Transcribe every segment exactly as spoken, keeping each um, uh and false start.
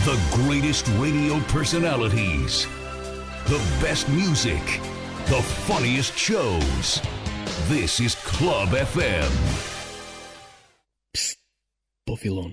The greatest radio personalities. The best music. The funniest shows. This is Club F M. Psst, po fillon.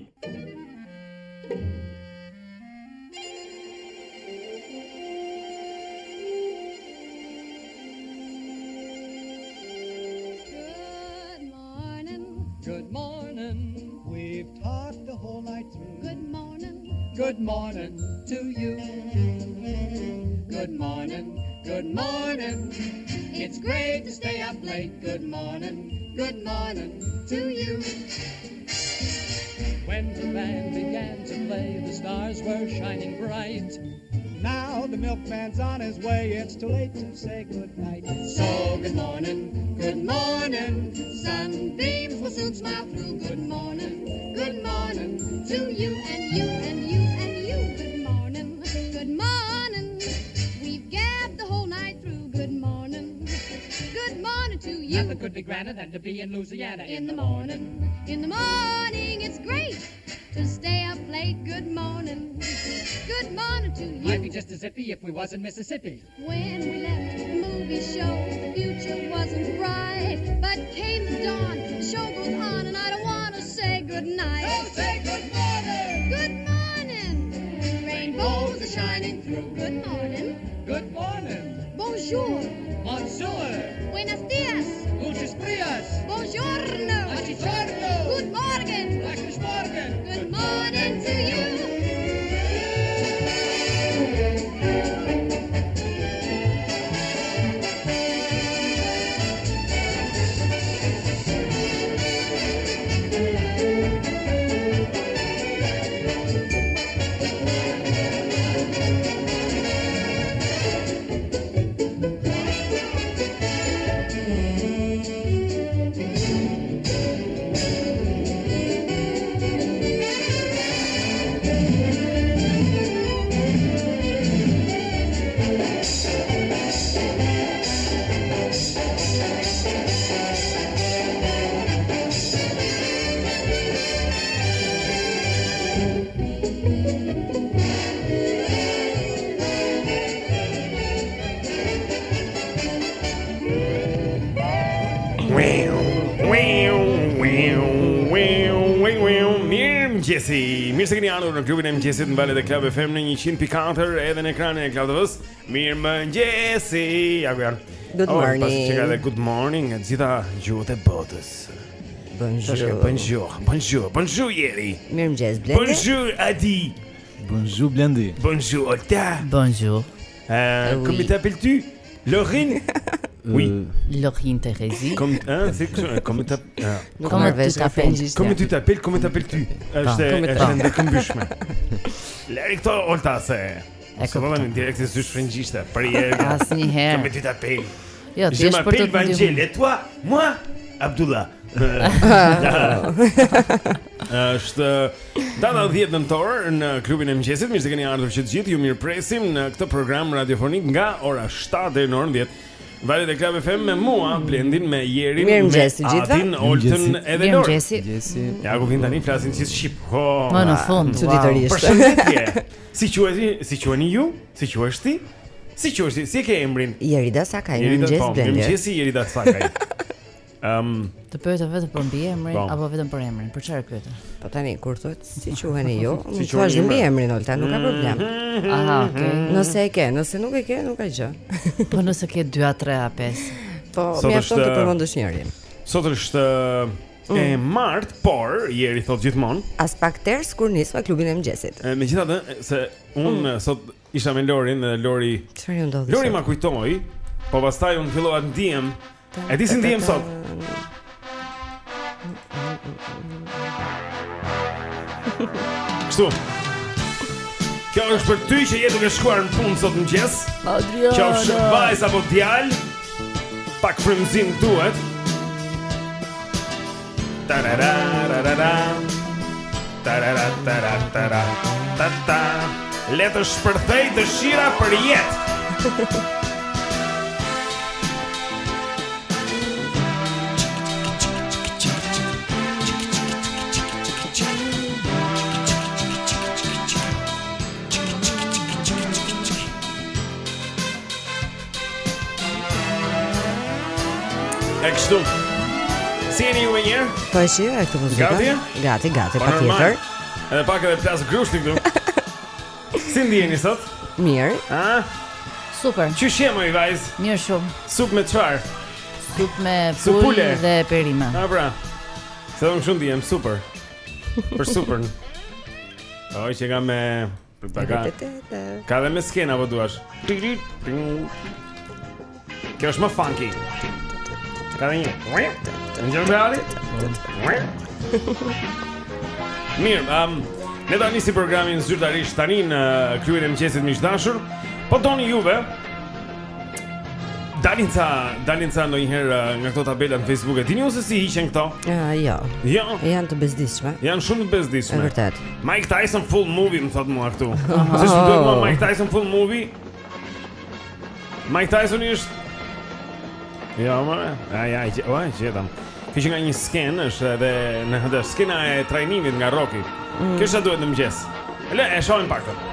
Good morning, we've talked the whole night through. Good morning. Good morning to you. Good morning, good morning. It's great to stay up late. Good morning, good morning to you. When the band began to play, the stars were shining bright. Now the milkman's on his way, it's too late to say goodnight. So good morning, good morning. Sunbeams will soon smile through. Good morning, good morning to you and you and you and you. Good morning, good morning. We've gabbed the whole night through. Good morning, good morning to you. Nothing could be grander than to be in Louisiana in, in the morning. morning. In the morning, it's great to stay up late. Good morning, good morning to you. Might be just as zippy if we was in Mississippi. When we left the movie show, the future wasn't bright, but came the dawn, the show goes on, and I don't want to say goodnight. Oh, say good morning! Good morning! Rainbows are shining through. Good morning. Good morning! Bonjour! Bonjour! Buenos dias! Gutes dias! Buongiorno! Buongiorno! Good morning! Guten Morgen! Good morning to you! Mëngjesi, mirë se keni ardhur në klubin e mëngjesit në valët e Club F M në një qind pikë katër edhe në ekranin e Club T V-s. Mirë mëngjesi. Ja ku janë. Good morning. Oh, pasi që ka dhe good morning nga të gjitha gjuhët e botës. Bonjour. Bonjour. Bonjour. Bonjour Jeri. Mirë mëngjes Blendi. Bonjour Adi. Bonjour Blendi. Bonjour Olta. Bonjour. Euh, oui. Comment t'appelles-tu? Laurine? Oui. Laurine Thérèse. Comme hein, c'est comment t'appelles? Comment tu t'appelles? Comment tu t'appelles? Comment t'appelles-tu? Është është ndërkëmbyshme. Lëri këto Olta se. Se vëllai në direkt se është frëngjishte. Për herë. Asnjëherë. Comment tu t'appelles? Jo, ti je je m'appelle Vangel et toi? Moi? Abdullah. Është data dhjetë nëntor në klubin e mëngjesit. Mirë se keni ardhur që të gjithë. Ju mirpresim në këtë program radiofonik nga ora shtatë deri në orën dhjetë. Valet e Club F M me mua, Blendin, me Jerin, me Atin, Oltën edhe Lor. Mirëmëngjesi. Ja ku vin tani flasin si shqip. Oh, më në fund. Çuditërisht. Përshëndetje. Si quheni? Si quheni ju? Si quhesh ti? Si quhesh ti? Si e ke emrin? Jerida Sakaj, mëngjes Blendi. Mëngjesi Jerida Sakaj. Ehm, të pyeta vetëm për mbiemrin apo vetëm për emrin? Për çfarë pyeta? Po tani kur thotë si quheni ju, më thua mbiemrin Olta, nuk ka problem. Aha, okay. Nëse e ke, nëse nuk e ke, nuk ka gjë. Po nëse ke dy a tre a pesë. Po mjafton të përmendosh njërin. Sot është e martë, por Jeri thot gjithmonë as pak ters kur nisma klubin e mëngjesit. Megjithatë, se unë sot isha me Lorin dhe Lori Çfarë ju ndodhi? Lori ma kujtoi, po pastaj unë fillova të ndihem. E di si ndihem sot. Kështu. Kjo është për ty që je duke shkuar në punë sot mëngjes. Adriana. Qofsh vajzë apo djalë, pak frymëzim duhet. Tarararara. Tararatarara. Tata. Le të shpërthej dëshira për jetë. E kështu. Si jeni ju menjëherë? Po e shihoj këtë muzikë. Gati? Gati, gati, Po, patjetër. normal. Edhe pak edhe plas grushti këtu. Si ndjeni sot? Mirë. A? Super. Qysh je moj vajz? Mirë shumë. Sup me çfarë? Sup me Sup pul pule. dhe perime. A pra. Se do më shumë ndihem super. Për super. Oj, që ka me ka, ka dhe me skena po duash. Kjo është më funky. Ka dhe një. Në gjërë brali? Mirë, um, ne da nisi programin zyrtarisht tani në kryeën e mëqyesit miqdashur. Po doni juve Dalin ca, dalin ca ndonjëherë nga këto tabela në Facebook. E dini ju se si hiqen këto? Ja, jo. Jo. Janë të bezdishme. Janë shumë të bezdishme. E vërtet. Mike Tyson full movie më thot mua këtu. Se s'm duhet mua Mike Tyson full movie. Mike Tyson është Jo, më. Ai ai, oj, jetam. Kishë nga një sken është edhe në këtë skena e trajnimit nga Rocky. Mm. Kjo sa duhet në mëngjes. Le, e shohim pak të.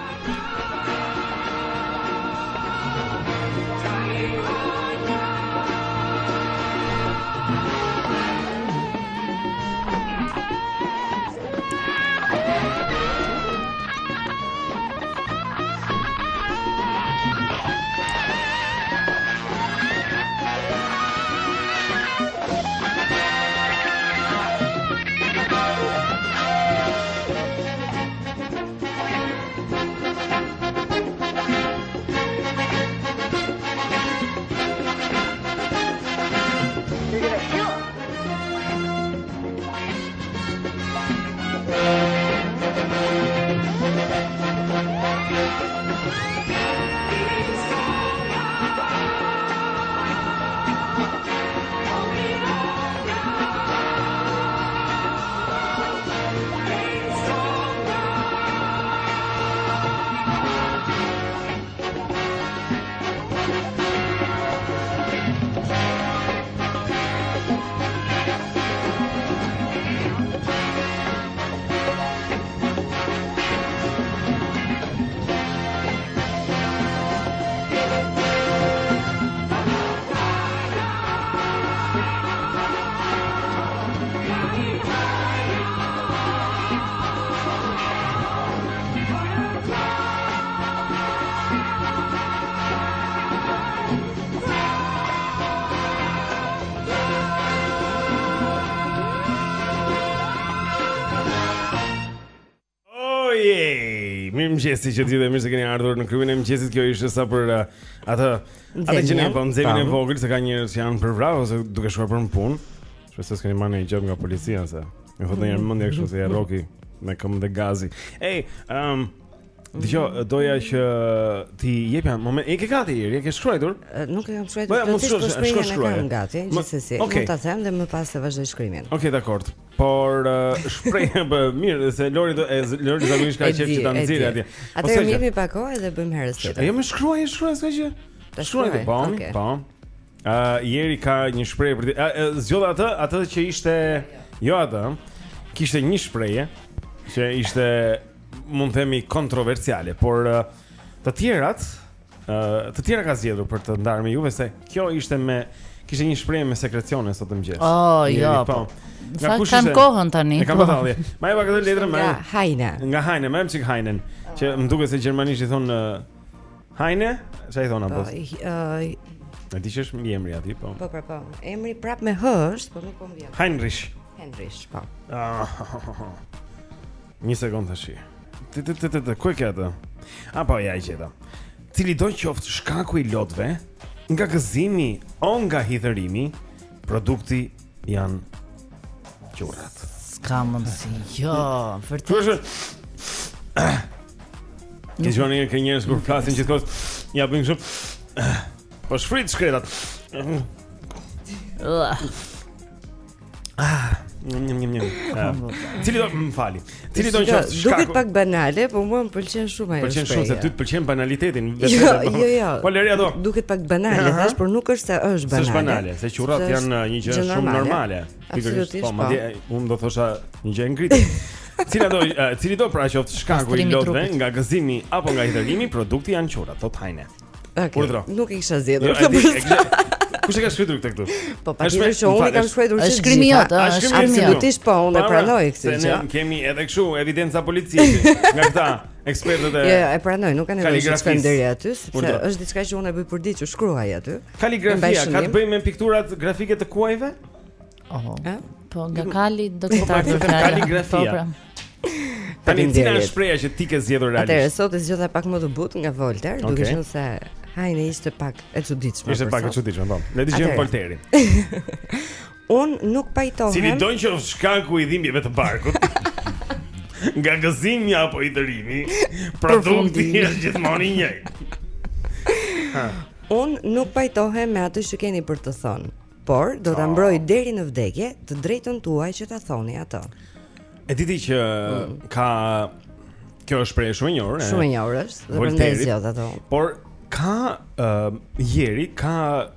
Mëngjesi që ti dhe mirë se keni ardhur në kryeën e mëngjesit. Kjo ishte sa për uh, atë atë që ne po nxemin e vogël se ka njerëz që janë për vrau ose duke shkuar për punë. Shpresoj se keni marrë një gjë nga policia se më thotë ndonjëherë mendja kështu se ja Rocky me këmbë dhe gazi. Ej, um dëgjoj, doja që ti jepja moment. E ke gati ieri? E ke shkruar? Nuk e kam shkruar, po shkruaj, e kam gati, gjithsesi. Mund ta them dhe më pas të vazhdoj shkrimin. Okej, dakord. Por uh, shpreh mirë se Lori do e Lori zakonisht ka qejf që ta nxjerrë atje. Atëherë më jepi pak kohë dhe bëjmë herës tjetër. Jo, më shkruaj, shkruaj s'ka gjë. Shkruaj, po, po. Ë, ieri ka një shprehje për ti. Zgjodha atë, atë që ishte jo atë. Kishte një shprehje që ishte mund të themi kontroversiale, por uh, të tjerat, uh, të tjera ka zgjedhur për të ndarë me juve se kjo ishte me kishte një shprehje me sekrecione sot të mëngjes. Oh, jo. Po. Sa kam kohën tani. E kam patallje. Ma jeva këtë letër më. Nga Heine. Nga Heine, më çik Heinen, që më duket se gjermanisht i thon uh, Heine, çfarë i thon apo? Ë, di ç'është një emri aty, po. Po, po, po. Emri prap me H është, por nuk po më vjen. Heinrich. Heinrich, po. Një sekond tash. Ti ti ti ti ku e ke atë? Apo ja i gjeta. Cili do qoftë shkaku i lotëve, nga gëzimi o nga hidhërimi, produkti janë qurrat. S'ka mundsi. Jo, vërtet. Ke joni që njerëz kur flasin gjithkohë ja bëjnë kështu. Po shfryt shkretat. Ah, njëm njëm njëm. Cili do më fali. Cili do qoftë shkaku? Duket pak banale, por mua më pëlqen shumë ajo. Pëlqen shumë se ty të pëlqen banalitetin. Jo, jo, jo. Po lëri ato. Duket pak banale, thash, por nuk është se është banale. Është banale, se qurrat janë një gjë shumë normale. Pikërisht, po, madje unë do thosha një gjë ngritur. Cila do, cili do pra qoftë shkaku i lotëve, nga gëzimi apo nga hidhërimi, produkti janë qurrat, thot Heine. Okej. Nuk e kisha zgjedhur këtë. Kush e ka shkruar këtë këtu? Po patjetër që unë kam shkruar është shkrimi jot, është shkrimi jot. Absolutisht po, unë e pranoj këtë gjë. Ne kemi edhe kështu evidenca policie nga këta ekspertët e. Jo, e pranoj, nuk ka nevojë të shkojmë deri aty, sepse është diçka që unë e bëj për ditë, që shkruaj aty. Kaligrafia ka të bëjë me pikturat grafike të kuajve? Oh. Po nga Kali do të thotë kaligrafia. Tani cila është shpreha që ti ke zgjedhur realisht? Atëherë sot e zgjodha pak më të butë nga Voltaire, duke qenë se hajne ishte pak e çuditshme. Ishte pak e çuditshme, po. Le të dëgjojmë Voltairin. Un nuk pajtohem. Cili do që shkaku i dhimbjeve të barkut. Nga gëzimi apo i dërimi, produkti është gjithmonë i njëjtë. Un nuk pajtohem me atë që keni për të thënë, por do ta mbroj deri në vdekje të drejtën tuaj që ta thoni ato. E diti që mm. ka kjo është shprehje shumë e njohur, shumë e njohur është, dhe prandaj zgjodha ato. Por ka uh, jeri ka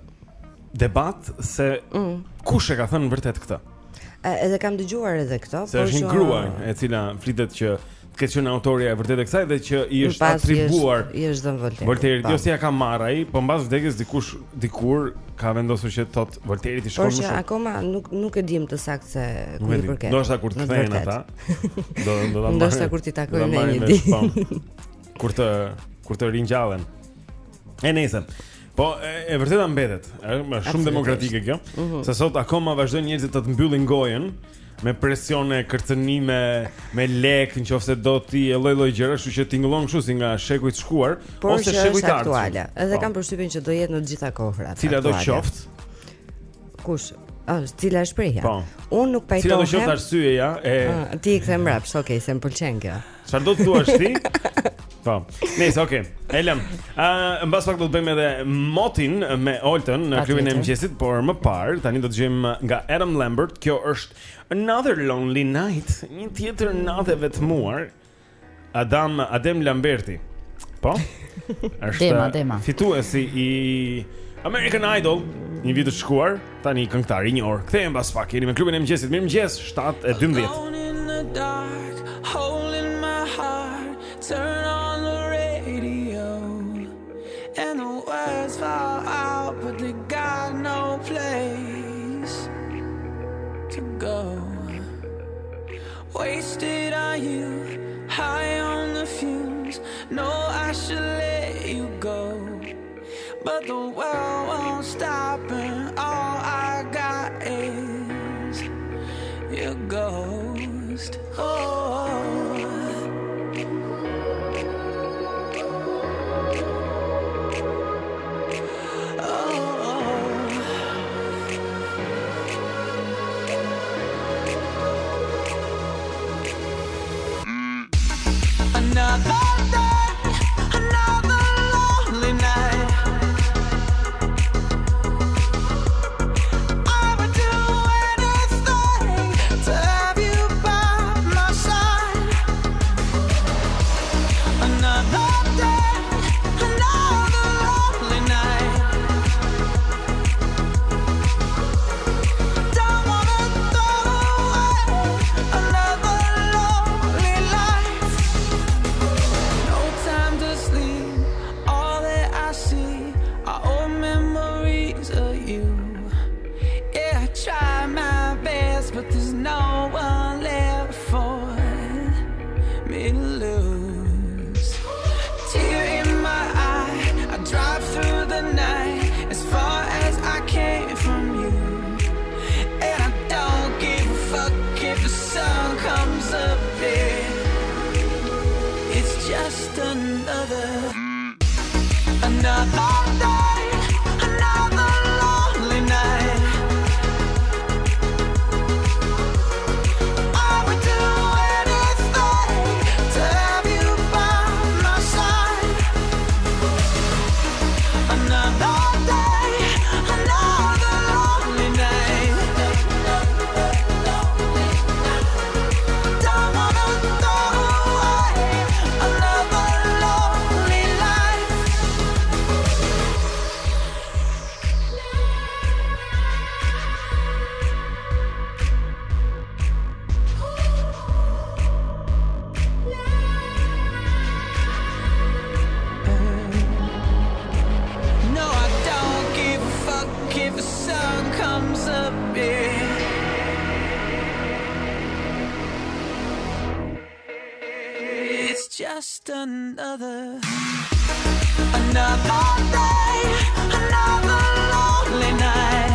debat se mm. kush e ka thënë vërtet këtë. E, edhe kam dëgjuar edhe këtë, se por është një grua e cila flitet që ka qenë autorja e vërtetë e kësaj dhe që i është atribuar i është dhënë Voltaire. Voltaire, jo si ja ka marrë ai, po mbas vdekjes dikush dikur ka vendosur që thot Voltaire ti shkon më shumë. Por që akoma nuk nuk e dim të saktë se ku i përket. Ndoshta kur të kthehen ata. Do do ta ndoshta kur ti takojmë ne një ditë. Kur të kur të ringjallen. E nesër. Po e, e vërteta mbetet, është shumë demokratike kjo, uh -huh. se sot akoma vazhdojnë njerëzit të të mbyllin gojën me presione, kërcënime, me lek, nëse do ti e lloj-lloj gjëra, kështu që tingëllon kështu si nga sheku i të shkuar ose sheku i të ardhshëm. Aktuale. Edhe kam përshtypjen që do jetë në të gjitha kohrat. Cila do qoftë? Kush? Ah, cila është shprehja? Po. Unë nuk pajtohem. Cila do qoftë arsyeja e ah, ti e kthem mbrapsht, okay, se më pëlqen kjo. Çfarë do të thuash ti? Po. Nice, okay. Elem. Ë, uh, mbas pak do të bëjmë edhe motin me Oltën në klubin e mëngjesit, por më parë tani do të dëgjojmë nga Adam Lambert. Kjo është Another Lonely Night, një tjetër natë e vetmuar. Adam Adem Lamberti. Po? Është fituesi i American Idol, një vit të shkuar, tani këngëtar i njohur. Kthehemi mbas pak, jeni me klubin e mëngjesit. Mirëmëngjes, shtatë e dymbëdhjetë. Turn on the radio and the words fall out, but they got no place to go. Wasted on you, high on the fumes. No, I should let you go, but the world won't stop, and all I got is your ghost. Oh. Another day, another lonely night. I would do anything to have you by my side. Another day, another lonely night. Don't wanna throw away another lonely life. No time to sleep, all that I see are old memories of you. Yeah, I try my best, but there's no one left for me to lose. Tear in my eye, I drive through the night as far as I came from you. And I don't give a fuck if the sun comes up there. It's just another, another day, another lonely night. I would do anything to have you by my side. Another day, another lonely night. Don't wanna throw away another lonely life. just another Another day, another lonely night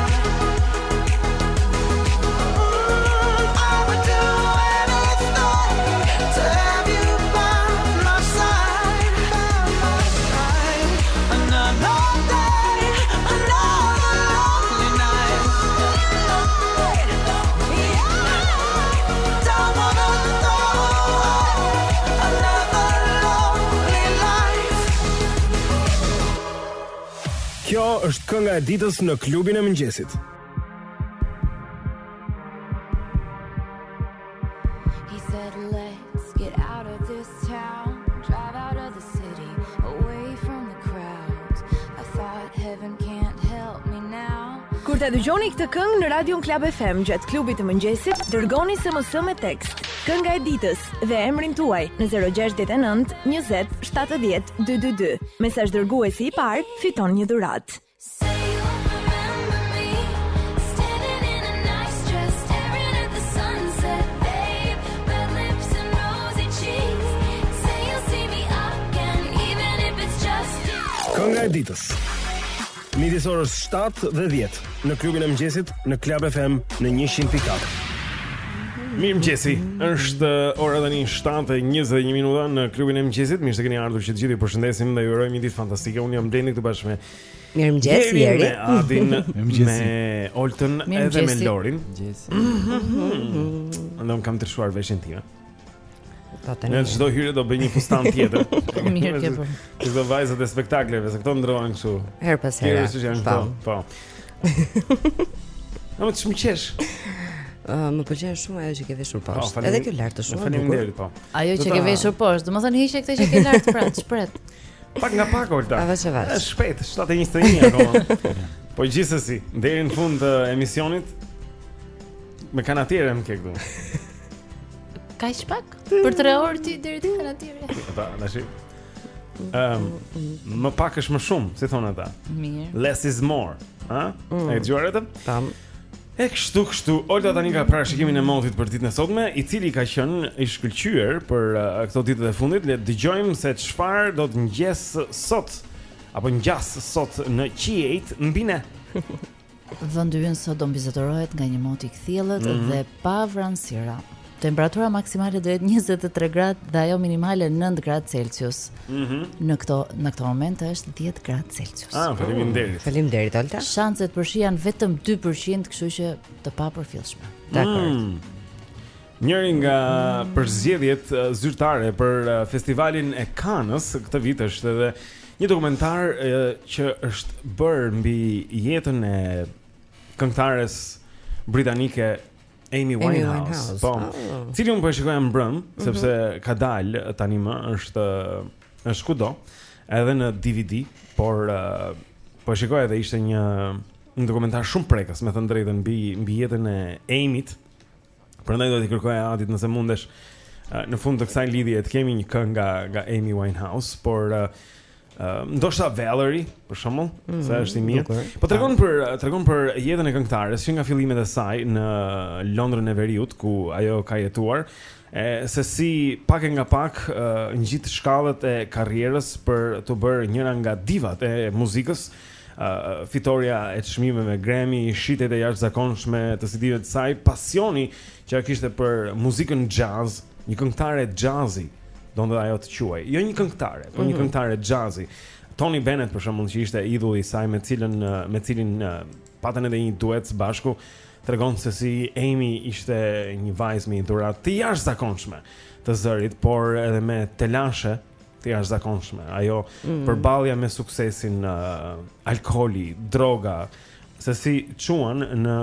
mm, I would do anything to have you by my side, by my side Another day, another lonely night yeah. Don't wanna Kjo është kënga e ditës në klubin e mëngjesit. He said let's get out of this town, drive out of the city, away from the crowds. I thought heaven can't help me now. Kur ta dëgjoni këtë këngë në Radio Club F M gjatë klubit të mëngjesit, dërgoni S M S me tekst kënga e ditës dhe emrin tuaj në zero gjasht nënt njëzet shtatëdhjetë dytydy. Mesazh dërguesi i parë fiton një dhuratë. Kënga e ditës. Midis orës shtatë dhe dhjetë në klubin e mëngjesit në Club F M në njëqind pikë katër. Mirë mëngjesi, është ora tani shtatë e njëzet e një minuta në klubin e mëngjesit. Mirë se keni ardhur, që të gjithë ju përshëndesim dhe ju urojmë një ditë fantastike. Unë jam Blendi këtu bashkë me Mirëmëngjes Jeri, me Adin, me Oltën edhe me Lorin. Mirëmëngjes. Unë kam treshuar veshjen time. Në çdo hyrje do bëj një fustan tjetër. Mirë ke bërë. Këto vajzat e spektakleve, se këto ndrohen kështu. Her pas here. Po. Po. Në më të shmëqesh. Uh, më pëlqen shumë ajo që ke veshur poshtë. Oh, edhe kjo lart është shumë. Faleminderit, po. Ajo që ke veshur poshtë, domethënë hiqe këtë që ke lart pranë, shpret. Pak nga pak Olta. Avaç avaç. Është shpejt, shtatë e njëzet e një akoma. Po gjithsesi, deri në fund të emisionit me kanatierë më ke këtu. Kaq pak? Për tre orë ti deri te kanatiere. Po, tash. Ehm, më pak është më shumë, si thon ata. Mirë. Less is more, ha? Mm. E dëgjuar atë? Tam. E kështu kështu, Olta tani ka parashikimin e motit për ditën e sotme, i cili ka qenë i shkëlqyer për uh, këto ditët e fundit. Le të dëgjojmë se çfarë do të ngjes sot apo ngjas sot në qiejt mbi ne. Vendi ynë sot do mbizotërohet nga një mot i kthjellët mm-hmm. dhe pa vranësira. Temperatura maksimale do jetë njëzet e tre gradë dhe ajo minimale nëntë gradë Celsius. Mhm. Në këto në këtë moment është dhjetë gradë Celsius. Ah, faleminderit. Faleminderit Olta. Shanset për shi janë vetëm dy përqind, kështu që të papërfillshme. Dakor. Mm. Njëri nga përzgjedhjet uh, zyrtare për uh, festivalin e Cannes këtë vit është edhe një dokumentar uh, që është bërë mbi jetën e këngëtares britanike Amy Winehouse. Amy Winehouse. Po. Oh. Cili unë po e shikoja mbrëm, mm-hmm. sepse ka dalë tani më është është kudo, edhe në D V D, por uh, po e shikoja dhe ishte një një dokumentar shumë prekës, me thënë drejtën, mbi mbi jetën e Amyt. Prandaj do t'i kërkoja Adit nëse mundesh uh, në fund të kësaj lidhje të kemi një këngë nga nga Amy Winehouse, por uh, Uh, ndoshta Valerie për shembull, mm, se është i mirë. Po tregon për tregon për jetën e këngëtares që nga fillimet e saj në Londrën e Veriut, ku ajo ka jetuar, e se si pak e nga pak uh, ngjit shkallët e karrierës për të bërë njëra nga divat e muzikës, uh, fitoria e çmimeve Grammy, shitet e jashtëzakonshme të C D-ve të saj, pasioni që kishte për muzikën jazz, një këngëtare jazzi. Donte ajo të quaj. Jo një këngëtare, por mm-hmm. një këngëtare jazzi. Tony Bennett për shembull, që ishte idulli i saj, me cilën me cilin patën edhe një duet së bashku, tregon se si Amy ishte një vajzë me dhuratë të jashtëzakonshme të zërit, por edhe me telashe të jashtëzakonshme. Ajo mm-hmm. përballja me suksesin, uh, alkooli, droga, se si quan në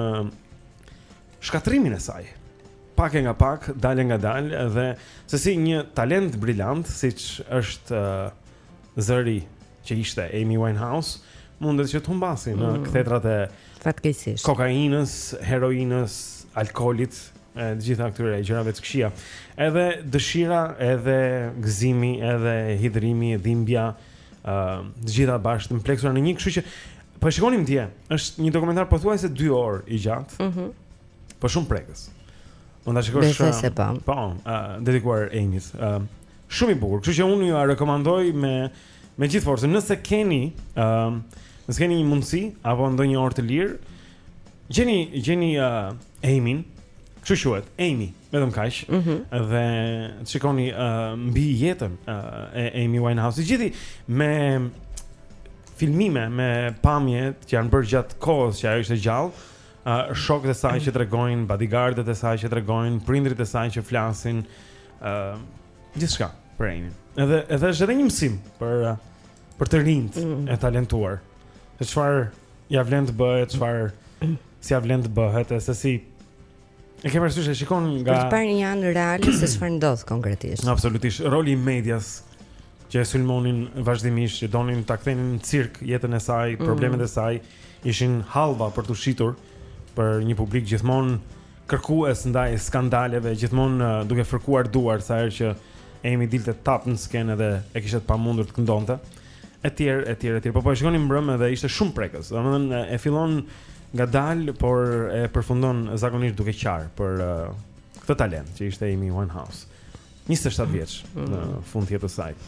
shkatrimin e saj. Pak e nga pak, dalë nga dalë, dhe se si një talent brillant, siç është uh, zëri që ishte Amy Winehouse, mundet që të humbasi në mm. kthjetrat e fatkeqësisht kokainës, heroinës, alkoolit, e të gjitha këtyre gjërave të këqija. Edhe dëshira, edhe gëzimi, edhe hidhrimi, dhimbja, uh, të gjitha bashkë të mpleksura në një, kështu që po shikonim dje, është një dokumentar pothuajse dy orë i gjatë, mhm, po shumë prekës. Unë ta shikosh, Besoj se po. Po, uh, dedikuar Amyt. Uh, Shumë i bukur. Kështu që unë ju a rekomandoj me me gjithë forcën. Nëse keni, ëm, uh, nëse keni një mundësi apo ndonjë orë të lirë, gjeni gjeni uh, Amy, kështu quhet, Amy, vetëm kaq. Mm -hmm. Dhe shikoni uh, mbi jetën uh, e Amy Winehouse. Gjithi me filmime, me pamje që janë bërë gjatë kohës që ajo ishte gjallë, uh, shokët e saj që tregojnë, bodyguardet e saj që tregojnë, prindrit e saj që flasin, uh, gjithçka për Amy. Edhe edhe është edhe një mësim për për të rinjt mm. e talentuar. Se çfarë ja vlen të bëhet, çfarë si ja vlen të bëhet, e se si e ke parasysh e shikon nga për të parë një anë reale se çfarë ndodh konkretisht. Absolutisht, roli i medias që e sulmonin vazhdimisht, që donin ta kthenin në cirk jetën e saj, problemet mm. e saj, ishin hallva për të shitur për një publik gjithmonë kërkues ndaj skandaleve, gjithmonë uh, duke fërkuar duar sa herë që Amy dilte tap në skenë dhe e kishte të pamundur të këndonte. Etj, etj, etj. Po po e shikonin mbrëm dhe ishte shumë prekës. Domethënë e fillon ngadalë, por e përfundon zakonisht duke qarë për uh, këtë talent që ishte Amy Winehouse. njëzet e shtatë vjeç mm. në fund të jetës së saj.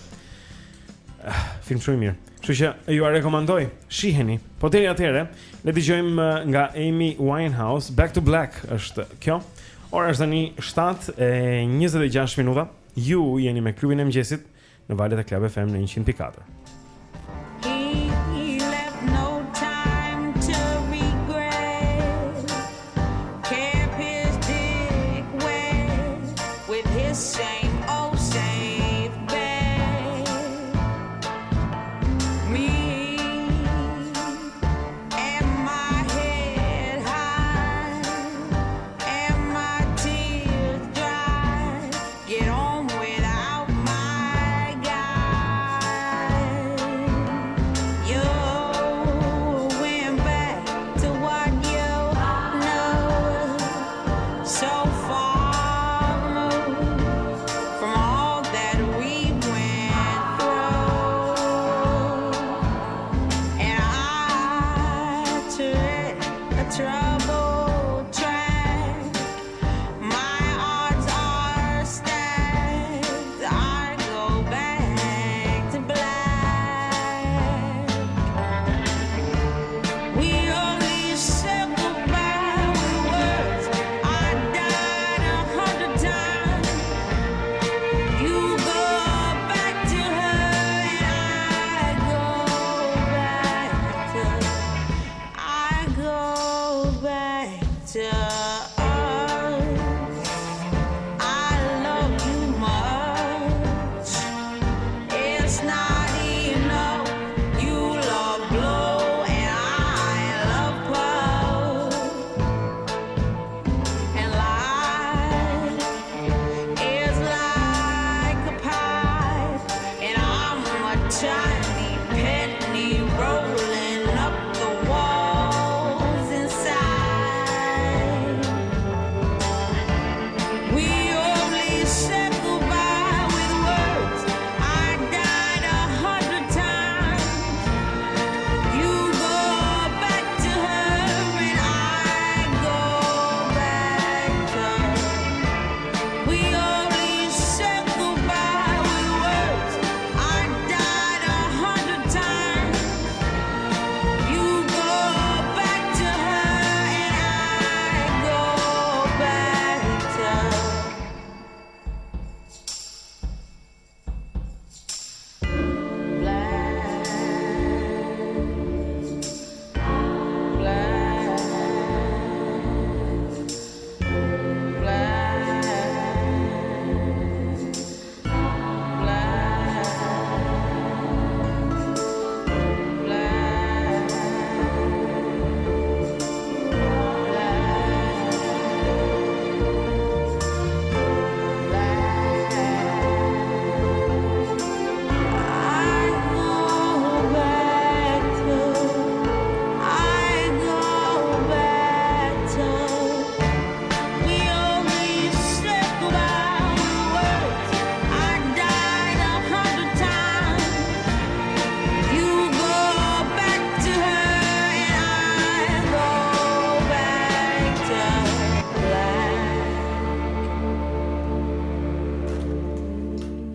Uh, film shumë i mirë. Kështu që ju a rekomandoj, shiheni. Po deri atëherë, le dëgjojmë nga Amy Winehouse, Back to Black është kjo. Ora është tani shtatë e njëzet e gjashtë minuta. Ju jeni me klubin e mëngjesit në valët e Club F M në njëqind pikë katër. Get on without my guy.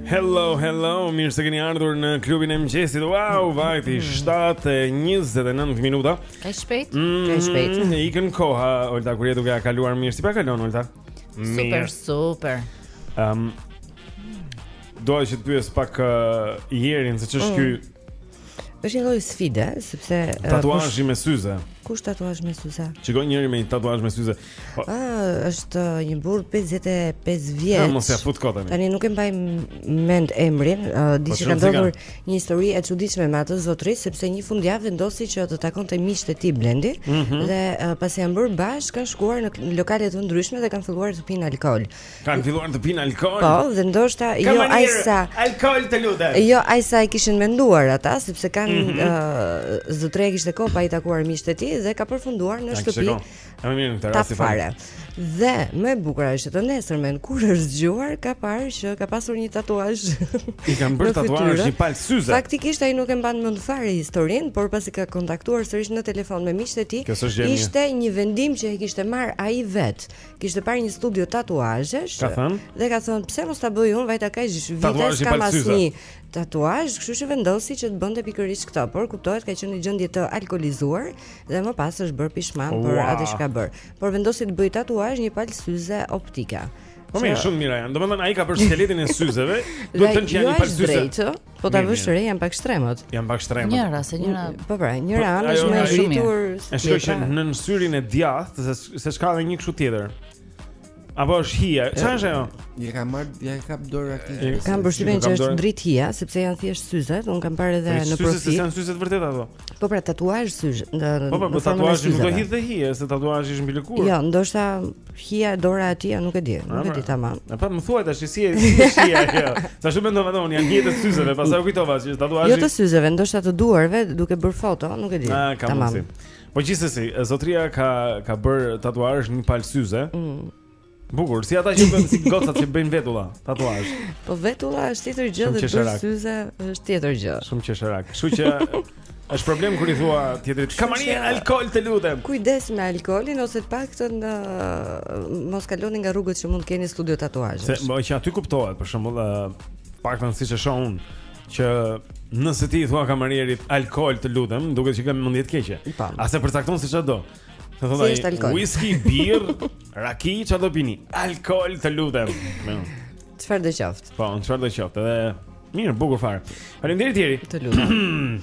Hello, hello, mirë se keni ardhur në klubin e mëngjesit. Wow, vajti, shtatë e njëzet e nëntë minuta. Ka shpejt? Mm, Ka shpejt. Ikën koha, Olta, kur je duke ja kaluar mirë. Si pa kalon, Olta? Super, super. Um, Doja që të pyes pak uh, Jerin, se ç'është ky Është një lloj sfide, sepse tatuazhi me syze. Kush tatuazh me syze? Shikoj njëri me një tatuazh me syze. Po, Ah, është një burr pesëdhjetë e pesë vjeç. Ha, mos ja fut kotën. Tani nuk e mbaj mend emrin, uh, di Po, që çfarë ka ndodhur ka? një histori e çuditshme me atë zotëri, sepse një fundjavë vendosi që të takonte miqtë e tij Blendi Mhm. dhe uh, pasi janë bërë bashkë, kanë shkuar në lokale të ndryshme dhe kanë filluar të pinë alkool. Kanë filluar të pinë alkool. Po, dhe ndoshta jo aq sa alkool të lutem. Jo aq sa e kishin menduar ata, sepse kanë Mhm. uh, zotëria kishte kohë pa i takuar miqtë e tij dhe ka përfunduar në shtëpi. E më mirë në këtë Ta rast. fare. Dhe më e bukur është të nesërmen kur është zgjuar ka parë që ka pasur një tatuazh. I kanë bërë në tatuazh fytyrë. një palë syze. Faktikisht ai nuk e mban mend fare historinë, por pasi ka kontaktuar sërish në telefon me miqtë e tij, Kjo s'është gjë e mirë. ishte një vendim që e kishte marr ai vet. Kishte parë një studio tatuazhesh Ka thënë? dhe ka thënë pse mos ta bëj unë, vajta kaq vite Tatuazh i s'kam palë syze. asnjë tatuazh, kështu që vendosi që të bënte pikërisht këtë, por kuptohet ka qenë në gjendje të alkolizuar dhe më pas është bërë pishman për Ua. atë që ka bërë. Por vendosi të bëj tatuazh një palë syze optika. Po mirë, shumë mira janë. Domethënë ai ka për skeletin e syzeve, Dhe duhet të thënë që janë jo një aq palë syze. drejtë, po ta Mirë, vësh mirë. re janë pak ekstremët. Janë pak ekstremët. Njëra, se njëra. Po pra, njëra Po, anë është ajo- më e ajo- rritur. E shikoj që në syrin e djathtë se se s'ka edhe një kështu tjetër. Apo është hija? Çfarë është ajo? Ja ka marr, ja ka kap dorë aty. Kam përshtypjen Kam që është dorë. dritë hija, sepse janë thjesht syzet, un kam parë edhe Po, në syze se profil. janë syze të vërteta ato. Po pra tatuazh syze, në Po po, në po formën e tatuazhi nuk do syzeve. hidh dhe hije, se tatuazhi është mbi lëkurë. Jo, ndoshta hija dora e tij, nuk e di, nuk e di tamam. E pa më thuaj tash si e si është hija kjo. Tash u mendova domun janë hijet e syzeve, pastaj u kujtova që tatuazhi. Jo të syzeve, ndoshta të duarve, duke bërë foto, nuk e di. Ah, ka Tamam. mundsi. Po gjithsesi, zotria ka ka bër tatuazh një palë syze. Mm. Bukur, si ata që bëjnë si gocat që bëjnë vetulla, tatuazh. Po vetulla është tjetër gjë Shumë dhe bërë qesharak. syze është tjetër gjë. Shumë qesharak. Kështu që është problem kur i thua tjetrit, "Kamari alkool të lutem." Kujdes me alkoolin ose të paktën uh, mos kaloni nga rrugët që mund keni studio tatuazhesh. Se më që aty kuptohet, për shembull, uh, paktën siç e shoh unë, që nëse ti i thua kamarierit alkool të lutem, duket që ka mendje të keqe. Ase përcakton se çfarë do. Të Si është alkool? whisky, bir, raki, çfarë do pini? Alkool të lutem. Çfarë do qoftë? Po, çfarë do qoftë. Edhe mirë, bukur fare. Faleminderit tjerë. Të lutem.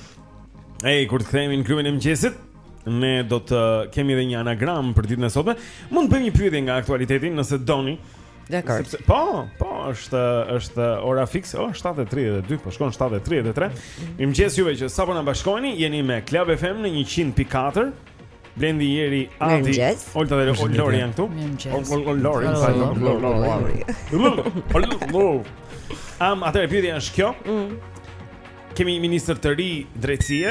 Ej, kur të kthehemi në klubin e mëngjesit, ne do të kemi edhe një anagram për ditën e sotme. Mund të bëjmë një pyetje nga aktualiteti nëse doni. Dakor. Sepse- Po, po, është është ora fikse. Oh, shtatë e tridhjetë e dy, po shkon shtatë e tridhjetë e tre. Mirëmëngjes juve që sapo na bashkoheni, jeni me Club F M në një qind pikë katër. Blendi, Jeri, Adi, Mirëmëngjes. Olta dhe Lori janë këtu. Mirëmëngjes. Lori, Lori. Am, atëherë pyetja është kjo. Kemi një ministër të ri drejtësie.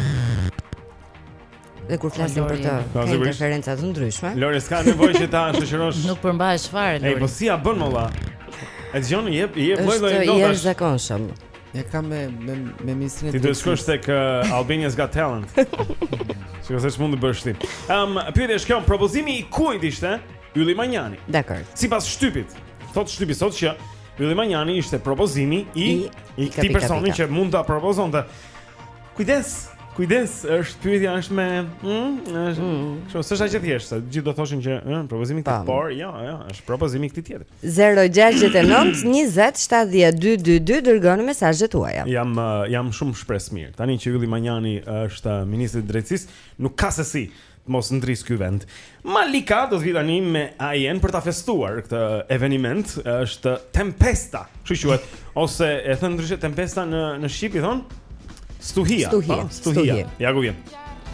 Dhe kur flasim për të Po, ka sigurisht. interferenca të ndryshme. Lori, s'ka nevojë që ta shoqërosh. Nuk përmbahesh fare, Ej, po Lori. si ja bën molla? E dëgjon, jep, jep lloj-lloj Është i notash. jashtëzakonshëm. Ja kam me me me ministrin e Ti duhet shkosh tek uh, Albania's Got Talent. Shikoj se ç'mund të bësh ti. Ëm, pyetja është kjo, propozimi i kujt ishte? Ylli Manjani. Dakor. Sipas shtypit, thot shtypi sot që Ylli Manjani ishte propozimi i I- i i këtij kapika, personi kapika. që mund ta propozonte. Kujdes, kujdes, është pyetja është me, hm, është, kështu s'është aq e thjeshtë, se gjithë do thoshin që, ëh, propozimi i këtij, Pam. por jo, jo, është propozimi i këtij tjetër. zero gjasht nënt njëzet shtatëdhjetë dy dy dy dërgoni mesazhet tuaja. Jam uh, jam shumë shpresë mirë. Tani që Ylli Manjani është uh, ministri i drejtësisë, nuk ka se si të mos ndris ky vend. Malika do të vi tani me A I N për ta festuar këtë eveniment, është Tempesta, kështu quhet, ose e thënë ndryshe Tempesta në në shqip i thon Stuhia. Stuhia, po, Stuhia. Stuhia. Ja ku vjen.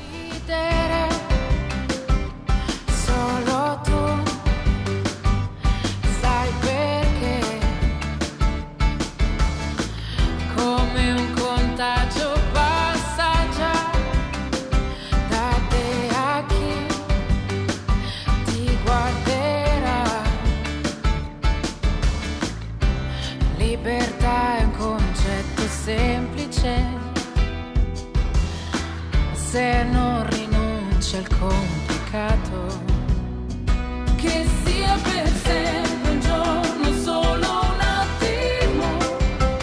Solo tu sai perché, come un contagio passa già da te a chi ti guarderà. Libertà è un concetto semplice, se non rinunci al complicato, che sia per sempre un giorno, solo un attimo,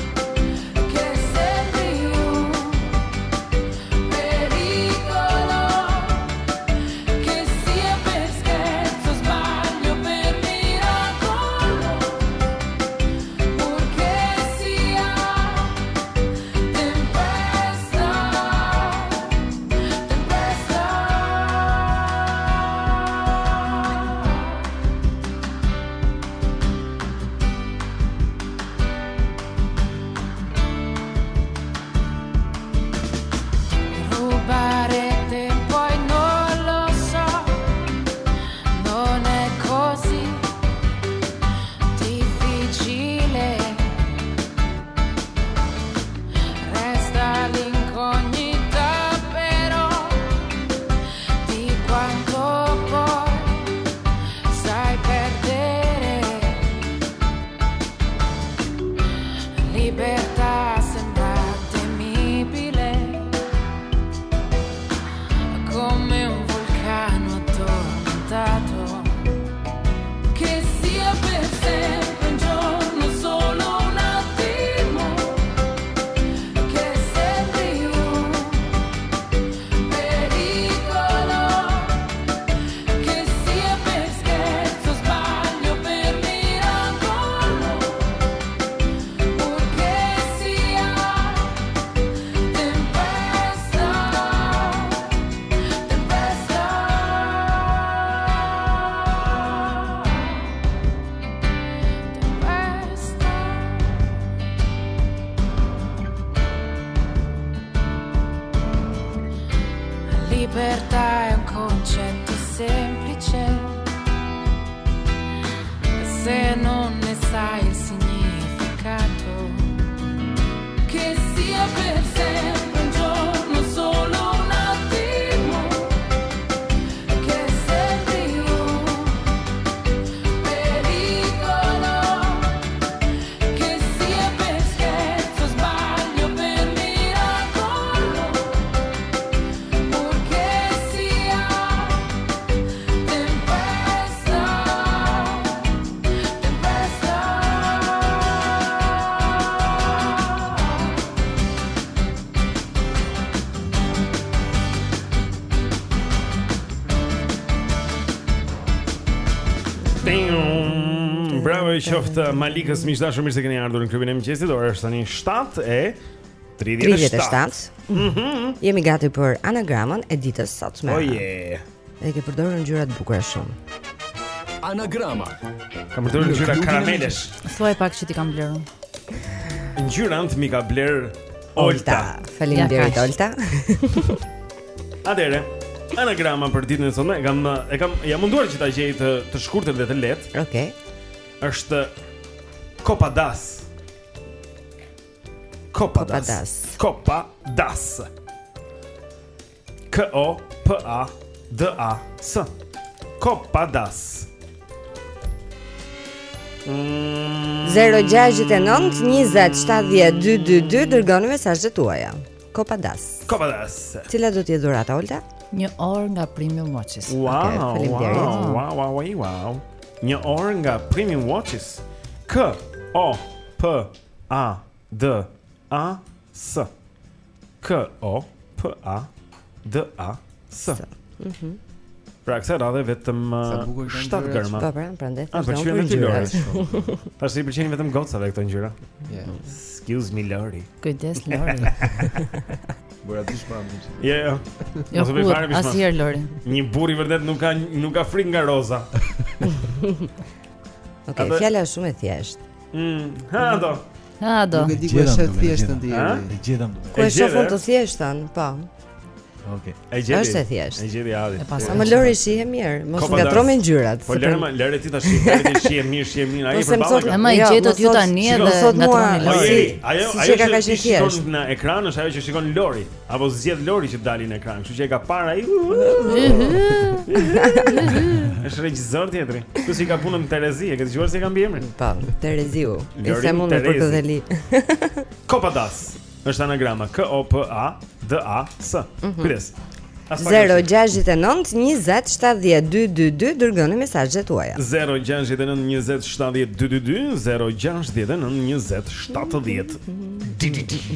libertà sembra temibile, come un vulcano addormentato, che sia per sempre un giorno, solo un attimo, che sembri un pericolo, che sia per scherzo, sbaglio, per miracolo, purché sia tempesta, tempesta, tempesta. Libertà è un concetto semplice, se non ne sai il significato, che sia per sempre un giorno, solo un attimo, che sembri un pericolo, che sia per scherzo, sbaglio, per miracolo, purché sia tempesta, tempesta. Ting. Bravo i qoftë Malikës, miq dashur, mirë se keni ardhur në klubin e mëngjesit. Ora është tani shtatë e tridhjetë e shtatë. tridhjetë e shtatë. Mhm. Jemi gati për anagramën e ditës sotme. Oh yeah. E ke përdorur ngjyra të bukura shumë. Anagrama. Kam përdorur ngjyra karamelesh. Thuaj pak që ti kam blerë. Ngjyrant mi ka bler Olta. Faleminderit Ja, kaq. Olta. Atëre, anagrama për ditën e sotme, e kam e kam jam munduar që ta gjej të, të shkurtër dhe të lehtë. Okej. Është Kopadas. Kopadas. Kopadas. K O P A D A S. Kopadas. Mm. zero gjasht e nëntë njëzet shtatëdhjetë dy dy dy dërgoni mesazhet tuaja. Kopadas. Kopadas. Cila do të jetë dhurata Olta? Një orë nga Premium Watches. Wow, Okej, faleminderit. wow, wow, wow, wow, wow. Një orë nga Premium Watches. K O P A D A S. K O P A D A S. Mhm. Pra kësa radhe vetëm Sa bukur kanë shtatë ngjyrat. gërma. Po, pra, prandaj Ah, thashë pëlqen unë me ty ngjyrat. Lori. Tash i pëlqejnë vetëm gocave këto ngjyra. Yeah. Excuse me Lori. Kujdes Lori. Bëra dish pa më. Jo, jo. Jo, Mos e bëj kur, fare bishma. asnjëherë Lori. Një burr i vërtet nuk ka nuk ka frikë nga roza. Okej, Atë- fjala është shumë e thjeshtë. Mm, ha do. Ha do. Nuk e di ku është e thjeshtë ti. Ha? E gjetëm do. Ku e shohun të thjeshtën, po. Okej. E gjeti. Është e thjeshtë. E gjeti Adi. E pas. Ama Lori shihe mirë, mos Kopadas. ngatro me ngjyrat. Po se lëre për- më, lëre ti tash, lëre ti shihe mirë, shihe mirë, ai Po se më përballë. thot- E ma i Jo, gjetot mos ju thot- tani shiko, edhe thot mua- ngatroni Po Lori. jeri, ajo si ajo që ka që kaq e ti shikon thjeshtë. në ekran është ajo që shikon Lori, apo zgjedh Lori që dalin në ekran, kështu që e ka parë ai. Është regjisor tjetri. Ku si ka punën Terezi, e ke dëgjuar se e ka mbiemrin? Po, Tereziu. I Lorin them unë për të Terezi. dheli. Kopadas. Është anagrama K O P A D A S. Kujdes. As pak zero është. gjasht e nëntë njëzet shtatëdhjetë dy dy dy dërgoni mesazhet tuaja. zero gjasht e nëntë njëzet shtatëdhjetë dy dy dy zero gjasht e nëntë njëzet shtatëdhjetë dy dy dy.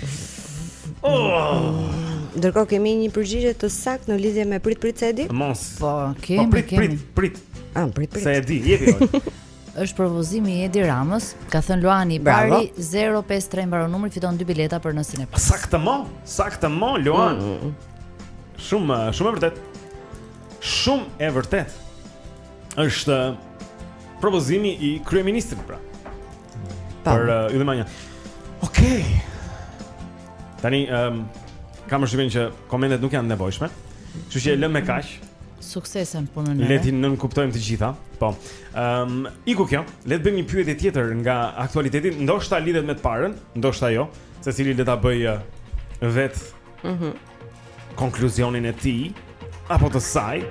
Oh, Ndërkohë kemi një përgjigje të saktë në lidhje me prit prit se e di? mos. Po, Po kemi, prit kemi. prit prit. Ah, prit prit. Se e di, jepi. Ol. Është propozimi i Edi Ramës, ka thënë Luani i Bravo. pari zero pesë tre mbaron numri, fiton dy bileta për në Cineplex. Saktëmo, saktëmo Luan. Shumë, shumë e vërtet. Shumë e vërtet. Është propozimi i kryeministrit pra. Po. Për uh, Yllimania. Okej. Tani um, kam përshtypjen që komentet nuk janë nevojshme. Kështu që e lëm me kaq. Suksesen punën e Le re. ti nën kuptojmë të gjitha. Po. Ëm, iku kjo. Le të bëjmë një pyetje tjetër nga aktualiteti, ndoshta lidhet me të parën, ndoshta jo, secili le ta bëj uh, vet Mhm. konkluzionin e tij apo të saj.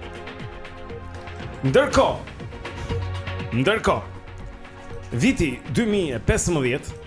Ndërkohë, ndërkohë, viti dy mijë e pesëmbëdhjetë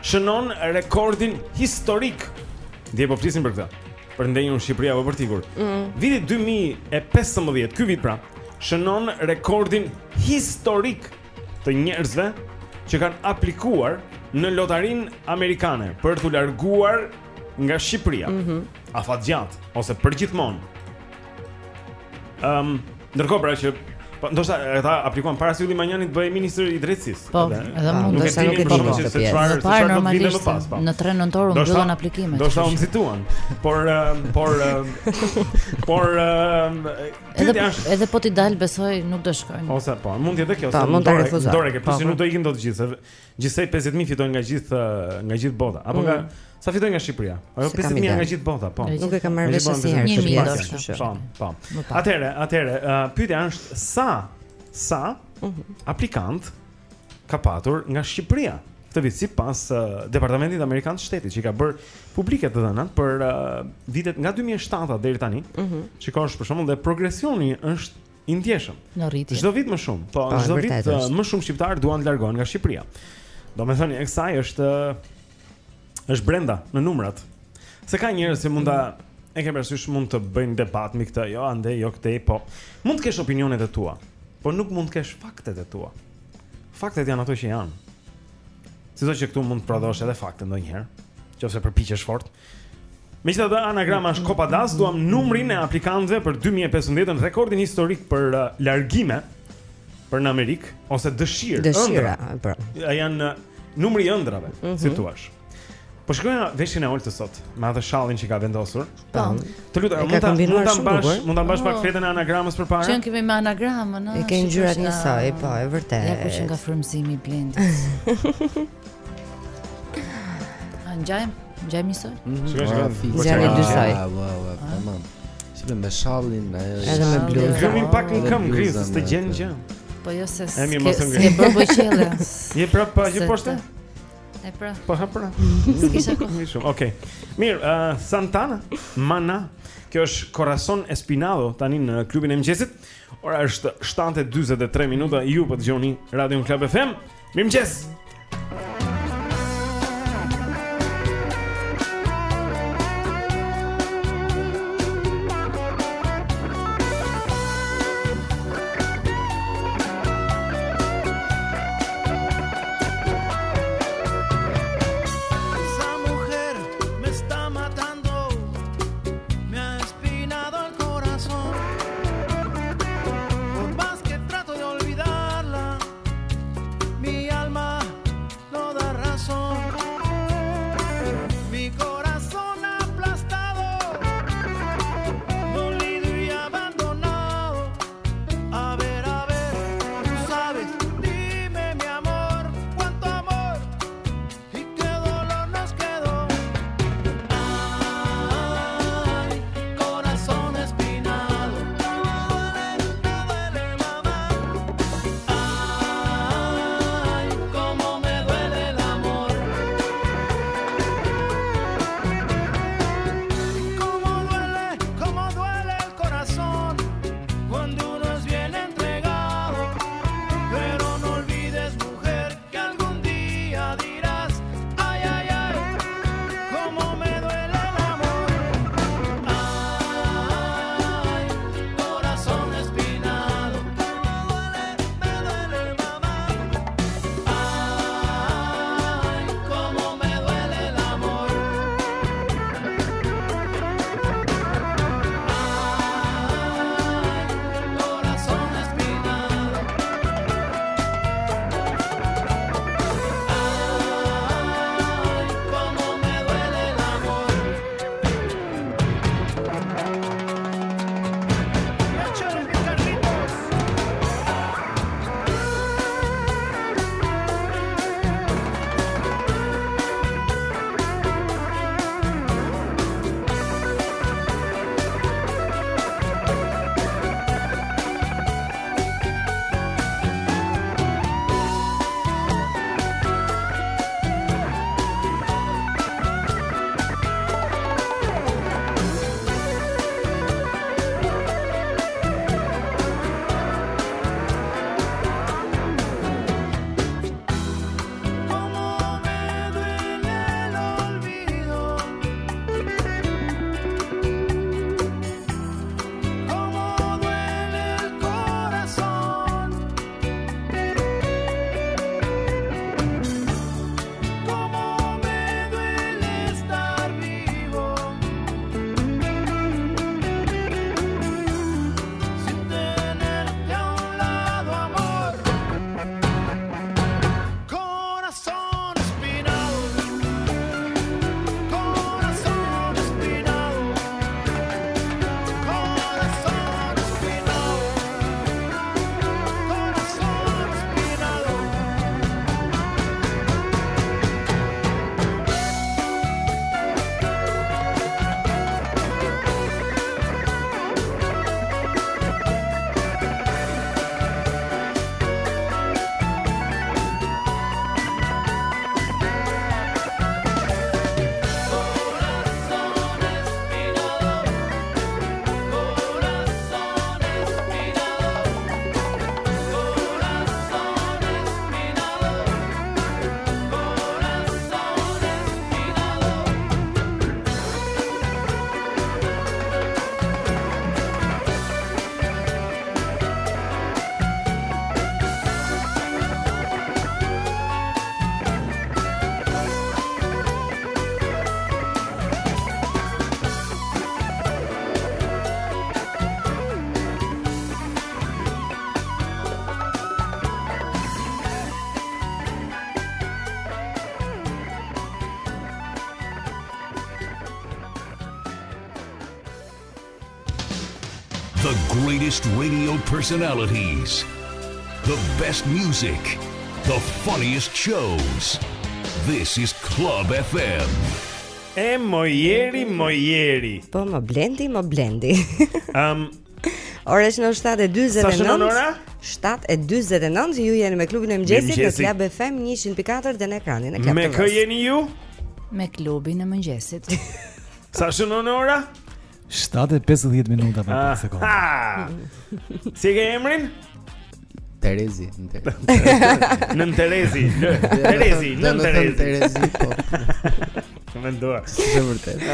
shënon rekordin historik. Dje po flisin për këtë. Për ndenjën në Shqipëri apo për tikur. Mm. Viti dy mijë e pesëmbëdhjetë, ky vit pra, shënon rekordin historik të njerëzve që kanë aplikuar në lotarinë amerikane për t'u larguar nga Shqipëria. Mhm. Afatgjat ose përgjithmonë. Ëm, um, ndërkohë pra që po ndoshta ata aplikuan para se Ylli Manjani të bëhej ministër i drejtësisë. Po, edhe mund të nuk e di shumë që se çfarë Në parë çfarë do të vinte më normalisht pas. po. në tre nëntor u Ndoshta- mbyllën aplikimet. Ndoshta u nxituan. Por uh, por uh, por uh, Edhe pyetja është edhe po ti dal besoj nuk do shkojnë. ose po, mund të jetë kjo. Po, se mund ta dore- refuzoj. Dore ke Po, pse po. nuk do ikin dot gjithë. se Gjithsej pesëdhjetë mijë fitojnë nga gjithë uh, nga gjithë bota. Apo Mm. nga sa fitojnë nga Shqipëria? Ajo Se kam pesëdhjetë mijë ide. nga gjithë bota, po. Nuk e kam marrë Nga vesh gjithë bota, asnjëherë. pesëdhjetë Një mijë mijë, ndoshta. Po, po. Më pak. Atëre, atëre, uh, pyetja është sa sa aplikant ka patur nga Shqipëria këtë vit sipas uh, Departamentit Amerikan të Shtetit, që i ka bërë publike të dhënat për uh, vitet nga dy mijë e shtatë deri tani. Mhm. Shikosh për shembull dhe progresioni është i ndjeshëm. Në rritje. Çdo vit më shumë. Po, Po, çdo vit vërtet uh, është. më shumë shqiptar duan të largohen nga Shqipëria. Domethënë e kësaj është uh, është brenda në numrat. Se ka njerëz që mund ta e ke parasysh mund të bëjnë debat mbi këtë, jo ande, jo këtej, po mund të kesh opinionet e tua, por nuk mund të kesh faktet e tua. Faktet janë ato që janë. Sidoqë që këtu mund të prodhosh edhe fakte ndonjëherë, nëse përpiqesh fort. Megjithatë, anagrama është Kopadas, duam numrin e aplikantëve për dy mijë e pesëmbëdhjetë, rekordin historik për uh, largime për në Amerikë ose dëshirë. Dëshira, ëndra. po. Ja, janë uh, numri i ëndrave, Mhm. si thua. Po shkojmë veshin e Oltës sot, me atë shallin që ka vendosur. Po. Të lutem, E ka mund ta kombinuar mund ta shumë mbash, bukur. mund ta mbash pak Oh. fletën e anagramës përpara? Që kemi me anagramën, ëh. E ke ngjyrat njësoj, po, e vërtet. Ja ku që nga frymëzimi i Blendis. A ngjajm? Ngjajm njësoj? Shikoj, shikoj. Zjarri dy saj. Wow, wow, wow, tamam. Si me shallin, ajo. Edhe me bluzë. Gjumi pak në Edhe këmbë bluza Kris, të me gjen atë. gjë. Po jo se E mirë, s'ke mos e ngri. s'ke bërë bojqelle. Je prap pa, je Se poshtë? të- E pra. Po ha pra. S'kisha kohë. Mirë shumë. Okej. Mirë, uh, Santana, Mana. Kjo është Corazon Espinado tani në klubin e mëngjesit. Ora është shtatë e dyzet e tre minuta. Ju po dëgjoni Radio Club F M. Mirëmëngjes. Esa mujer me está matando, me ha espinado el corazón. Por más que trato de olvidarla, mi alma The greatest radio personalities. The best music. The funniest shows. This is Club F M. E mojeri, mojeri. Po më blendi, më blendi. um, Ora është në shtatë e dyzet e nëntë. Sa shënon ora? shtatë e dyzet e nëntë, ju jeni me klubin e mëngjesit në Club F M njëqind pikë katër dhe në ekranin e Club T V. Me kë jeni ju? Me klubin e mëngjesit. Sa shënon ora? shtatë e pesëdhjetë minuta për pesë sekonda. Si ke emrin? Terezi. Nën Terezi. Terezi, nën Terezi. Terezi, po. Mendoj. Është vërtet.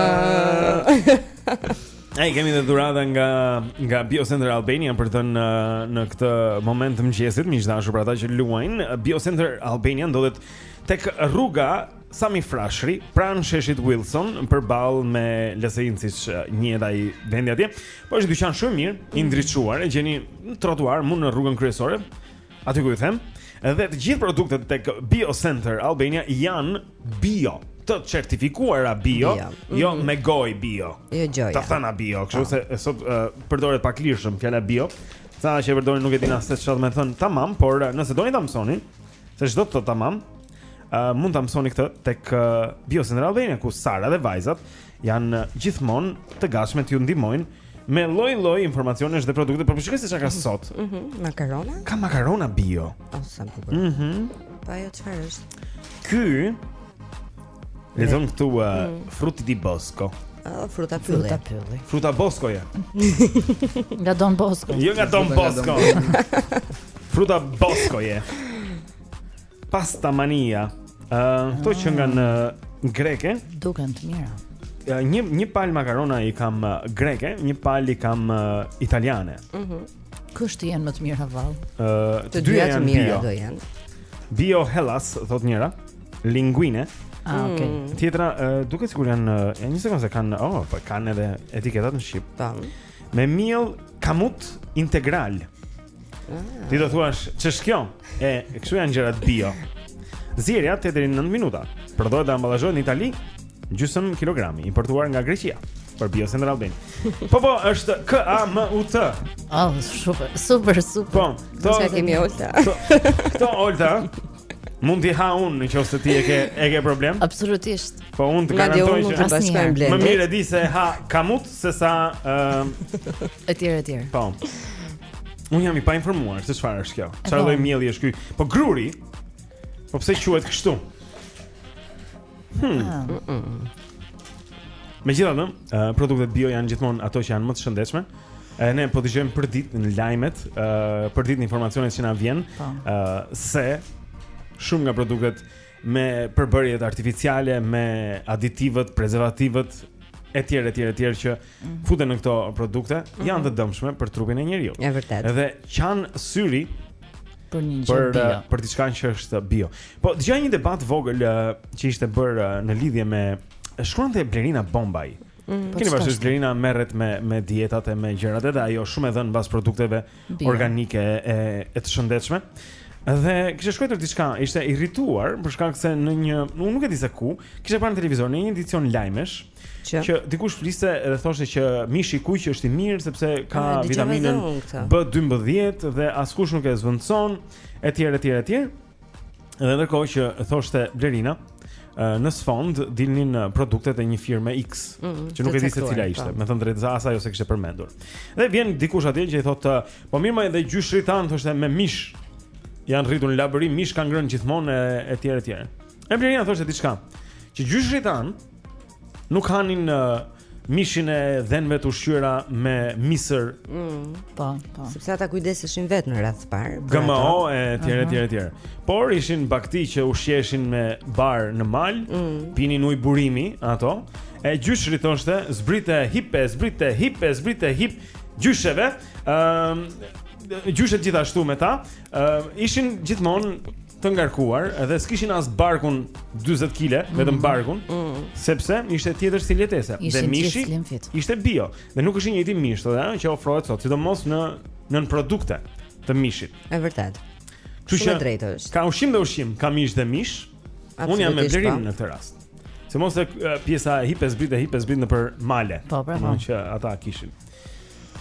Ai kemi dhe dhurata nga nga Biocenter Albania për të në në këtë moment të mëngjesit, miq dashur, për ata që luajnë. Biocenter Albania ndodhet tek rruga Sami Frashëri, pranë sheshit Wilson, përballë me L S I-n, siç njihet ai vendi atje. Po është dyqan shumë mirë, i ndriçuar, e gjeni në trotuar, mund në rrugën kryesore, aty ku ju them. Dhe të gjithë produktet tek Biocenter Albania janë bio, të certifikuara bio, bio. Jo mm -hmm. me goj bio. Jo gjoja. Ta thëna bio, kështu se sot uh, përdoret pak lirshëm fjala bio. Sa që e përdorin nuk e din as se çfarë më thon tamam, por uh, nëse doni ta mësoni, se çdo të thotë tamam, uh, mund ta mësoni këtë tek uh, Biocenter Albania, ku Sara dhe vajzat janë uh, gjithmonë të gatshme t'ju ndihmojnë me lloj-lloj informacionesh dhe produkte. Por shikoj se çka ka sot. Mhm, mm makarona? Ka makarona bio. Oh, sa bukur. Mhm. Pa ajo çfarë është? Ky lezon këtu uh, mm. frutti di bosco. Oh, fruta pylli. Fruta pylli. Fruta bosco ja. Nga Don Bosco. Jo nga Don Bosco. Fruta bosco je. Pasta mania. Uh, Këto që nga në greke duken të mira. Uh, një një palë makarona i kam uh, greke, një palë i kam uh, italiane. Mhm. Mm Kushti janë më të mira vallë? Uh, të dyja janë bio. Do janë. Bio Hellas thot njëra, linguine. Ah, okay. Mm. Tjetra uh, duket sikur janë uh, një sekondë se kanë, oh, po kanë edhe etiketat në shqip. Tam. Me miell kamut integral. Ah. Ti do thuash, ç'është kjo? E, kështu janë gjërat bio. Zjerja tetë deri në nëntë minuta. Prodhohet dhe amballazhohet në Itali, gjysmë kilogrami, importuar nga Greqia për Biocenter Albania. Po po, është K A M U T. Oh, super, super, super. Po, to kemi Olta. Kto Olta? Mund t'i ha unë nëse ti e ke e ke problem? Absolutisht. Po unë të garantoj që asnjëherë. Më mirë e di se ha kamut se sa ë etj etj. Po. Unë jam i pa informuar se çfarë është kjo. Çfarë lloj mielli është ky? Po gruri. Po pse quhet kështu? Hmm. Ah. Megjithatë, uh, produktet bio janë gjithmonë ato që janë më të shëndetshme. E ne po dëgjojmë për ditë në lajmet, uh, për ditë në informacionet që na vjen, uh, se shumë nga produktet me përbërjet artificiale, me aditivët, prezervativët etj etj etj që mm. futen në këto produkte, mm -hmm. janë të dëmshme për trupin e njeriu. Është vërtet. Edhe qanë syri për një gjë për, bio. Për diçka që është bio. Po dëgjoj një debat vogël uh, që ishte bërë uh, në lidhje me shkruante Blerina Bombaj. Mm, Keni parasysh Blerina merret me me dietat e me gjërat edhe ajo shumë e dhënë mbas produkteve bio. Organike e, e të shëndetshme. Dhe kishte shkruar diçka, ishte irrituar për shkak se në një, unë nuk e di se ku, kishte parë në televizor në një edicion lajmesh që, që dikush fliste dhe thoshte që mishi i kuq është i mirë sepse ka a, vitaminën B dymbëdhjetë dhe askush nuk e zvendçon etj etj etj. Dhe ndërkohë që thoshte Blerina, në sfond dilnin produktet e një firme X, mm, që nuk e di se cila ishte, me thënë drejtë as ajo se kishte përmendur. Dhe vjen dikush atje që i thotë, po mirë më edhe gjyshri tan thoshte me mish janë rritur në labëri, mish kanë ngrënë gjithmonë etj etj. E Blerina thoshte diçka, që gjyshrit tan nuk hanin uh, mishin e dhenëve të ushqyera me misër. Mm. Po, po. Sepse ata kujdeseshin vetë në radh parë. G M O etj etj etj. Por ishin bakti që ushqeshin me bar në mal, mm. pinin ujë burimi ato. E gjyshri thoshte, zbrite hipe, zbrite hipe, zbrite hip gjysheve. Ëm uh, gjyshet gjithashtu me ta, uh, ishin gjithmonë të ngarkuar, edhe s'kishin as barkun dyzet kile, mm. vetëm barkun, mm. sepse ishte tjetër stil jetese. Dhe mishi ishte bio, dhe nuk është i njëjti mish, thotë, që ofrohet sot, sidomos në nën produkte të mishit. Është vërtet. Kështu që drejtë është. Ka ushqim dhe ushqim, ka mish dhe mish. Unë jam me Blerin në këtë rast. Se mos e uh, pjesa hipe zbrit e hipe zbrit nëpër male. Po, po. Që ata kishin.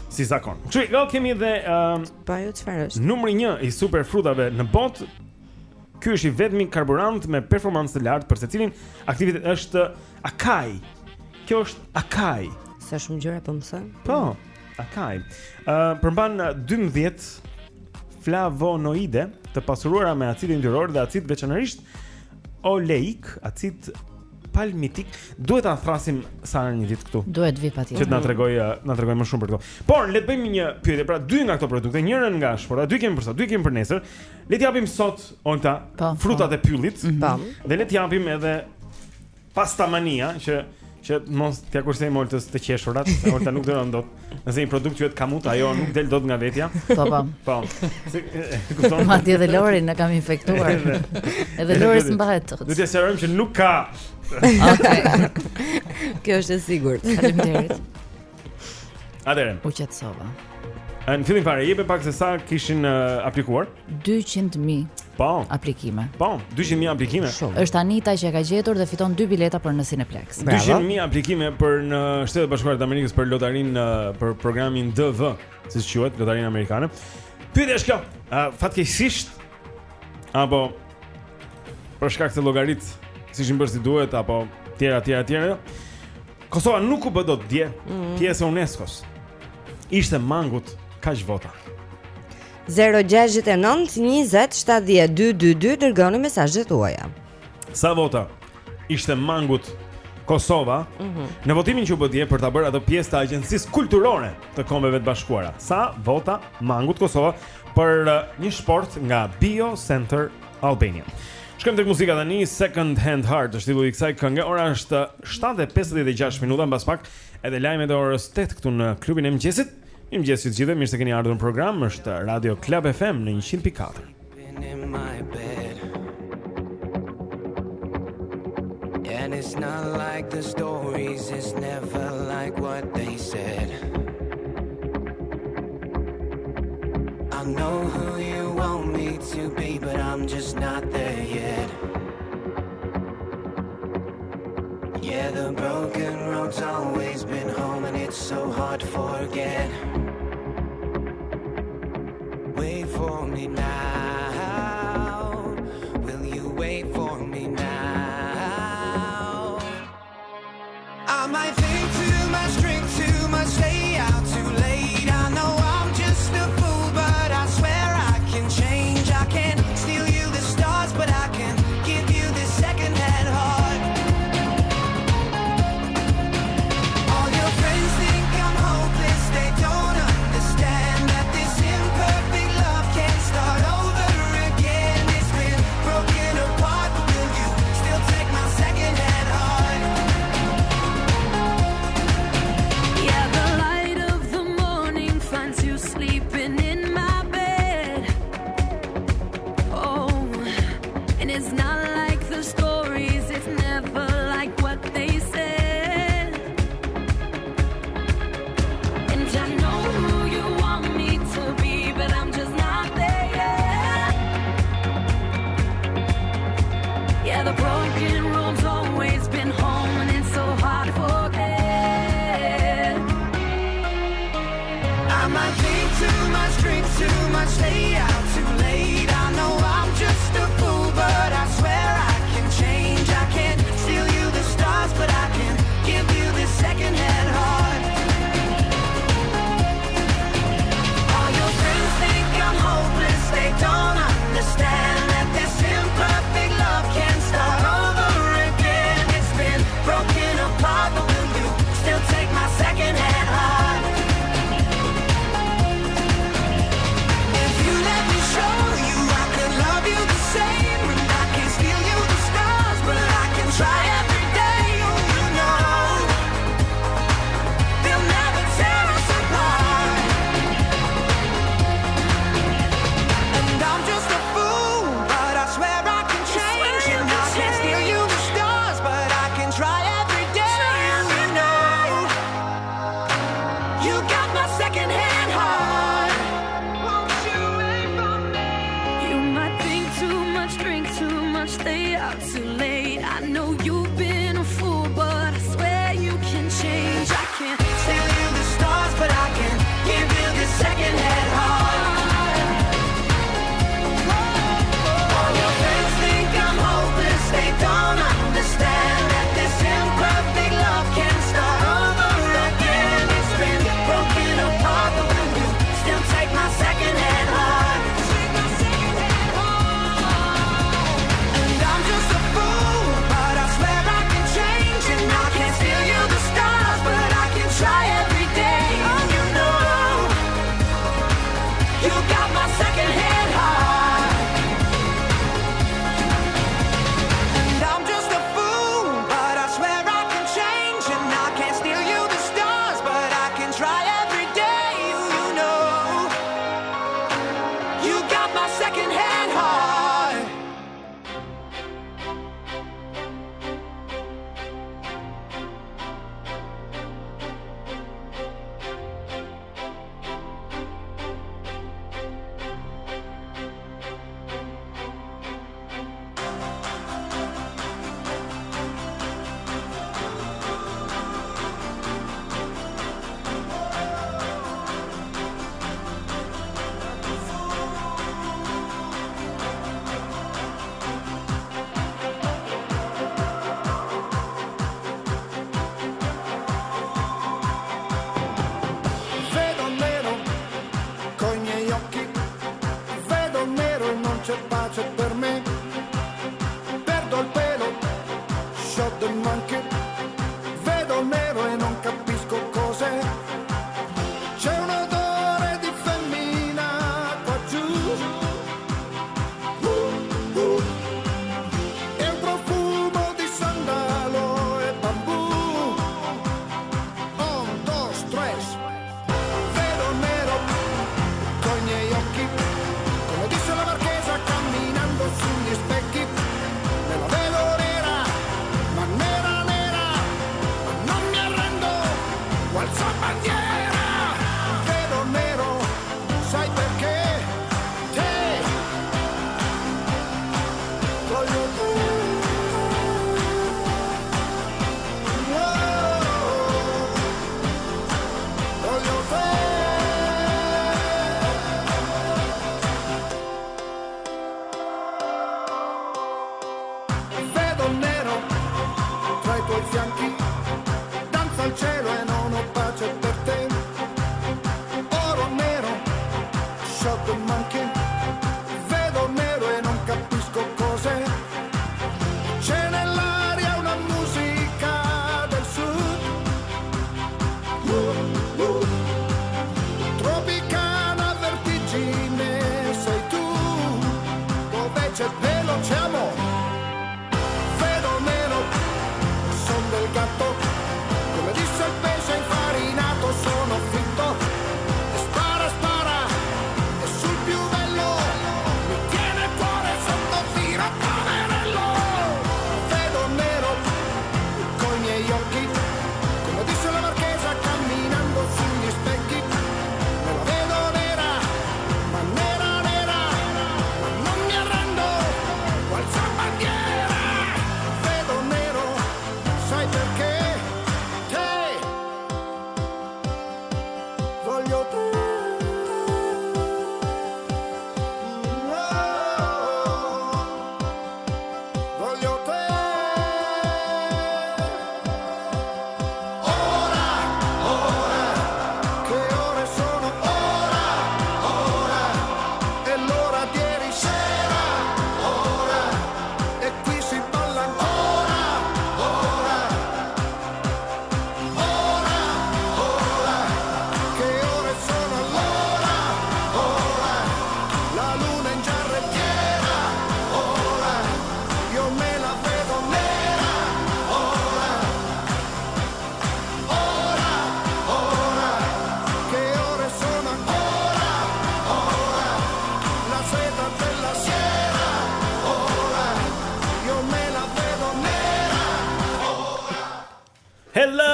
si zakon. Kështu që kemi edhe uh, Po ajo çfarë është? numri një i superfrutave në botë. Ky është i vetmi karburant me performancë të lartë për secilin aktivitet është akaj. Kjo është akaj. Sa shumë gjëra po mësoj? Po, akaj. Ë uh, përmban dymbëdhjetë flavonoide të pasuruara me acid yndyror dhe acid veçanërisht oleik, acid palmitik. Duhet ta thrasim Sara një ditë këtu. Duhet vi patjetër. Që të na tregoj na tregoj më shumë për këto. Por le të bëjmë një pyetje, pra dy nga këto produkte, njërin nga shporta, dy kemi për sot, dy kemi për nesër. Le të japim sot Olta frutat e pyllit. Tam. Dhe le të japim edhe pasta mania që që mos t'ia kursej moltës të qeshurat, Olta nuk dëron dot. Nëse një produkt quhet kamuta, ajo nuk del dot nga vetja. Po po. Po. Si kupton? Madje edhe Lori na kam infektuar. Edhe Lori s'mbahet tot. Duhet të sqarojmë që nuk ka. Okej. Kjo është e sigurt. Faleminderit. Atëherë. U qetësova. Në fillim fare, jepë pak se sa kishin uh, aplikuar? dyqind mijë Po. aplikime. Po, dyqind mijë aplikime. Është Anita që e ka gjetur dhe fiton dy bileta për në Cineplex. dyqind mijë aplikime për në Shtetet Bashkuara të Amerikës për lotarinë për programin D V, siç quhet, lotarinë amerikane. Pyetja është kjo, uh, fatkeqësisht apo për shkak të llogarit si ishin bërë si duhet apo tjera tjera tjera, Kosova nuk u bë dot dje mm. pjesë e UNESCO-s. Ishte mangut kaq vota. zero gjasht e nëntë njëzet shtatëdhjetë dy dy dy dërgoni mesazhet tuaja. Sa vota ishte mangut Kosova mm -hmm. në votimin që u bë dje për ta bërë ato pjesë të agjencisë kulturore të Kombeve të Bashkuara? Sa vota mangut Kosova për uh, një sport nga Bio Center Albania? Shkojmë tek muzika tani. Second Hand Heart është titulli i kësaj këngë. Ora është shtatë e pesëdhjetë e gjashtë minuta, mbas pak edhe lajmet e orës tetë këtu në klubin e mëngjesit. Mirëmëngjes të gjithëve, mirë se keni ardhur në program. Është Radio Club F M në one hundred point four. And it's not like the stories, it's never like what they said. I know who you want me to be, but I'm just not there yet. Yeah, the broken road's always been home, and it's so hard to forget. Wait for me now. Will you wait for me now? I might think too much, drink too much, stay out too late. I know I'm just a fool, but I swear I can change. I can't steal you the stars, but I can give you this second-hand heart. All your friends think I'm hopeless, they don't understand that this imperfect love can't start over again. It's been broken apart, but will you still take my second-hand heart?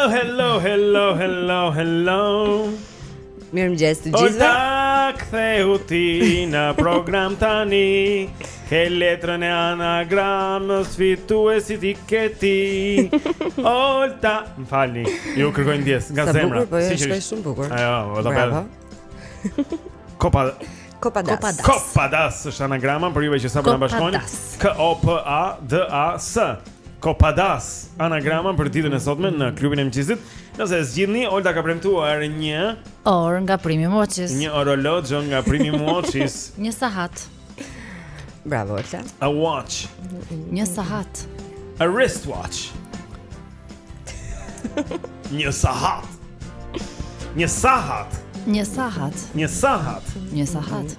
Hello, hello, hello, hello, hello. Mirëmëngjes të gjithëve. Ota ktheu ti në program tani. Ke letrën e anagramës fituesit i ke ti. Olta, më falni, ju kërkoj ndjes nga Sa zemra. bukur, po, Sigurisht. shkoj shumë bukur. Ajo, ota Bravo. Kopa Kopadas. Kopadas është anagrama për juve që sapo na bashkoni. Kopadas. K O P A D A S. Kopadas, anagrama për ditën e sotme në klubin e mëngjesit. Nëse e zgjidhni, Olta ka premtuar një Orë nga Primi Moçis. një orologjo nga Primi Moçis. Një sahat. Bravo, Olta. A watch, Një sahat. a wristwatch. Një sahat. Një sahat. Një sahat. Një sahat. Një sahat.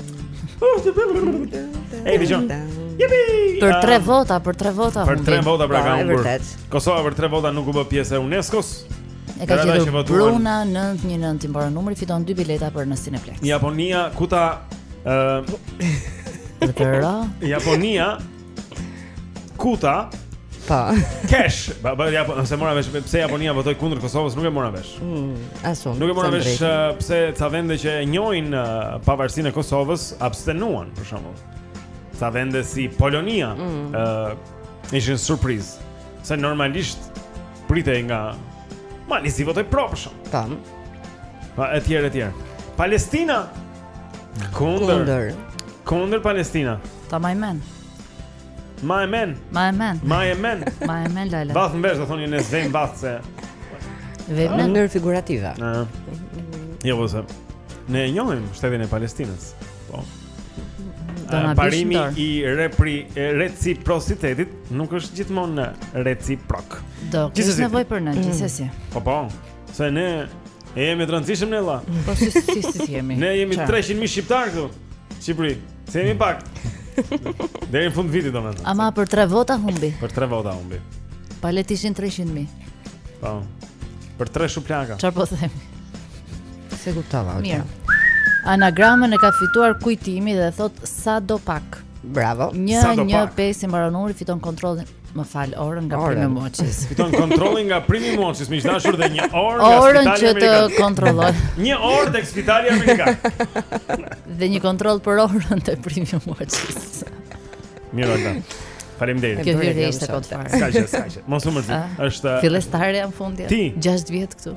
Ej, dëgjon. Jepi! Për tre Um, vota, për tre vota Për tre humbin. vota pra Po, ka e humbur. vërtet. Kosova për tre vota nuk u bë pjesë e UNESCO-s. E ka Për ata që gjetur votuan. Bruna nëntë një nëntë i mbaron numri, fiton dy bileta për në Cineplex. Japonia, ku ta ë Për të ra, Japonia Kuta Po. Cash. Ba, ba, Japo, nëse mora vesh pse Japonia votoi kundër Kosovës, nuk e mora vesh. Mm, asun. Nuk e mora sa vesh drejt. uh, pse ca vende që e njohin uh, pavarësinë e Kosovës abstenuan për shembull. Ca vende si Polonia ë Mm. uh, ishin surprizë. Se normalisht pritej nga Mali si votoi pro për shembull. Tam. Pa etj etj. Palestina kundër Kundër. kundër Palestina. ta ma e men. Ma e men, Ma e men. ma e men. Ma e men Lala. Vath mbesh, do thoni ne zvejm vath se. Në Vepne. mënyrë figurative. Ëh. Jo, po se ne e njohim shtetin e Palestinës. Po. Do na Eh, Parimi bish në i repri e reciprocitetit nuk është gjithmonë reciprok. Do kish Gjithsesi. nevojë për në gjithsesi. Po po. Se ne e jemi të rëndësishëm ne valla. Po si si si jemi. Ne jemi Qa? treqind mijë shqiptar këtu. Shqipëri. Se jemi pak. Deri në fund vitit domethënë. Ama për tre vota humbi. Për tre vota humbi. Pa let ishin treqind mijë. Po. Për tre shuplaka. Çfarë po themi? Se kuptova. Olta. Mirë. Anagramën e ka fituar Kujtimi dhe thot sa do pak. Bravo. Një Sa do një pak. pesë i mbaron numri, fiton kontrollin. Më fal, orën nga Orën. Primi Moçis. Fiton kontrollin nga Primi Moçis, miq dashur, dhe një orë nga Orën Spitali që të Amerikan. kontrolloj. Një orë tek Spitali Amerikan. Dhe një kontroll për orën te Primi Moçis. Mirë, Olta. Faleminderit. Kjo bëre hyrje jam ishte sot. kot fare. Ska gjë, ska gjë. Mos u mërzi. A? Është Fillestare jam fundja. Ti. gjashtë vjet këtu.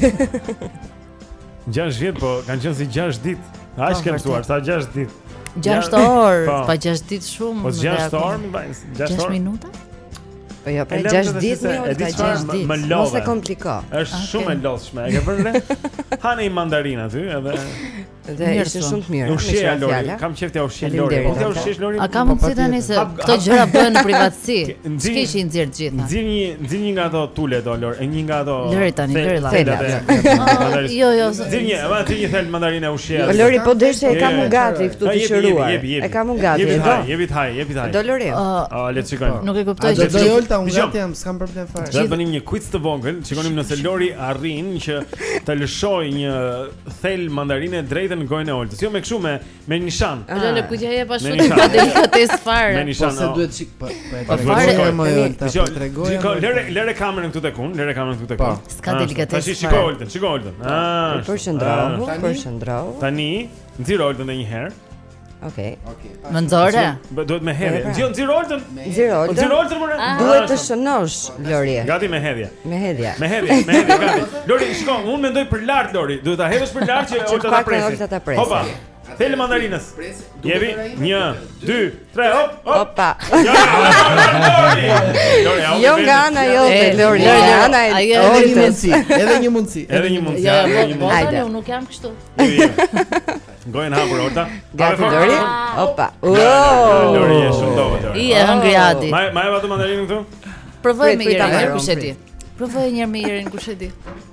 gjashtë vjet, po kanë qenë si gjashtë ditë. Aq Po, kem vërtet. thuar, sa gjashtë ditë. gjashtë Ja- orë, Po. pa gjashtë ditë shumë. Po dhe gjashtë akoma- orë, më vajs, gjashtë gjashtë orë. minuta? Po jo, pra E lëm gjashtë këtë ditë se- mi e Olta, di çfarë, gjashtë më- ditë. më Mos lodhe. e kompliko. Është Okej. shumë e lodhshme. E ke vënë re? Ha një mandarin aty, edhe Dhe Mirë ishin shumë. shumë të mira. ushqeja me qira Lori. fjala. Kam qejf t'ja ushqej Lori. Faleminderit, Po t'ja Olta. ushqesh Lori? A ka Po, mundësi tani se Hap- këto hap- gjëra bëhen në privatësi? Nxirr- S'kesh i nxjerr të gjitha. Nxirr një, nxirr një nga ato tule do Lori, e një nga ato. Lori tani, thel- Lori, la. thelat e- Ah, jo, jo. Nxirr një, ama nxirr një thel mandarine ushqeja. Po Lori po deshe e ka Je, mu gati këtu A, të jepi, qëruar. jepi, jepi, E ka mu jepi. gati, Jepi e të do. haj, jepi të haj, jepi të haj. Do Lori. Ah, Ah, le të shikojmë. Nuk e A kuptoj do gjë. doj Olta, unë Dgjom. gati jam, s'kam problem fare. Do të bënim një quiz të vogël, shikonim nëse Lori arrin që të lëshoj një thel mandarine drejtën në gojën e Oltës. Jo me kështu me me nishan. Lole kujtja je pa Me shumë nishan. ka delikatesë Me fare. Po nishan. se o. duhet çik po po e Po, fare, tregoj më tani- Olta, Dgjoj, po tregoj. shiko, lere lere kamerën këtu tek unë, lere kamerën këtu tek Po. unë. S'ka Ah, delikatesë Tash shiko fare. Oltën, shiko Oltën. Ah. Përshëndrohu, ah. përshëndrohu. Tani nxirr Oltën edhe një herë. Okej. Më nxore. Bë- Duhet me hedhje. Po, pra. Nxirr nxirr Oltën. Zero Po nxirr Olta. Oltën more. Duhet të shënosh Lori. Gati me hedhje. Me hedhje. Me hedhje, me hedhje gati. Lori, shiko, unë mendoj për lart Lori. Duhet ta hedhësh për lart që Që Olta ta pak presi. Olta ta presi. Hopa. Thel mandarinës. Jepi. një, dy, tre, hop, hop. Opa. Ja, Lori. Lori, au. Jo nga ana jote E, Lori, Lori, nga ana e ajo Edhe një Oltës. mundsi, edhe një mundsi. Edhe një mundësi, Ja, edhe një po, mundësi. Hajde. unë nuk jam kështu. Gojën hapur Olta. Gati Hapur, Lori? hapur. Opa. Lori je Oh. shumë dobët Lori. I e hëngri Adi. Ma ma e vatu mandarinën këtu? Provoj Prit, me prit, ta njërin, marrëm, kush e prit. di. Provoj një herë me njërin, kush e di.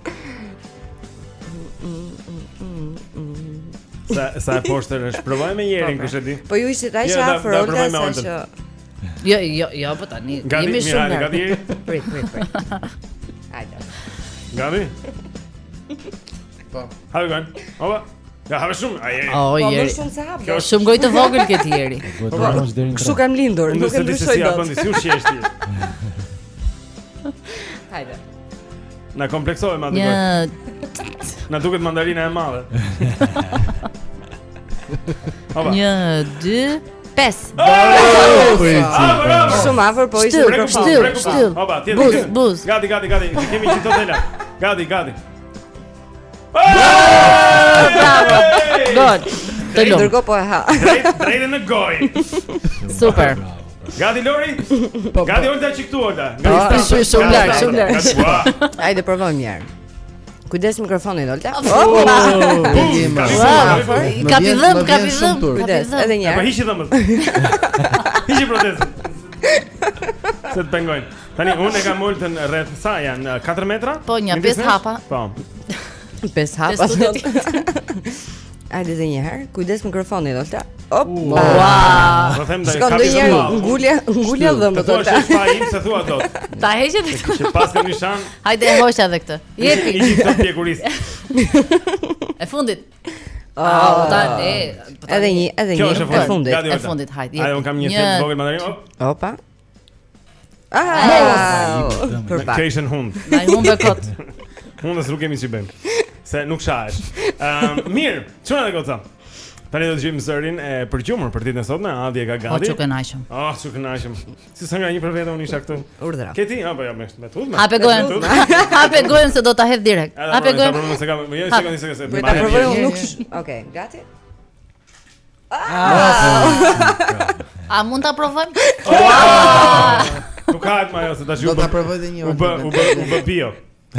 Sa sa e poshtër është. Provoj me njërin kush e di. Po ju ishit aq Jo, da- afër da Olta provoj me sa Oltën. që Jo, jo, jo, po tani Gati, jemi mirë, shumë hajde, larg. gati jeri? prit, prit, prit. Hajde. Gati? Po. Hajde gojën. Opa. Ja, hapë shumë. Ai. Oh, Po më jeri. shumë se hap. Kjo është Shumë gojë të vogël ke ti jeri. Duhet të marrësh deri në Kështu tre. kam lindur, Unë nuk se e di se ndryshoj si ja dot. bëndi, si ushqesh ti. Hajde. Na kompleksojmë aty. Një Na duket mandarina e madhe. Opa. Një, dy, pes. Shumë afër po ishte mikrofon. Shtyll, shtyll. Opa, tjetër. Buz, tjetër. buz. Gati, gati, gati. Kemi gjithë Tela. Gati, gati. Bravo. Gol. Të lumë. Ndërkohë po e ha. Drejt, drejtë në gojë. Super. Gati Lori? Gati Olta që këtu Olta. Shumë shumë larg, shumë larg. Hajde provojmë një herë. Kujdes mikrofonin Olta. Kapi dhëm, kapi dhëm. Kujdes, edhe një Po herë. hiqi dhëmët. Hiqi protezën. Se të pengojnë. Tani unë e kam ultën rreth sa janë katër metra? Po një Midis pesë nesh? hapa. Po. Pesë hapa. Hajde edhe një herë. Kujdes mikrofonin Olta. Op. Po them dai Shkon ndonjëherë ngulja, ngulja dhëmbët Olta. Olta. Është pa im se thua dot. Ta heqet e këtu. Që pas ka nishan. Hajde e hoqa edhe këtë. Jepi. I gjithë të pjekurisë. E fundit. Oh, tani. Edhe një, edhe Kjo një është e e fundit. fundit. Gati, E Olta. fundit, hajde. Hajde, unë kam një fletë vogël mandarinë. Op. Opa. Ah, për pak. Kjo ishte në hund. Na i humbe kot. Hundës nuk kemi që bëjmë. Se nuk shahesh. Ëm, mirë, çuna dhe goca. Tani do të gjejmë zërin e përgjumur për ditën e sotme. Adi e ka Po gati. çu kënaqem. Ah, çu kënaqem. Si sa nga një për vete unë isha këtu. Urdhra. Ke ti? Apo jo, me me tudme. Hape gojën. Hape gojën se do ta hedh direkt. Hape gojën. Apo se kam, jo, sekondë, sekondë. Po ta provoj unë nuk. Okej, gati? A mund ta provojmë? Nuk ka më ajo se tash Do ta provoj edhe një U orë. bë, u bë, u bë bio.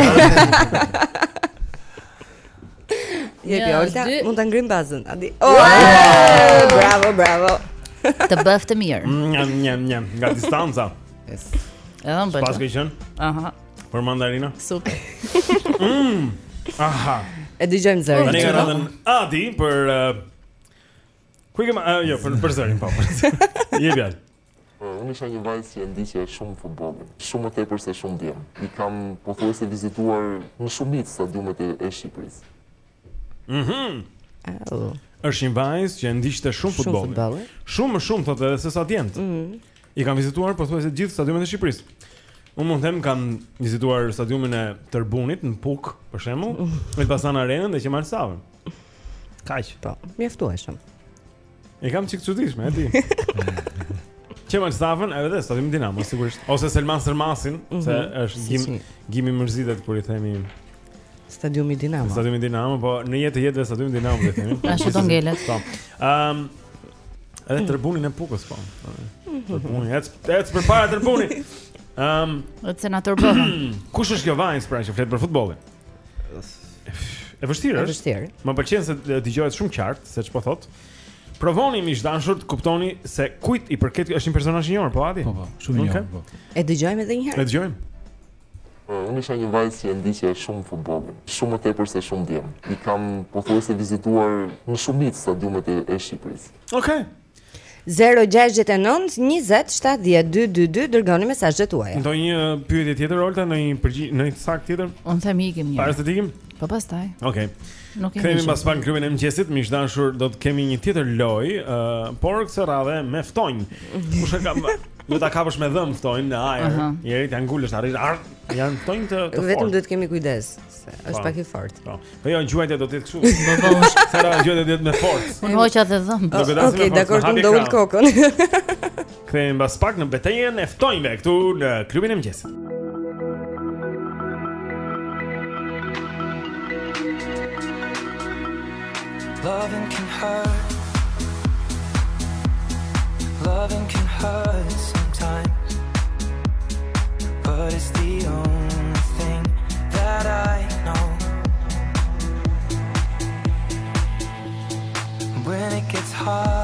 Jepi Një, Olta, dy. mund ta ngrim bazën. Adi. Oh, bravo, bravo. Të bëf të mirë. Njam, njam, njam, nga distanca. Edhe më Pas bëj. ke qenë Aha, për mandarina. super. Aha. E dëgjojmë zërin. Tani ka rënë Adi për uh, ku i kema, uh, jo, për për zërin po. Jepi al. Unë isha një vajzë që e ndiqe shumë futbollin, shumë më tepër se shumë djem. I kam pothuajse vizituar në shumicë stadiumet e, e Shqipërisë. Mhm. Au. Është një vajzë që e ndiqte shumë Shumë futbollin. futbollin. Shumë më shumë thotë edhe se sa djemt. I kam vizituar pothuajse gjithë stadiumet e Shqipërisë. Unë mund të them kam vizituar stadiumin e Tërbunit në Puk, për shembull, Elbasan Arenën dhe Qemal Savën. Kaq. Po, mjaftueshëm. E kam çik çuditshme, e di. Qemal Savën edhe stadiumi Dinamo sigurisht, ose Selman Sërmasin, se është Si, gim si. gimi mërzitet kur i themi Stadiumi Dinamo. stadiumi Dinamo, po në jetë jetë stadiumi Dinamo do i themi. Ashtu do ngelet. Po. Ëm edhe Tërbunin e Pukës po. Tërbuni, ec ec përpara Tërbunit. Ëm Edhe se na turbova. Kush është kjo vajzë pra që flet për futbollin? E vështirë E është. vështirë. Më pëlqen se dëgohet shumë qartë se ç'po thot. Provoni miq dashur të kuptoni se kujt i përket është një personazh i njohur, po Adi? Po po, shumë i njohur, po. E dëgjojmë edhe një Le herë. dëgjojmë. Unë isha një vajzë që e ndiqe shumë futbollin, shumë më tepër se shumë djem. I kam pothuajse vizituar në shumicë stadiumet e, e Shqipërisë. Okej. zero gjasht nënt njëzet shtatëdhjetë dy dy dy dërgoni mesazhet tuaja. Ndonjë pyetje tjetër Olta, në një përgjigje, në një sakt tjetër? Unë them ikim Para një. se të ikim? Po pastaj. Okej. Nuk e Kthehemi hiqem. pas pak në klubin e mëngjesit, miq dashur, do të kemi një tjetër lojë, uh, por këtë radhe me ftonj. Kush e ka do ta kapësh me dhëm ftojnë në ajër. Aha. Njëri ta ngulësh arrit. ar- Janë ftojnë të të Vetëm fortë. duhet kemi kujdes, se është Po. pak i fortë. Po. Po jo, gjuajtja do të jetë kështu. Po po unë Sa ra gjuajtja do të jetë me forcë. unë hoqa dhe dhëm. Do të dasim Okej, me forcë, dakor, hapi unë do ul krahun. kokën. Kthehemi pas pak në betejën e ftojnëve këtu në klubin e mëngjesit. Loving can hurt. Loving can hurt sometimes. But it's the only thing that I know. When it gets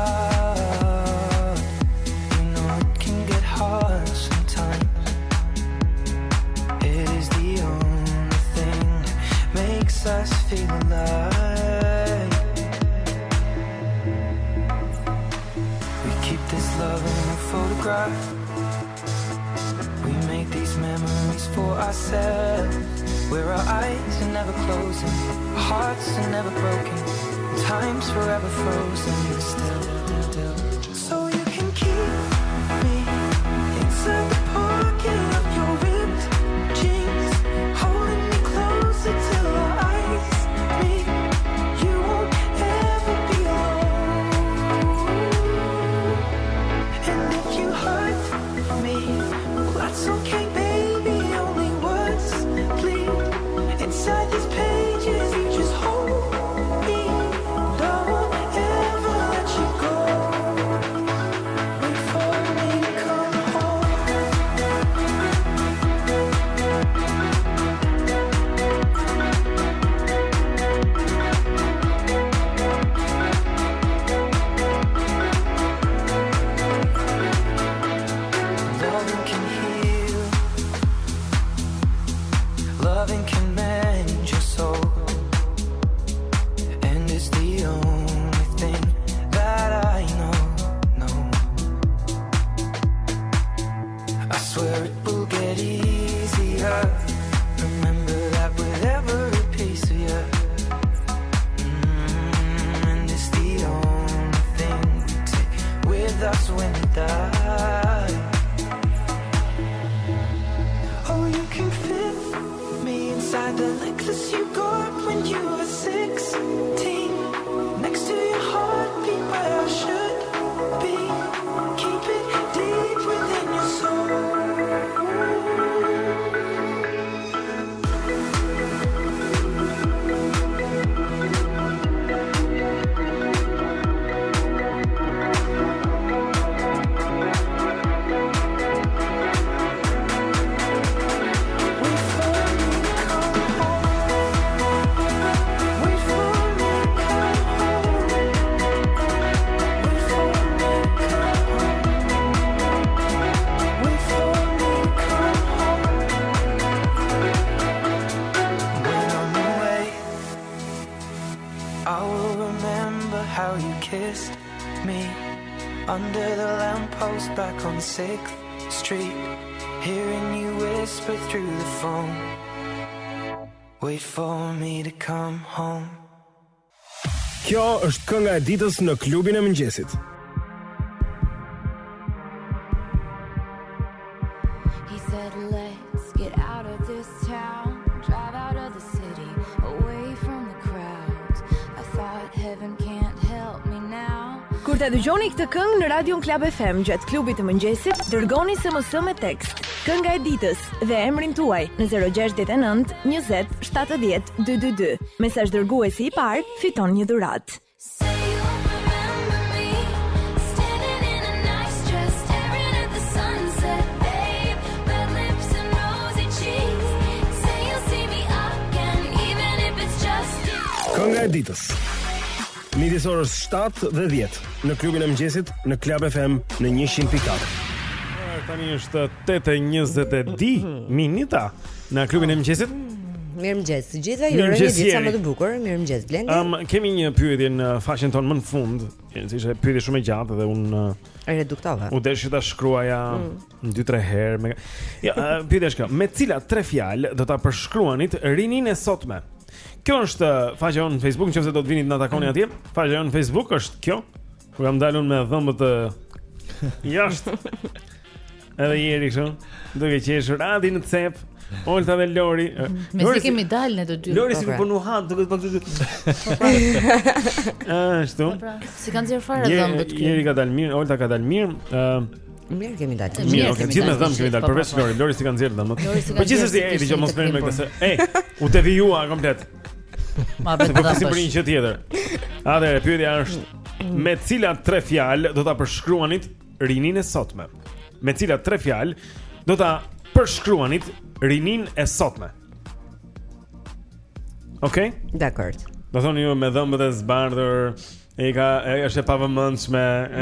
hard, you know it can get hard sometimes. It is the only thing that makes us feel alive. We keep this love in a photograph. We make these memories for ourselves, where our eyes are never closing, our hearts are never broken, and time's forever frozen still, still. So you can keep me inside the pocket of your ripped jeans, holding me like the necklace you got when you were sixteen. Next to your heartbeat where I should be. Keep it deep within your soul. How you kissed me under the lamppost back on sixth street, hearing you whisper through the phone, wait for me to come home. Kjo është kënga e ditës në klubin e mëngjesit. He said, let's get out of this town, drive out of the city, away from the crowds. I thought heaven can't help me now. Kur ta dëgjoni këtë këngë në Radion Klab F M gjatë klubit të mëngjesit, dërgoni S M S me tekst kënga e ditës dhe emrin tuaj në zero gjasht nënt njëzet shtatëdhjetë dytë. Mesazh dërguesi i parë fiton një dhuratë. Kënga e ditës. Midis orës shtatë dhe dhjetë në klubin e mëngjesit në Club F M në njëqind pikë katër. Tani është tetë e njëzet e di minuta në klubin e mëngjesit. Mirëmëngjes të gjithëve, ju uroj një ditë sa më të bukur. Mirëmëngjes Blendi. Um, kemi një pyetje në faqen tonë më në fund, që ishte pyetje shumë e gjatë dhe unë e reduktova. U deshi ta shkruaja mm. dy tre herë. Me... Jo, uh, pyetja është kjo: me cilat tre fjalë do ta përshkruanit rinin e sotme? Kjo është faqja jonë në Facebook, nëse do të vini të na takoni atje. Faqja jonë në Facebook është kjo. Ku kam dalur me dhëmbët të jashtë. Edhe ieri kështu, duke qeshur Adi në cep, Olta dhe Lori. Me si kemi dalë ne të dy. Lori si po nuhat, duke të pak ashtu. Si kanë nxjerr fare dhëmbët këtu. Ieri ka dalë mirë, Olta ka dalë mirë. Ë Mirë kemi dalë. Mirë, okay, gjithë me dhëmbë kemi dalë, përveç Lori. Lori si kanë nxjerr dhëmbët. Po gjithsesi ai dëgjoj mos merrni me këtë se, ej, u devijua komplet. Ma vetë po si për një gjë tjetër. Atëherë pyetja është: me cilat tre fjalë do ta përshkruanit rinin e sotme? Me cilat tre fjalë do ta përshkruanit rinin e sotme? Okej? Okay? Dakor. Do thoni ju me dhëmbët e zbardhur, e ka e është e pavëmendshme,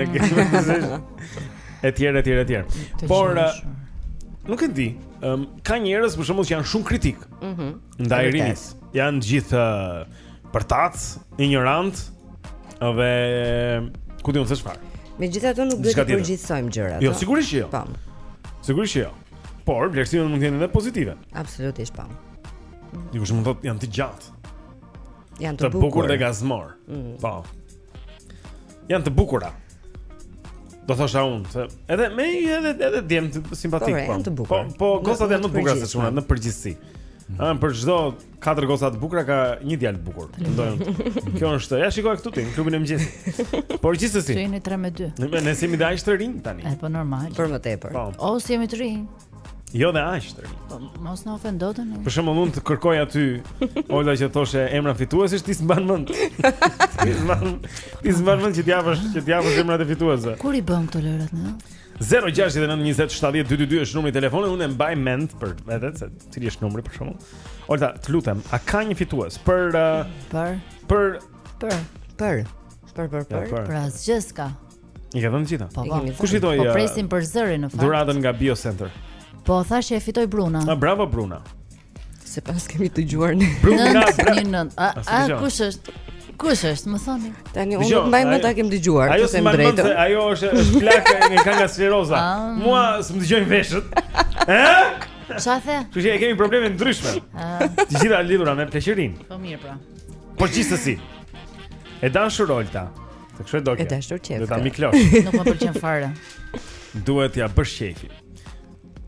e tjerë e tjerë e tjerë. Por nuk e di, um, ka njerëz për shembull që janë shumë kritik. Mhm. Ndaj rinis. Janë gjithë uh, përtac, ignorant, dhe ku diun se çfarë. Megjithatë nuk duhet të përgjithsojmë gjërat. Jo, sigurisht që jo. Po. Sigurisht që jo. Por vlerësimet mund të jenë edhe pozitive. Absolutisht po. Dikush mund të thotë janë të gjatë. Janë të, të bukur dhe gazmor. Mm. Po. Janë të bukura. Do thosha unë, se edhe me edhe edhe djem simpatik po. Janë të bukura. Po, po gosat janë më të bukura se çuna në përgjithësi. Ëm për çdo katër goca të bukura ka një djalë të bukur. Mendojmë. Kjo është, ja shikoj këtu ti, në klubin e mëngjesit. Por gjithsesi. Ju jeni tre me dy. Ne jemi dhe aq të rinj tani. E po normal. Për më tepër. O si jemi të rinj. Jo dhe aq të rinj. Po mos na ofendotën. Për shembull mund të kërkoj aty Olga që thoshe emra fituesish, ti s'mban mend. Ti s'mban. Ti s'mban mend që të japësh, që të japësh emrat e fituesve. Kur i bën këto lërat ne? zero gjasht nënt njëzet shtatëdhjetë dytë dytë është numri i telefonit, unë e mbaj mend për vetë se cili është numri për shkakun. Olta, të lutem, a ka një fitues për uh, për për për për për për për për asgjë s'ka. I ka dhënë gjitha. Po, po. Kush fitoi? Po presim për zërin në fakt. Dhuratën nga Bio Center. Po thashë e fitoi Bruna. Ah, bravo Bruna. Sepas kemi të dëgjuar ne. Bruna një A a kush është? Kush është, më thoni? Tani unë nuk mbaj mend ta kem dëgjuar, ajo të them drejtën. Ajo është është plaka nga Kanga Sferoza. Mua s'm dëgjojnë veshët. Ë? Çfarë the? Kështu që e kemi probleme ndryshme. Të gjitha lidhura me pleqërinë. Po mirë pra. Po gjithsesi. E dashur Olta. Se kështu do ke. E dashur qefka. Do ta miklosh. Nuk më pëlqen fare. Duhet ja bësh qefi.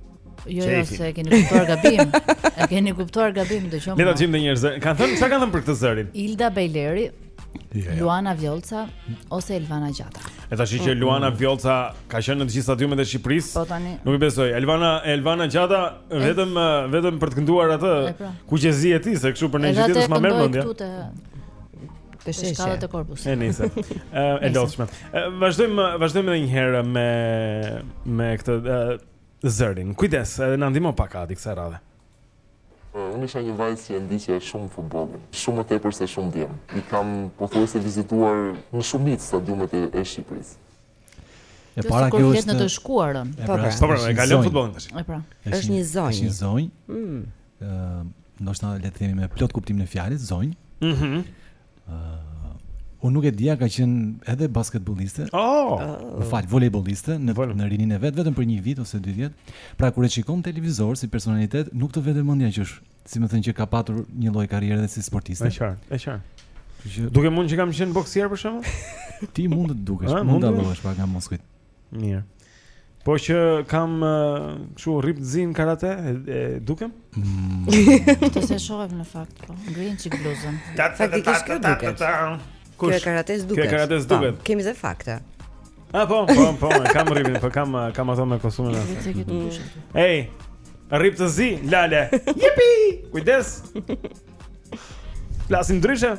Jo, jo, se e keni kuptuar gabim. E keni kuptuar gabim, dëgjoj. Le ta gjejmë edhe një herë. Kan thënë, çfarë kanë thënë për këtë zërin? Ilda Bejleri, Ja, ja. Luana Vjolca ose Elvana Gjata. E tash që Luana Vjolca ka qenë në të gjithë stadiumet e Shqipërisë. Po tani. Nuk i besoj. Elvana Elvana Gjata vetëm vetëm për të kënduar atë kuqezi e tij, se kështu për ne gjithë ditës më merr mendja. Të shkallët e korpusit. E nice. Ë e lodhshme. Vazhdojmë vazhdojmë edhe një herë me me këtë zërin. Kujdes, edhe na ndihmo pak aty kësaj radhe. Unë isha një vajzë që e ndiqe shumë futbollin, shumë më tepër se shumë djem. I kam pothuajse vizituar në shumicë stadiumet e, e Shqipërisë. E para kjo është në të shkuarën. Po pra, po pra, e kalon futbollin tash. E pra. Është një zonjë. Është një zonjë. Mm. Ë, ndoshta le të themi me plot kuptimin e fjalës, zonjë. Mhm. Ë, unë nuk e dija ka qenë edhe basketbolliste. Oh. Më fal, volejbolliste në në rinin e vet, vetëm për një vit ose dy vjet. Pra kur e shikon televizor si personalitet, nuk të vete mendja që është, si më thënë, që ka patur një lloj karriere dhe si sportiste. Është qartë, është qartë. Duke mund që kam qenë boksier për shembull? Ti mund të dukesh, mund ta dallosh pak nga Moskvit. Mirë. Po që kam kështu rrip të zin karate, e dukem? Të se shohem në fakt, po. Ngrihen çik bluzën. Faktikisht kjo duket. Kjo e karates duket. Kjo e karates duket. Kemi dhe fakte. Ah po, po, po, kam rripin, po kam kam ato me kostumin e. Ej, rrip të zi, lale. Yipi! Kujdes. Flasim ndryshe.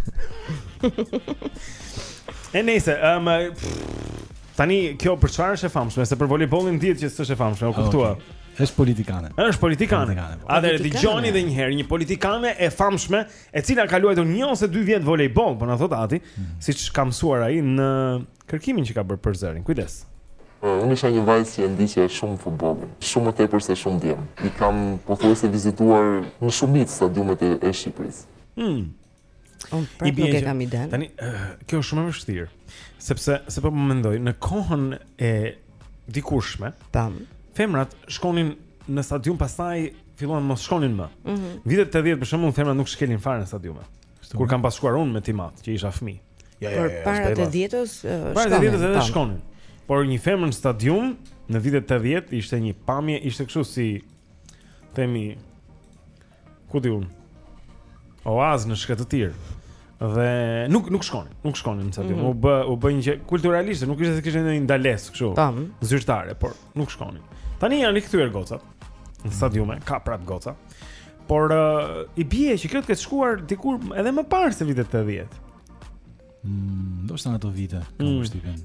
E nejse, um, tani kjo për çfarë është e famshme? Se për volejbollin dihet që s'është e famshme, u kuptua. Okay. Është politikane. Është politikane. Atëherë dëgjoni edhe një herë një politikane e famshme, e cila ka luajtur një ose dy vjet volejboll, po na thot Ati, mm. siç ka mësuar ai në kërkimin që ka bërë për zërin. Kujdes. Unë isha një vajzë që e ndiqe shumë futbollin, shumë më tepër se shumë djem. I kam pothuajse vizituar në shumicë stadiumet e, e Shqipërisë. Hm. Unë prapë nuk e kam iden. Tani, uh, kjo është shumë e vështirë, sepse se po më mendoj në kohën e dikurshme, tam, femrat shkonin në stadium, pastaj filluan mos shkonin më. Mm -hmm. Vitet tetëdhjetë për shembull femrat nuk shkelin fare në stadiume. Kur kam pas shkuar unë me timat, që isha fëmijë. Ja, ja, ja. Para të dhjetës shkonin. Para të dhjetës edhe shkonin. Por një femër në stadium në vitet tetëdhjetë ishte një pamje, ishte kështu si themi ku di unë. Oazë në shkretë të tirë. Dhe nuk nuk shkonin, nuk shkonin në stadium. Mm -hmm. U bë u bë një kulturalisht, nuk ishte se kishte ndonjë ndalesë kështu. Zyrtare, por nuk shkonin. Tani janë rikthyer gocat në stadiume, ka prap goca. Por uh, i bie që kjo të ketë shkuar dikur edhe më parë se vitet tetëdhjetë. Mm, ndoshta në ato vite, kam vështirën.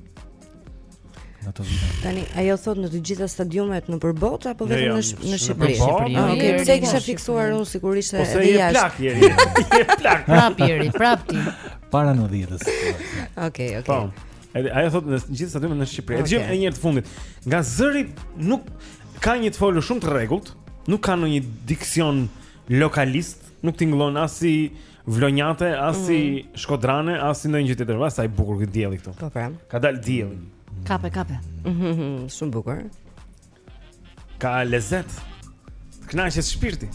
Në ato vite. Tani ajo thot në të gjitha stadiumet në përbot apo vetëm ja, në në Shqipëri? Okej, pse kisha fiksuar unë sigurisht edhe jashtë. Po se plak jeri. Je plak. Prap jeri, prap ti. Para në dhjetës. Okej, okej. Po. Ajo thot në gjithë stadiumet në Shqipëri. Okay. Dëgjojmë edhe një herë të fundit. Nga zëri nuk ka një të folur shumë të rregullt, nuk ka ndonjë diksion lokalist, nuk tingëllon as si vlonjate, as si mm. shkodrane, as si ndonjë gjë tjetër. Vasa i bukur ky dielli këtu. Po pra. Ka dal dielli. Kape, kape. Mhm, shumë bukur. Ka lezet. Kënaqes shpirti.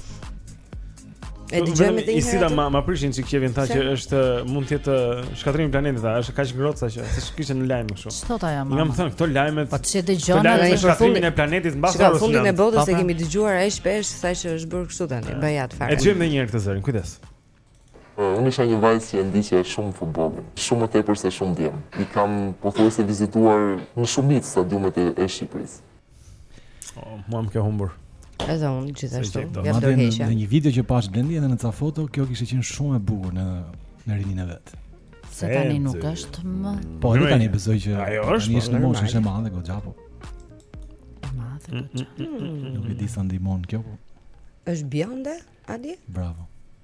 E dëgjojmë edhe një herë. Isida ma ma prishin çik qevin tha që është mund të jetë shkatrimi i planetit, tha, është kaq ngrohtë sa që se kishte në lajm kështu. Ç'thot ajo mama? Jam thënë këto lajmet. Po ç'e dëgjon ai për shkatrimin e planetit mbas orës. Në fundin e botës e kemi dëgjuar ai shpesh sa që është bërë kështu tani, bajat fare. E dëgjojmë edhe një herë këtë zërin, kujdes. Unë isha një vajzë që e ndiqe shumë futbollin, shumë më tepër se shumë djem. I kam pothuajse vizituar në shumicë stadiumet e, e Shqipërisë. Oh, mua më ke humbur. Edhe unë gjithashtu. Ja dorëheqja. Në një video që pash Blendi edhe në ca foto, kjo kishte qenë shumë e bukur në në rinin e vet. Se tani nuk është më. Po, edhe tani besoj që ajo është në moshë është e madhe goxha po. E madhe goxha. Nuk e di sa ndihmon kjo po. Është bjonde, Adi? Bravo.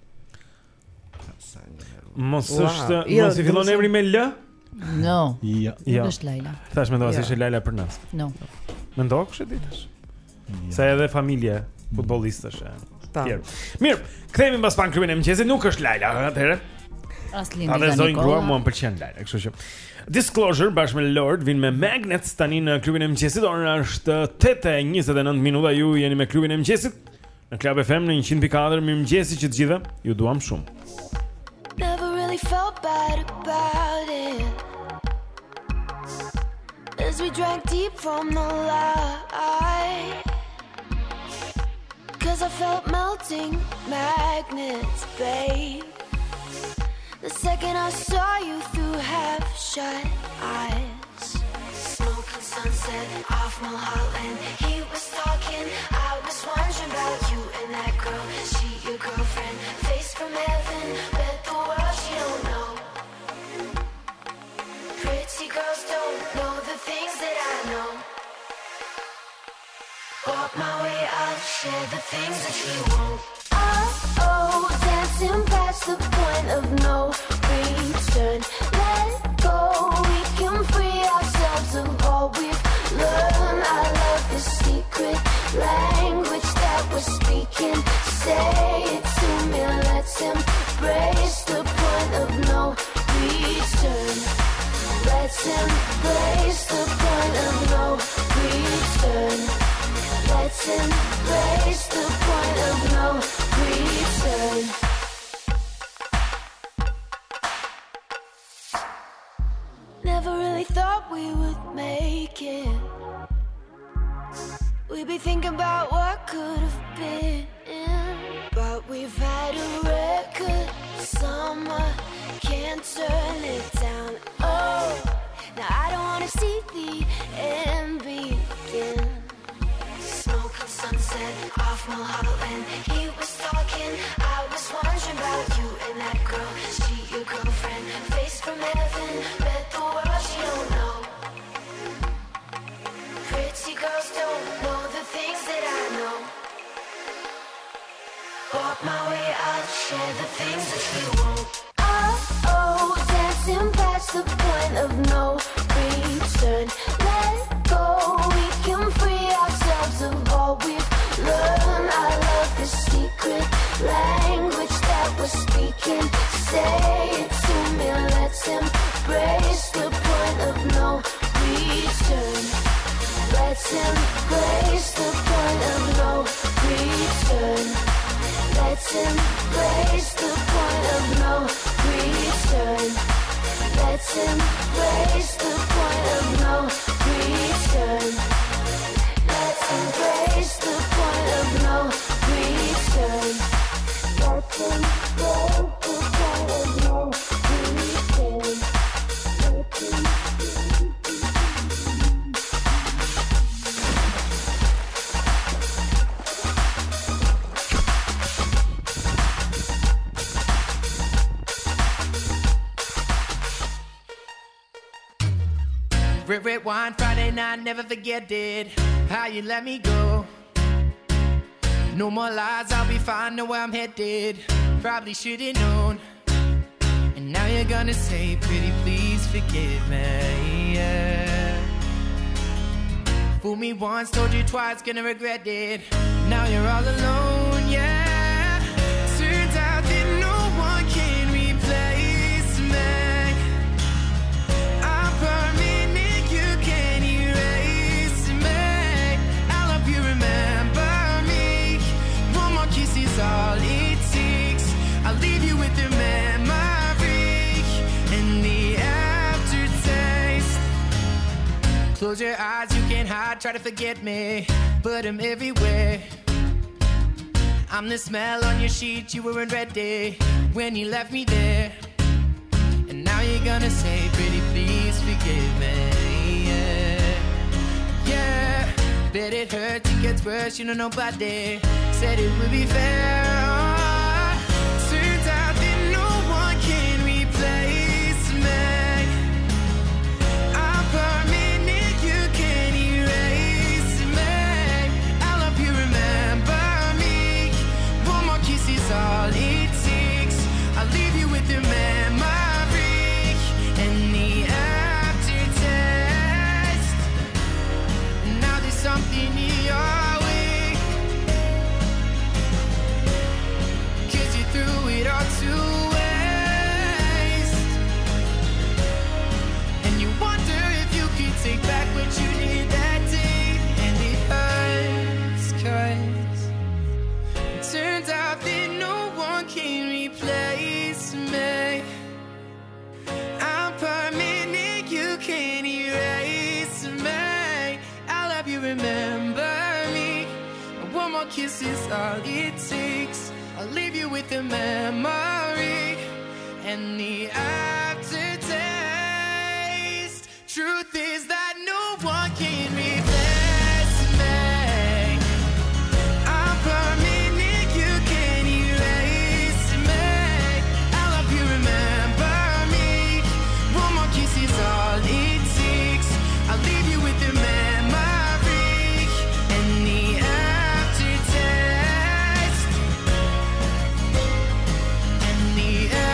Mos është, mos i fillon emri me L? No. Jo. Nuk është Laila. Thash mendova se ishte Laila për nas. No. Mendoj kush e ditësh. Sa edhe familje futbollistësh. Mirë, kthehemi mbas pan klubin e mëngjesit, nuk është Laila atëherë. As Linda. Atë zonjë grua mua më pëlqen Laila, kështu që Disclosure bashkë me Lord vin me Magnets tani në klubin e mëngjesit. Ora është tetë e njëzet e nëntë minuta, ju jeni me klubin e mëngjesit në Club F M në një qind pikë katër. Mirëmëngjesi që të gjithëve, ju duam shumë. Never really felt bad about it as we drank deep from the light. 'cause I felt melting magnets, babe. The second I saw you through half-shut eyes. Smoking sunset off Mulholland. He was talking, I was wondering about you and that girl. She your girlfriend, face from heaven. Bet the world she don't know. Pretty girls don't know the things that I know. Walk my way, I'll share the things that you won't. Oh, oh, dancing past the point of no return. Let go, we can free ourselves of all we've learned. I love this secret language that we're speaking. Say it to me, let's embrace the point of no return. Let's embrace the point of no return. Let's embrace the point of no return. Never really thought we would make it. We'd be thinking about what could have been. But we've had a record summer, can't turn it down. Oh, now I don't wanna see the end begin. Smoking sunset off Mulholland. He was talking, I was wondering about you and that girl. She your girlfriend, face from heaven. Bet the world she don't know. Pretty girls don't know the things that I know. Walk my way, I'll share the things that you won't. Oh, oh, dancing past the point of no return. Let go, we can free ourselves of all we've learned. I love the secret language that we're speaking. Say it to me, let's embrace the point of no return. Let's embrace the point of no return. Let's embrace the point of no return. Let's embrace the point of no return. Let's embrace the point of no return. Let's embrace the point of no return. Red, red wine, Friday night, never forget it. How you let me go. No more lies, I'll be fine, know where I'm headed. Probably should've known. And now you're gonna say, pretty please forgive me, yeah. Fool me once, told you twice, gonna regret it. Now you're all alone, yeah. Turns out that no one can replace me. I'm permanent, you can't erase me. I hope you remember me. One more kiss is all it takes. I'll leave you with the memory and the aftertaste. Close your eyes, you can't hide, try to forget me, but I'm everywhere. I'm the smell on your sheet, you weren't ready when you left me there. And now you're gonna say, pretty please forgive me, yeah. Yeah, bet it hurts, it gets worse, you know nobody said it would be fair. Oh, turns out that no one can replace me. I'm permanent, you can't erase me. I hope you remember me. One more kiss is all it takes. I'll leave you with the memory and the aftertaste. Now there's something in your way. kiss is all it takes. I'll leave you with the memory and the aftertaste. Truth is that no one can replace me. I'm permanent, you can erase me. I'll help you remember me. One more kiss is all it takes. I'll leave you with the memory and the aftertaste. And the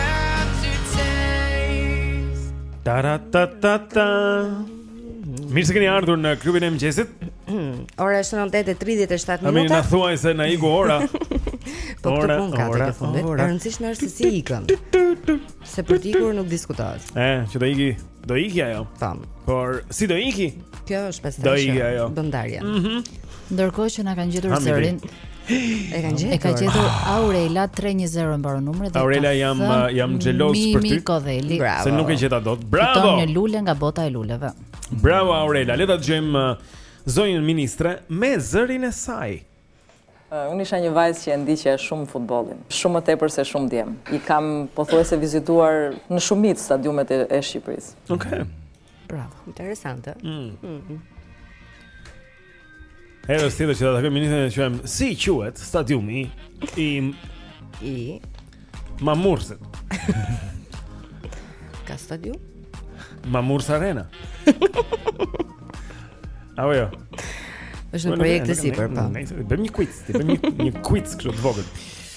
aftertaste. Ta-ra-ta-ta-ta. Mirë se keni ardhur në klubin e mëngjesit. Ora është nëntë e tridhjetë e shtatë A mi minuta. na thuaj se na iku ora. Po këtë Ora, punë ka ora, të fundit. E ora. rëndësishme është se si ikën. Se për të ikur nuk diskutohet. E, që do iki, do iki ajo. Tam. Por si do iki? Kjo është pastaj Do iki ajo. Bëndarja. Mhm. Ndërkohë që na kanë gjetur Hamidi. zërin. E kanë gjetur. E ka gjetur Aurela tre një zero mbaron numri dhe Aurela, ka jam, thënë jam xheloz për ty. Mimi Kodheli. Se nuk e gjeta dot. Fiton Bravo. një lule nga bota e luleve. Bravo Aurela. Le ta dëgjojmë uh, zonjën ministre me zërin e saj. Uh, unë isha një vajzë që e ndiqe shumë futbollin, shumë më tepër se shumë djem. I kam pothuajse vizituar në shumicë stadiumet e, e Shqipërisë. Okej. Bravo. Interesante. Mm. Mhm. Edhe tjetër që ta takoj ministrin e quajmë si quhet stadiumi i I Mamursit. ka stadium? Mamurs Arena. Apo jo. Është në projekt të sipër, po. Bëjmë një quiz, ti bëjmë një një quiz kështu të vogël.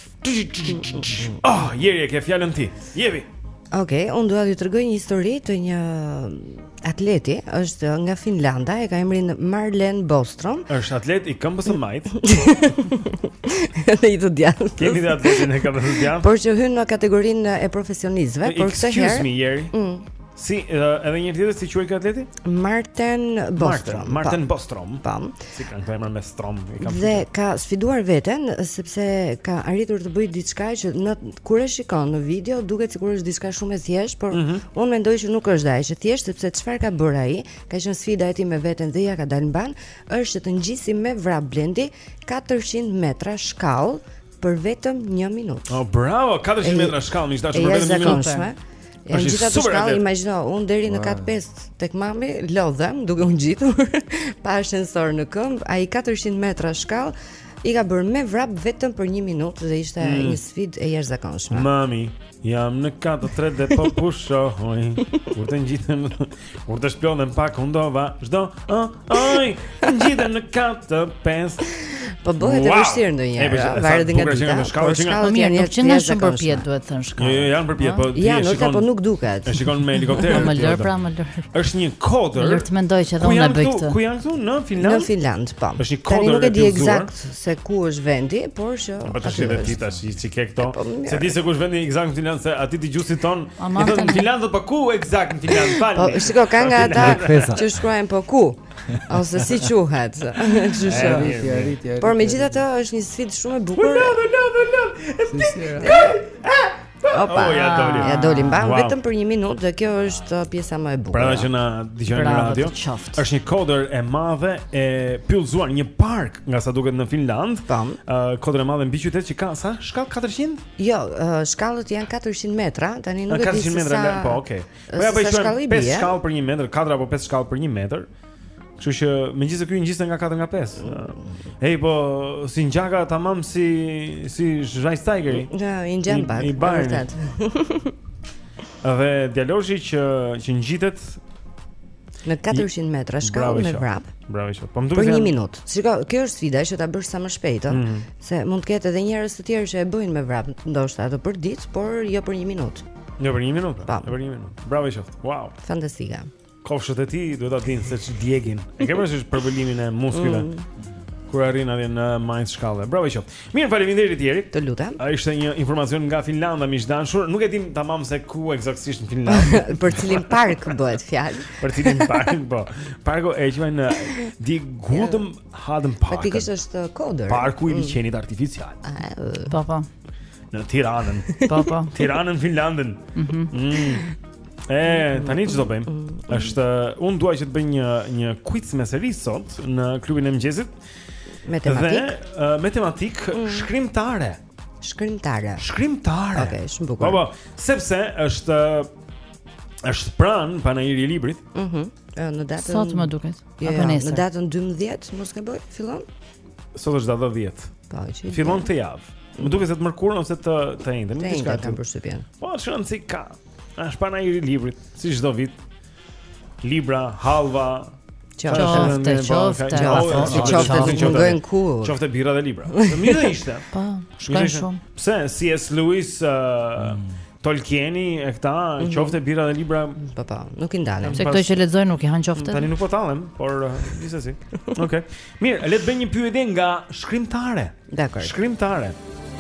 Ah, jeri e ke fjalën ti. Jepi. Okej, unë dua t'ju tregoj një histori të një atleti, është nga Finlanda, e ka emrin Marlen Bostrom. Është atlet i këmbës së majt. Dhe i të djathtë. Kemi dhe atletin e këmbës së djathtë. Por që hyn në kategorinë e profesionistëve, por këtë herë. Excuse me, jeri. Mm. Si, uh, edhe një tjetër si quhet ky atleti? Marten Bostrom. Marten Bostrom. Pam. Si kanë emër me Strom, i kam. Dhe ka sfiduar veten sepse ka arritur të bëjë diçka që në kur e shikon në video duket sikur është diçka shumë e thjeshtë, por Mhm. unë mendoj që nuk është aq e thjeshtë sepse çfarë ka bërë ai, ka qenë sfida e tij me veten dhe ja ka dalë mban, është të ngjisi me vrap Blendi katërqind metra shkallë për vetëm një minutë. Oh, bravo, katërqind metra shkallë, miq dashur, për vetëm një minutë. Ja Është gjithë ato super shkallë, atlet. imagjino, unë deri në kat pesë tek mami lodhem duke u ngjitur pa ashensor në këmbë, ai katërqind metra shkallë i ka bërë me vrap vetëm për një minutë dhe ishte Mm. një sfidë e jashtëzakonshme. Mami, jam në katë tre dhe po pushohoj. Kur të ngjitem, kur të shplodhem pak undova, çdo oj, oj, ngjitem në katë pesë. Po bëhet e vështirë ndonjëherë, varet nga dita. Por shkallët Po janë mirë, nuk që nga shumë përpjet duhet thënë shkallë. Jo, jo, janë përpjet, po ti Ja, e nuk shikon. po nuk duket. E shikon me helikopter. Po më lër, pra më lër. Është një kodër. Lër të mendoj që edhe Ku unë e janë bëj këtu? këtë. Ku janë këtu? Në Finland? Në Finland, po. Është një Tani kodër nuk e di e eksakt se ku është vendi, por që Po tash aty edhe është. ti tash që ke këto. po, mirë. Se di se ku është vendi eksakt në Finland, se aty dëgjuesit ton. Ama, I thonë tani- në Finland, thot, po ku eksakt në Finland? Falni. Po, shiko, ka nga ata Finland. që shkruajnë po ku ose si quhet. Kështu që. Arritje, arritje, Por arritje. megjithatë është një sfidë shumë e bukur. Opa, Oh, ja doli. ja doli mban Wow. vetëm për një minutë dhe kjo është pjesa më e bukur. Pra që na dëgjojnë në Bravo, radio. të qoftë. Është një kodër e madhe e pyllzuar, një park nga sa duket në Finland. Tam. Uh, kodër e madhe mbi qytet që ka sa? Shkallë katërqind? Jo, uh, shkallët janë katërqind metra, tani nuk e di katërqind se metra, sa. le- po, okay. Po se ja sa bëj shkallë i pesë bie. shkallë për një metër, katër apo pesë shkallë për një metër. Kështu që megjithëse ky ngjiste nga katër nga pesë. Ej, po si ngjaka tamam si si Schweinsteigeri. Ja, i ngjan pak. I e Bayernit. vërtet. Dhe djaloshi që që ngjitet Në katërqind metra Bravo shkallë me qoftë. vrap. Bravo qoftë. Po më Për duket një janë- minutë. Shiko, kjo është sfida që ta bësh sa më shpejt, ëh, Mhm. se mund të ketë edhe njerëz të tjerë që e bëjnë me vrap, ndoshta ato për ditë, por jo për një minutë. Jo për një minutë. Po. Jo për një minutë. Bravo qoftë. Wow. Fantastike. Kofshët e ti duhet ta dinë se ç'djegin. E ke parasysh përbëlimin e muskujve Mm. kur arrin atje në majt shkallë. Bravo qoftë. Mirë, faleminderit Jeri. Të lutem. A ishte një informacion nga Finlanda, miq dashur. Nuk e dim tamam se ku eksaktësisht në Finland. Për cilin park bëhet fjalë? Për cilin park, po. Parku e quajnë në Die Gudem Haden Park. Faktikisht është kodër. Parku i Mm. liçenit artificial. Po, po. Në Tiranën. Po, po. Tiranën, Finlandën. Mhm. Mm. E, tani ç'do bëjmë? Është unë dua që të bëj një një quiz me seri sot në klubin e mëngjesit. Matematik. Dhe uh, matematik shkrimtare. Shkrimtare. Shkrimtare. Okej, shumë bukur. Po, po, sepse është është pranë panajiri i librit. Mhm. Në datën Sot më duket. Jo, Apo jo, nesër. në datën dymbëdhjetë, mos gaboj, fillon? Sot është data dhjetë. Po, që Fillon këtë javë. Më duket se të mërkurën ose të të njëjtën, Të njëjtën kam përshtypjen. Po, shkon si ka. Është panajiri i librit, si çdo vit. Libra, hallva, Qofte, qofte, qofte, qofte, nuk mungojnë kur. Qofte birra dhe libra. Të mirë ishte. Po, shkon shumë. Pse C S Lewis, uh, Tolkieni e këta, qofte birra dhe libra. Po, po, nuk i ndalen. Se këto që lexojnë nuk i han qoftet. Tani nuk po tallem, por uh, gjithsesi. Okej. Mirë, le të bëjmë një pyetje nga shkrimtare. Dakor. Shkrimtare.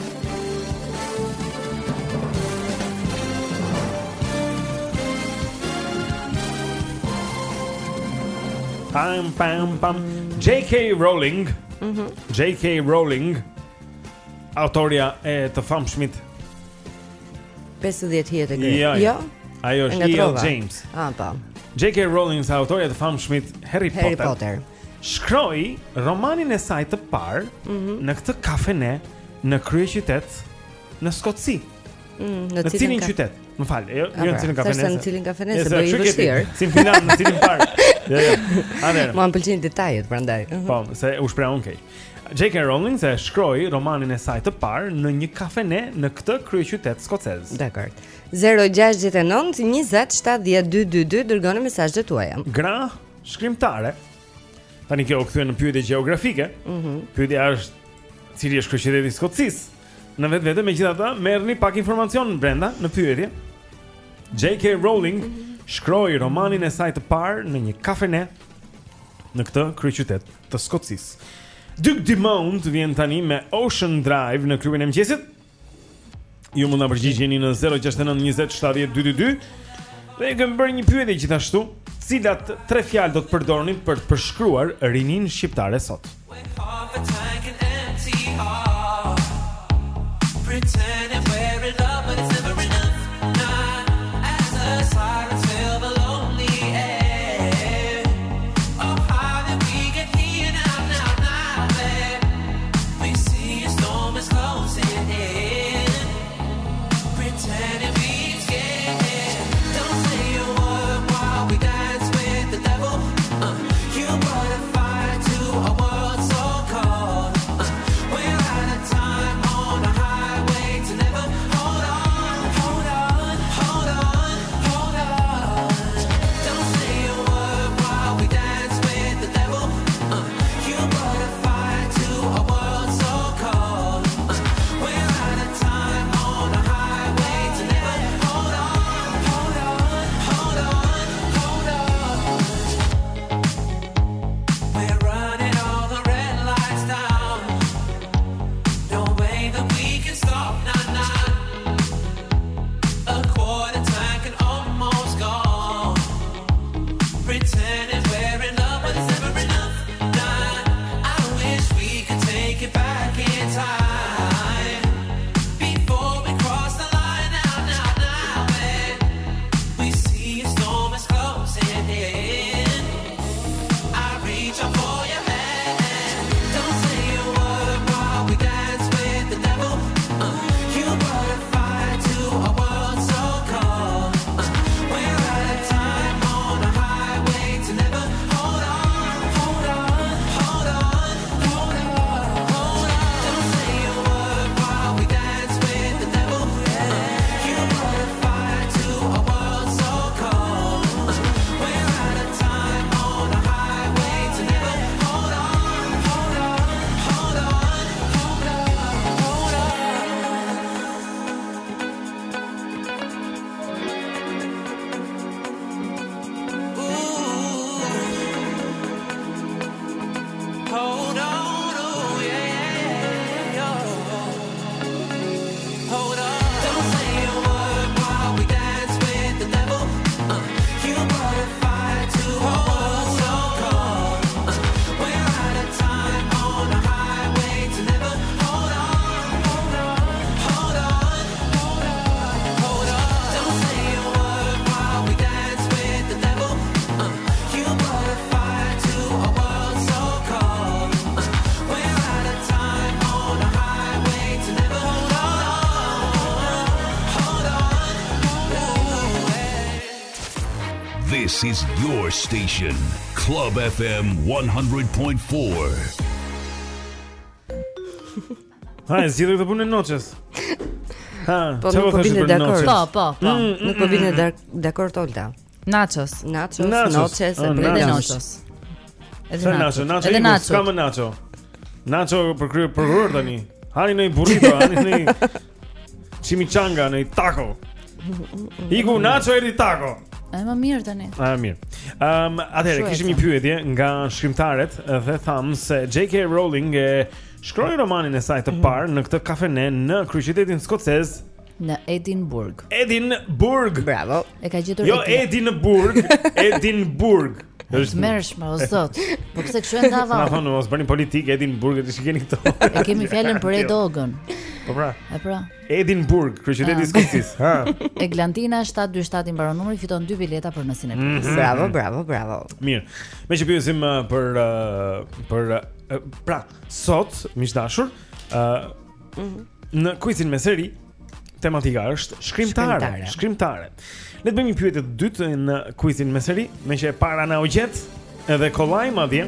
Pam pam pam. J K Rowling. Mhm. J K Rowling, autoria e të famshmit pesëdhjetë hijet e gri. Jo. Jo. Ajo është E L James. Ah, po. J K Rowling, autoria e të famshmit Harry Potter. Harry Potter. Shkroi romanin e saj të parë Mhm. në këtë kafene në kryeqytet në Skotësi. Mm, Në cilin qytet? Më fal, jo, jo në cilin kafene. Në cilin kafene, se bëj i vështirë. Si në Finland, në cilin parë. Jo, jo. Atëherë. Mua më pëlqejnë detajet prandaj. Po, se u shpreh unë keq. J K Rowling se shkroi romanin e saj të parë në një kafene në këtë kryeqytet skocez. Dakor. zero gjasht nënt njëzet shtatëdhjetë dy dy dy dërgoni mesazhet tuaja. Gra shkrimtare. Tani kjo u kthye në pyetje gjeografike. Mhm. Pyetja është cili është kryeqyteti i Skocisë? Në vetvete megjithatë merrni pak informacion brenda në pyetje. J K Rowling shkroi romanin e saj të parë në një kafene në këtë kryeqytet të Skocisë. Duke Dumont vjen tani me Ocean Drive në klubin e mëqyesit. Ju mund ta përgjigjeni në zero gjasht nënt njëzet shtatëdhjetë dy dy dy. Dhe kemë bërë një pyetje gjithashtu, cilat tre fjalë do të përdorni për të përshkruar rinin shqiptare sot? Pretending we're in love, but it's never enough. Not as the sirens fill the lonely air. Oh, how did we get here now, now, now, babe? We see a storm is closing in. Pretending we're scared. Don't say a word while we dance with the devil. Uh, you brought a fire to a world so cold. Uh, we're out of time on a high. Never This is your station, Club F M one hundred point four. Ha, e zgjidhur këtë punë noçës. Ha, Po çfarë nuk po thash bine për dakord. noçës? Po, po, po. Mm, Nuk po bine dak- dakord Olta. Nachos. Nachos, Nachos. noces, Ah, e Edhe brenda. nachos. Edhe Sa nachos. nacho, nacho, Edhe nacho. nacho. Ska më nacho. Nacho për kryer për kryer tani. Hani në burrito, hani në chimichanga, në taco. Iku nacho erdhi taco. E më mirë tani. Ah, mirë. Ehm, atëherë Shueca. kishim një pyetje nga shkrimtarët dhe tham se J K Rowling e shkroi romanin e saj të parë në këtë kafene në kryeqytetin skocez Në Edinburgh. Edinburgh. Bravo. E ka gjetur Jo Edinburgh, Edinburgh. Është mërshme o zot. Po pse kështu e ndava? Na thonë mos bëni politikë Edinburgh, ti shikeni këto. E kemi fjalën për Edogën. Po pra. E pra. Edinburgh, kryeqyteti i Skocisë. Ha. Eglantina shtat dy shtat i mbaron numri, fiton dy bileta për në Cineplex. Mhm. Bravo, bravo, bravo. Mirë. Me që pyesim uh, për uh, për uh, pra, sot, miq dashur, ë uh, në quizin me seri tematika është shkrimtare, Shkrimtare. shkrimtare. Le të bëjmë një pyetje të dytë në quizin me seri, me që e para na u gjet edhe kollaj madje.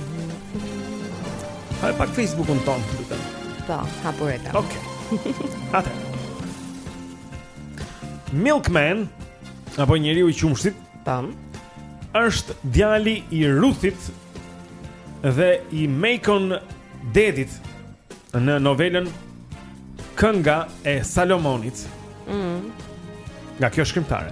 Hajde pak Facebookun ton, lutem. Po, hapur e kam. Okej. Atë. Milkman apo njeriu i qumshtit, Pam. është djali i Ruthit dhe i Macon Dedit në novelën Kënga e Salomonit. Mm. Nga kjo shkrimtare.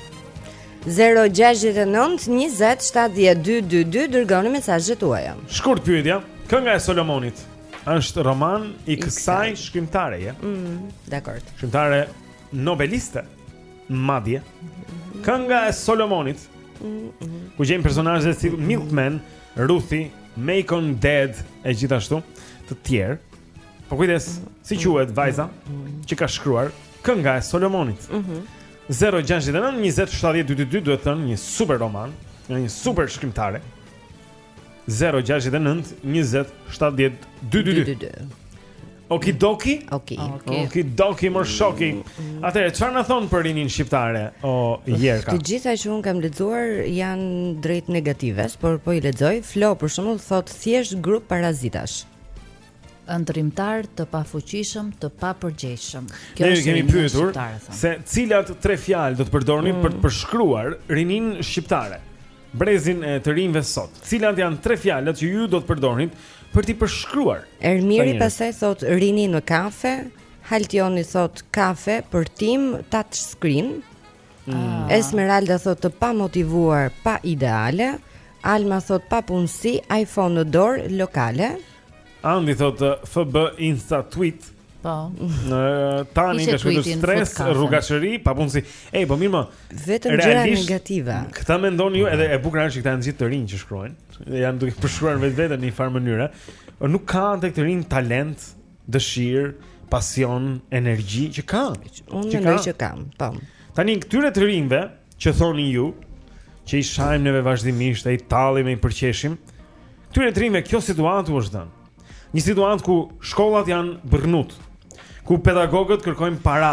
zero gjasht e nëntë njëzet shtatëdhjetë dy dy dy dërgoni mesazhet tuaja. Shkurt pyetja, Kënga e Salomonit është roman i kësaj shkrimtareje. Mm, dakord. Shkrimtare nobeliste, madje. Kënga e Solomonit, ku gjejmë personazhe si Milkman, Ruthi, Macon Dead e gjithashtu të tjerë. Po kujdes, si quhet vajza që ka shkruar Kënga e Solomonit? zero gjasht e nëntë njëzet shtatëdhjetë dy dy dy duhet thënë një super roman, një super shkrimtare. zero gjasht e nëntë njëzet shtatëdhjetë dy dy dy. Okidoki? Oki. Okidoki më shoki. Atëherë, çfarë na thon për rinin shqiptare o Jerka? Të gjitha që un kam lexuar janë drejt negatives, por po i lexoj. Flo për shembull thot thjesht grup parazitash. Ndrimtar të pafuqishëm, të papërgjegjshëm. Ne është kemi rinia pyetur shqiptare, thonë. se cilat tre fjalë do të përdorni Mm. për të përshkruar rinin shqiptare. Brezin e të rinjve sot. Cilat janë tre fjalët që ju do të përdorni për t'i përshkruar? Ermiri Sa njerëz. pastaj thot rini në kafe, Haltioni thot kafe, përtim, touch screen. Mm. Esmeralda thot të pa motivuar, pa ideale. Alma thot pa punësi, iPhone në dorë, lokale. Andi thotë F B Insta tweet. Po. Në tani Ishte ka shkruar tweetin, stres, fut kafen. rrugashëri, papunësi. Ej, po mirë më. Vetëm gjëra negative. Këta mendoni ju edhe e bukur është që këta janë gjithë të rinj që shkruajnë. Janë duke përshkruar vetveten në një farë mënyre. Po nuk ka tek të rinj talent, dëshirë, pasion, energji që ka. Unë Që mendoj ka. që kam, po. Tani këtyre të rinjve që thoni ju, që i shajmë neve vazhdimisht, e i tallim e i përqeshim, këtyre të rinjve kjo situatë u është dhënë. Një situatë ku shkollat janë bërnut, ku pedagogët kërkojnë para,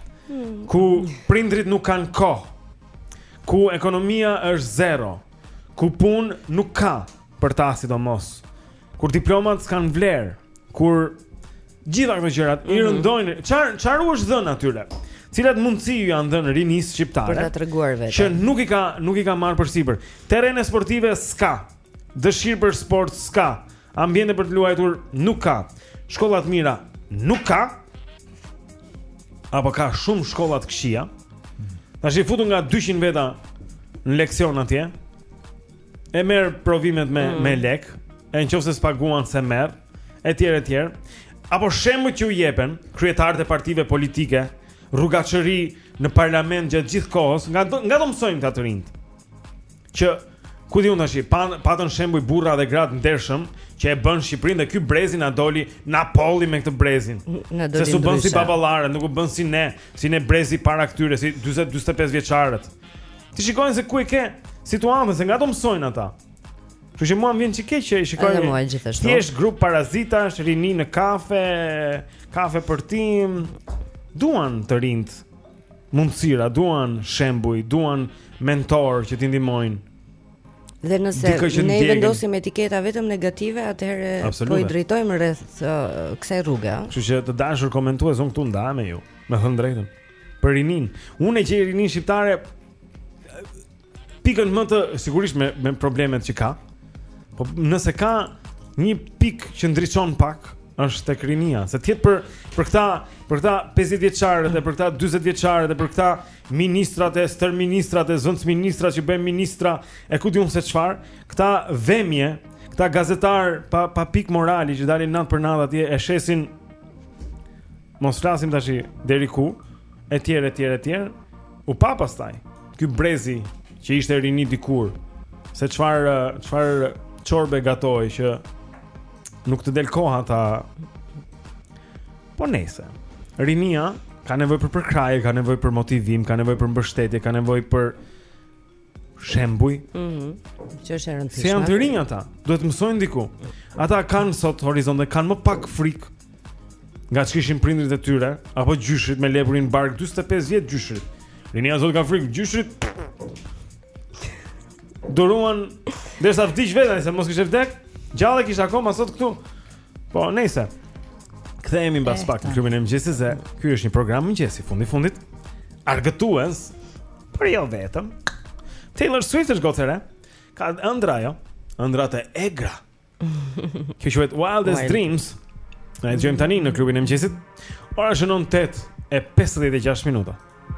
ku prindrit nuk kanë kohë, ku ekonomia është zero, ku punë nuk ka për ta sidomos, kur diplomat s'kan vlerë, kur gjitha këto gjërat i rëndojnë. Çfarë çfarë u është dhënë atyre? Cilat mundësi ju janë dhënë rinisë shqiptare Për ta treguar veten. që nuk i ka nuk i ka marrë përsipër. Terrene sportive s'ka, dëshirë për sport s'ka, ambiente për të luajtur nuk ka, shkolla të mira nuk ka, apo ka shumë shkolla të këqija. Tash i futu nga dyqind veta në leksion atje, e merr provimet me Mm. me lek, e nëse s'paguan se merr, etj etj. Apo shembujt që u jepen kryetarët e partive politike, rrugaçëri në parlament gjatë gjithë kohës, nga do, nga do mësojmë këta të rinjt. Që ku diun tash, pa, patën shembuj burra dhe gratë ndershëm që e bën Shqipërinë dhe ky brezi na doli na polli me këtë brezin. Na Se doli su bën si ndryshe. baballarët, nuk u bën si ne, si ne brezi para këtyre, si dyzet dyzet e pesë vjeçarët. Ti shikojnë se ku e ke situatën, se nga do mësojnë ata. Kështu që mua më vjen që keq që i shikoj. Edhe mua gjithashtu. Thjesht grup parazitash, rini në kafe, kafe për tim. Duan të rinjt mundësira, duan shembuj, duan mentor që t'i ndihmojnë. Dhe nëse Dikë që ne ndjekën- vendosim etiketa vetëm negative, atëherë Absolute. po i drejtojmë rreth uh, kësaj rruge, a? Kështu që të dashur komentues, unë këtu ndahem me ju, me thënë drejtën. Për rinin. Unë e gjej rinin shqiptare pikën më të sigurisht me me problemet që ka. Po nëse ka një pikë që ndriçon pak, është tek rinia, se tjetër për për këta për këta pesëdhjetë vjeçarët e për këta dyzet vjeçarët e për këta ministrat e stërministrat e zëvendësministrat që bëjnë ministra e ku diun se çfarë, këta vemje, këta gazetar pa pa pikë morali që dalin natë për natë atje e shesin. Mos flasim tash deri ku, etj etj etj. U pa pastaj ky brezi që ishte rini dikur, se çfarë çfarë çorbe gatoi që nuk të del koha ta. Po nese. Rinia ka nevojë për përkraje, ka nevojë për motivim, ka nevojë për mbështetje, ka nevojë për shembuj. Mhm. Që është e rëndësishme. Se janë të rinj ata, duhet të mësojnë diku. Ata kanë sot horizonte, kanë më pak frikë nga që kishin prindrit e tyre, apo gjyshrit me lepurin bark, dyzet e pesë vjet gjyshrit. Rinia sot ka frikë, gjyshrit duruan derisa vdiq vetë, se mos kishte vdek, gjallë kisha akoma sot këtu. Po, nejse. Kthehemi mbas pak në klubin e mëngjesit, se ky është një program mëngjesi, fundi fundit argëtues, por jo vetëm. Taylor Swift është gotë e re. Ka ëndra ajo, ëndrat e egra. Kjo quhet Wildest Wild. Dreams. Ne e dëgjojmë tani në klubin e mëngjesit. Ora shënon tetë e pesëdhjetë e gjashtë minuta.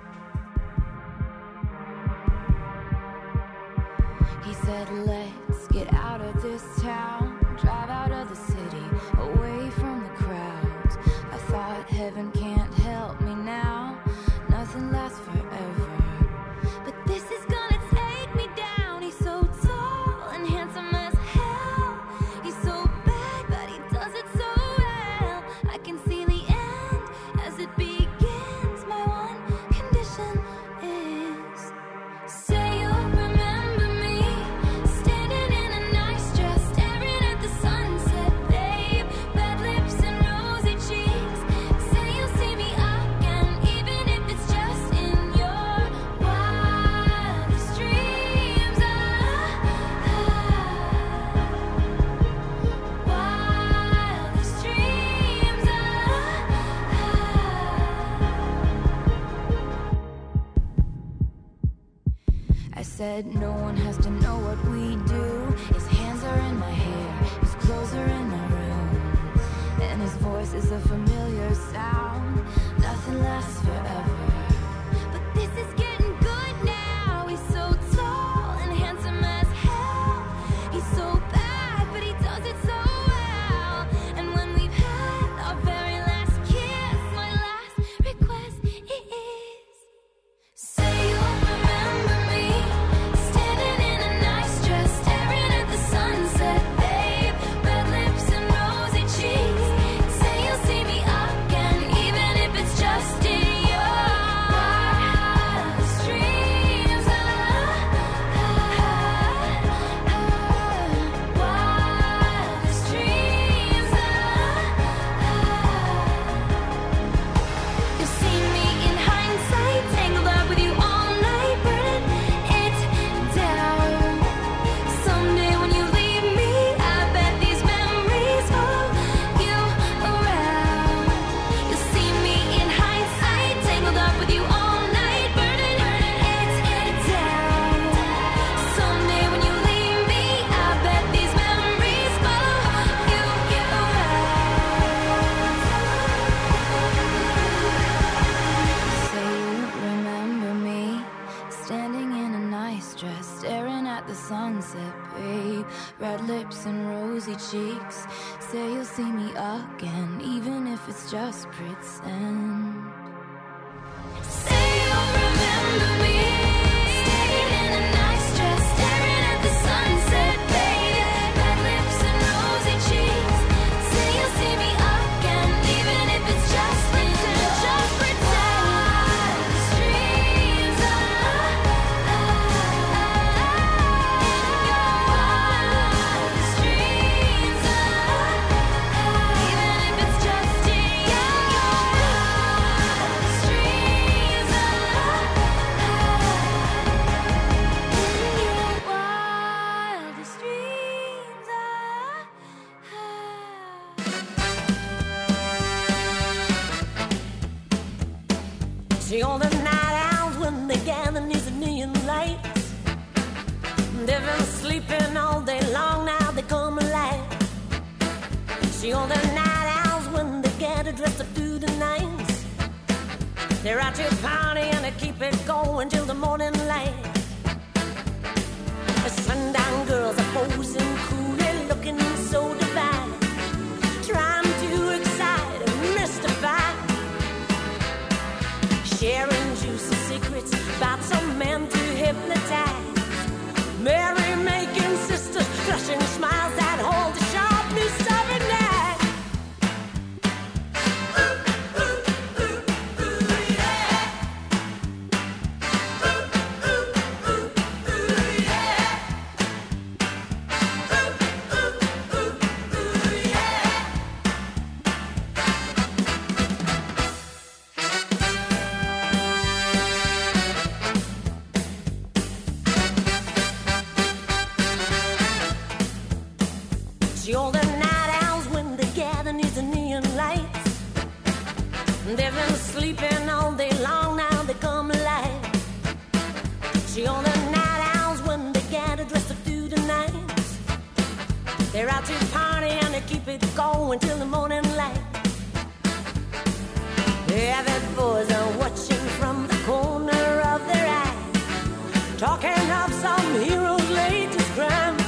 He said, let's get out of this town, drive out of the city, away from the crowds. I thought heaven can't help me now, nothing lasts forever. But this is gonna take me down. He's so tall and handsome as hell. He's so bad, but he does it so well. I can see the end as it begins. My one condition is, say you'll remember me, standing in a nice dress, staring at the sunset, babe. Red lips and rosy cheeks. Say you'll see me again, even if it's just in your wildest dreams. Ah, wildest dreams. I said no one has to know what we do. His hands are in my hair, his clothes are in my room, and his voice is a familiar sound. Nothing lasts forever, but this is getting good now. He's so tall and handsome as hell. He's so bad, but he does it so well. And when we've had our very last kiss, my last request is, say you'll remember me, standing in a nice dress, staring at the sunset, babe. Red lips and rosy cheeks. Say you'll see me again, even if it's just in your wildest dreams. Ah, wildest dreams. You'll see me in hindsight, tangled up with you all night, burning it down. Someday when you leave me, I bet these memories follow you around. You'll see me in hindsight, tangled up with you all night, burning it down. Someday when you leave me, I bet these memories follow you around. Say you remember me, standing in a nice dress, staring at the sunset, babe. Red lips and rosy cheeks. Say you'll see me again, even if it's just pretend. Say you'll remember me, standing in a nice dress, staring at the sunset, babe. Red lips and rosy cheeks. Say you'll see me again, even if it's just pretend, just pretend. Wildest dreams. Ah, wildest dreams. Ah, even if it's just in your See all the night owls when they gather near the neon lights. They've been sleeping all day long, now they come alive. See all the night owls when they gather dressed up through the night. They're out to party and they keep it going till the morning light. The sundown girls are posing coolly, looking so divine, trying to excite and mystify, sharing juicy secrets about some men to hypnotize. Merry-making sisters, flashing smiles that hold the sharpness of a knife. Ooh, ooh, ooh, ooh, yeah. Ooh, ooh, ooh, ooh, yeah. Ooh, ooh, ooh, ooh, yeah. See all the night owls when they gather near the neon lights. They've been sleeping all day long, now they come alive. See all the night owls when they gather dressed up through the night. They're out to party and they keep it going till the morning light. The avid boys are watching from the corner of their eye, talking of some hero's latest crime.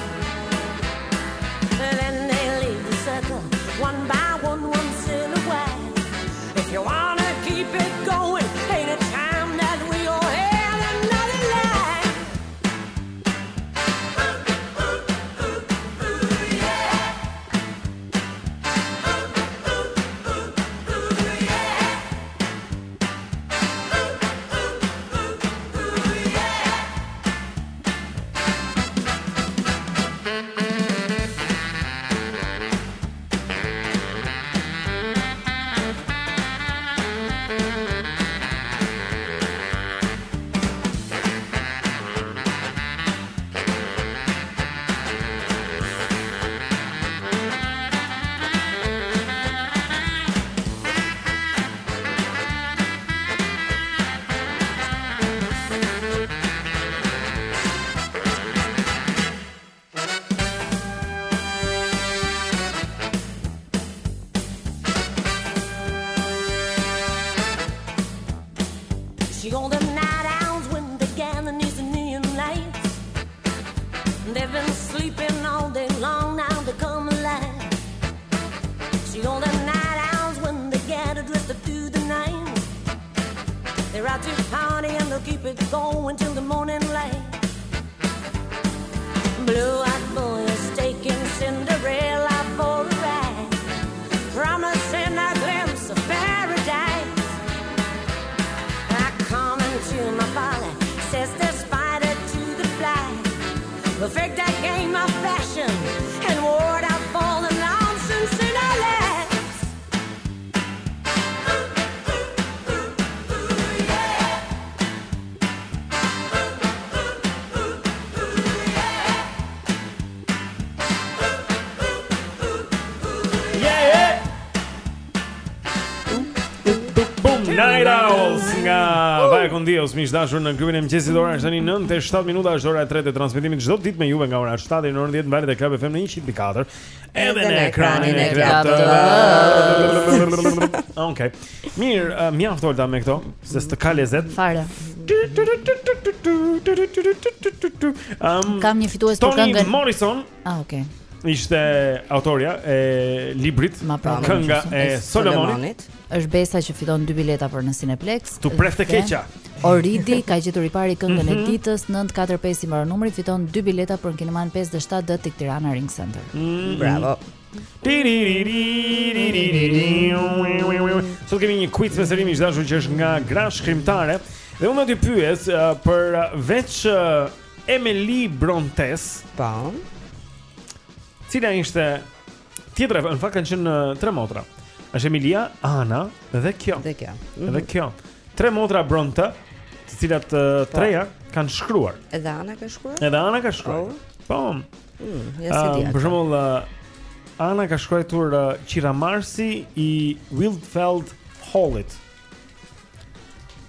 Then they leave the circle, one by one, once in a while. If you wanna keep it going, ain't it time that we all have another life? Ooh, ooh, ooh, ooh, yeah. Ooh, ooh, ooh, ooh, yeah. Ooh, ooh, ooh, ooh, yeah. See all the night owls when they gather near the neon lights. They've been sleeping all day long, now they come alive. See all the night owls when they gather dressed up through the night. They're out to party and they'll keep it going till the morning light. Blue-eyed boy is taking Cinderella for a ride, promising a glimpse of paradise. To my parlor, says the spider to the fly. Perfect that game of fashion and ward out for the nonsense in our lives. Ooh, ooh, ooh, ooh, yeah. Ooh, ooh, ooh, ooh, yeah. Ooh, ooh, ooh, ooh, yeah. Boom, Night Owls nga Vaja con Dios, miq dashur, në klubin e mëngjesit. Ora është tani nëntë e shtatë minuta, është ora e tretë e transmetimit çdo ditë me juve nga ora shtatë deri në orën dhjetë në valët e Club F M në një qind e katër. Edhe në ekranin e Club. Okej. Mirë, uh, mjaft Olta me këto, se s'të ka lezet. Fare. Um, Kam një fitues për këngën Toni Morrison. Ah, okay. Ishte autoria e librit Kënga e Solomonit. Është Besa që fiton dy bileta për në Cineplex. Tu prefte keqa. Oridi ka gjetur i pari këngën mm -hmm. e ditës nëntë katër pesë i mbaron numri, fiton dy bileta për në Kineman pesëdhjetë e shtatë D tek Tirana Ring Center. Mm-hmm. Bravo. Sot kemi një quiz me serimi që dashur që është nga Gra Shkrimtare. Dhe unë do t'i pyes uh, për uh, veç uh, Emily Brontes. Po. Cila ishte tjetra, në fakt kanë qenë tre motra. Është Emilia, Ana dhe kjo. Dhe kjo. Mm-hmm. Dhe kjo. Tre motra Bronte, të cilat uh, treja kanë shkruar. Edhe Ana ka shkruar? Edhe Ana ka shkruar. Oh. Po. Mm, ja si uh, për shembull, uh, Ana ka shkruar uh, Qiramarsi i Wildfeld Hallit. Po,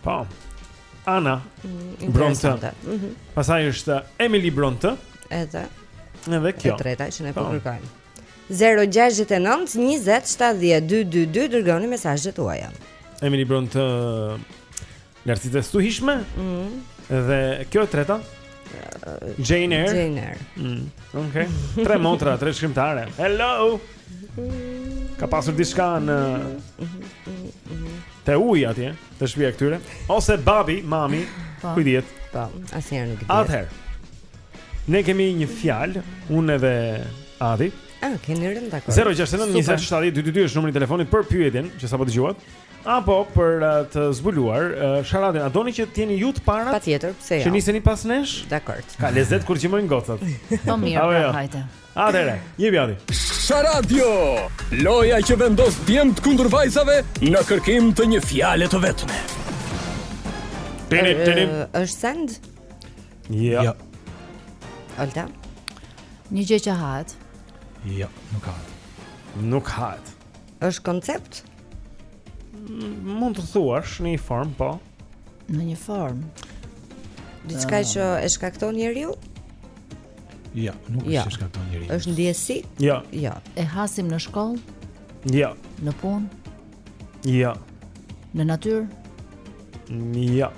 Po. Ana Mm, Brontë. interesante. Mhm. Pastaj është Emily Brontë. Edhe Edhe kjo. e treta që ne po Po. kërkojmë. zero gjasht e nëntë njëzet shtatëdhjetë dy dy dy dërgoni mesazhet tuaja. Emily Brontë lartësitë stuhishme. Mhm. Dhe kjo e treta? Jane Eyre. Jane Eyre. Mm, okay. Tre motra, tre shkrimtare. Hello. Ka pasur diçka në te uji atje, te shtëpia e këtyre, ose babi, mami, Po. ku i diet. Po, asnjëherë nuk e di. Atëherë. Ne kemi një fjalë, unë edhe Adi. Ah, keni rënë dakord. zero gjasht e nëntë njëzet shtatëdhjetë dy dy dy është numri i telefonit për pyetjen që sapo dëgjuat. Apo për uh, të zbuluar uh, sharadin. A doni që t'jeni ju të parat? Patjetër, pse jo? Që niseni pas nesh? Dakord. Ka lezet kur qimojnë gocat. Po mirë, Apo pra, jo? hajde. Atëherë, jepi Adi. Sharadio, loja që vendos djemt kundër vajzave në kërkim të një fiale të vetme. Tini, tini. Ë, Është send? Ja. Jo. Olta? Një gjë që hahet. Jo, nuk ka. Nuk hahet. Është koncept? Mund të thuash në një formë, po. Në një formë. Diçka që e shkakton njeriu? Jo, nuk Jo. është shkakton njeriu. Është ndjesi? Jo. Jo. E hasim në shkollë, Jo. në punë, Jo. në natyrë. Jo.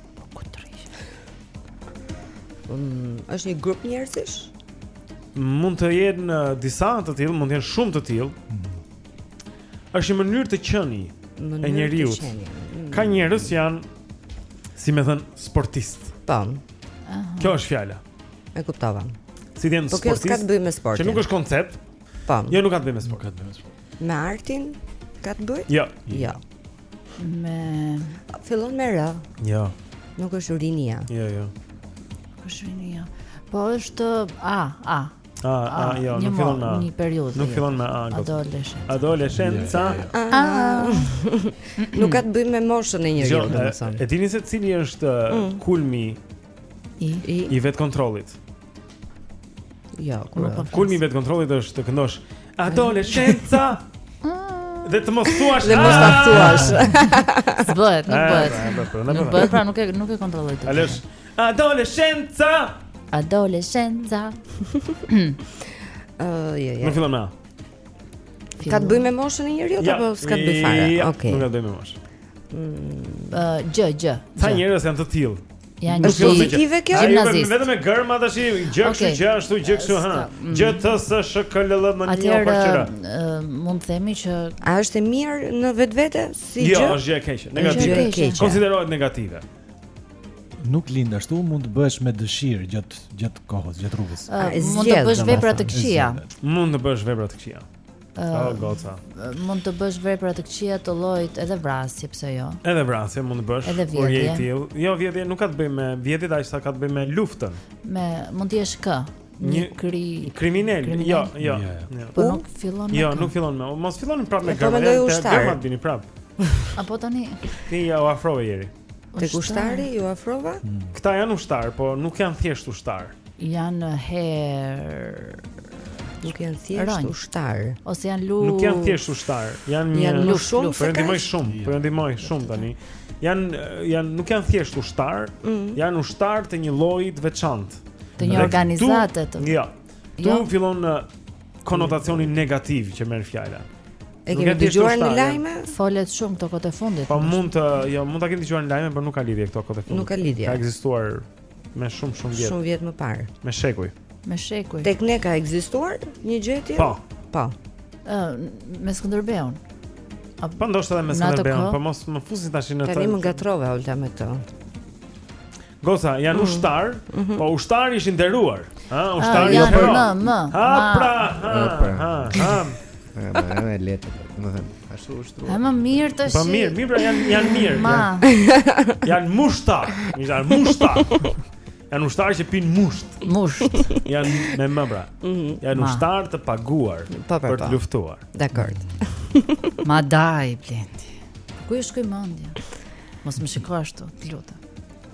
Um, është një grup njerëzish? Mund të jenë në disa të tillë, mund të jenë shumë të tillë. Është një mënyrë të qenë e Mënyrë të njeriut. qenie. Mm. Ka njerëz që janë, si më thën, sportist. Po. Kjo është fjala. E kuptova. Si të jenë Po kjo sportist. s'ka të bëjë me sportin. Që nuk është koncept. Po. Jo, nuk ka të bëjë me sport. Ka të bëjë me sport. Me artin ka të bëjë? Jo. Jo. Me Fillon me R. Jo. Nuk është urinia. Jo, jo. Kushrinia. Po është A, A. A, a, jo, një nuk fillon mo- me A. Një periudhë. Nuk fillon me A. goca. Adolescent. Adolescenca. Ah. Nuk ka të bëjë me moshën e njeriu, Gjo, domethënë. e, e dini se cili është Mm. kulmi I, I, i vetë kontrollit? jo, kur. Kulmi i vetë kontrollit është të këndosh Adolescenca. Dhe të mos thuash. Dhe mos ta "Ah!" thuash. S'bëhet, nuk E, bëhet. e, e, e, e, Nuk e, bëhet, pra nuk e nuk e kontrolloj të. Alesh, adolescenca. Adolescenca. Ë, jo, jo. Nuk fillon me A. Ka të bëjë me moshën e njeriu apo s'ka të bëjë fare? Ja, Okej. Nuk ka të bëjë me moshë. Ë, Gjë, gjë. Sa gjë. njerëz janë të tillë. Janë Nuk Është fillon me gjë. pozitive kjo? Ai Gjimnazist. vetëm me gërma tash, gjë kështu, Okej. gjë ashtu, gjë kështu, ha. Ska- mm. Gjë T S S K L L M N O Atëherë për çfarë? ë, mund të themi që A është e mirë në vetvete si Jo, gjë? është gjë e keqe, Gjë e negative. keqe. Konsiderohet negative. Nuk lind ashtu, mund të bësh me dëshirë gjatë gjatë kohës, gjatë rrugës. ë, e mund të zgjedh, bësh vepra të domethënë, e këqija. zgjedh. Mund të bësh vepra të këqija. Ë, Oh, goca. Mund të bësh vepra të këqija të llojit edhe vrasje, pse jo? Edhe vrasje mund të bësh. Edhe kur je i vjedhje. tillë. Jo, vjedhje nuk ka të bëjë me vjedhjet, aq sa ka të bëjë me luftën. Me mund të jesh kë, një Një kri Kriminal. Kriminal? Jo, jo. Jo, jo. po U? nuk fillon me Jo, kë. nuk fillon me. Mos filloni prapë me E po gërma. mendoj te ushtar. Gërmat vini prapë. Apo tani Ti ja u afrove ieri. Tek ushtari ju afrova? Këta janë ushtar, po nuk janë thjesht ushtar. janë herë Nuk janë thjesht Ronj. ushtar. ose janë lu Nuk janë thjesht ushtar, janë një Janë lu shumë Po se e ndihmoj kaq? shumë, po e ndihmoj shumë tani. Janë janë nuk janë thjesht ushtar, janë ushtar të një lloji të veçantë. të një Dhe organizate këtu- të. Jo. Tu Jo. fillon uh, konotacioni negativ që merr fjala. E Nuk kemi janë thjesht dëgjuar në ushtar, lajme? Folet shumë këto kohë të fundit. Po mund të, jo, mund ta keni dëgjuar në lajme, por nuk ka lidhje këto kohë të fundit. Nuk ka lidhje. Ka ekzistuar me shumë shumë vjet, Shumë vjet më parë. me shekuj. Me shekuj. Tek ne ka ekzistuar një gjë e tillë? Po. Po. Ë, me Skënderbeun. Po ndoshta edhe me Në atë Skënderbeun, kohë? po mos më fusin tash në Tani më gatrove Olta me këtë. Goca, janë ushtar, po ushtari ishin nderuar. Ha, ushtari janë jo. më, më, Ha, ma. pra, ha, ha, ha. Ma, e letë, më thënë, ashtu ushtruar. E më mirë tash. Po mirë, mirë pra janë janë mirë. Ma. Janë, janë mushtar, janë mushtar. Janë ushtar që pinë musht. Musht. Janë me më pra. Janë Ma. ushtar të paguar Po, po, për po. të luftuar. Dakord. Ma daj, Blendi. Ku e shkoj mendja? Mos më shiko ashtu, të lutem.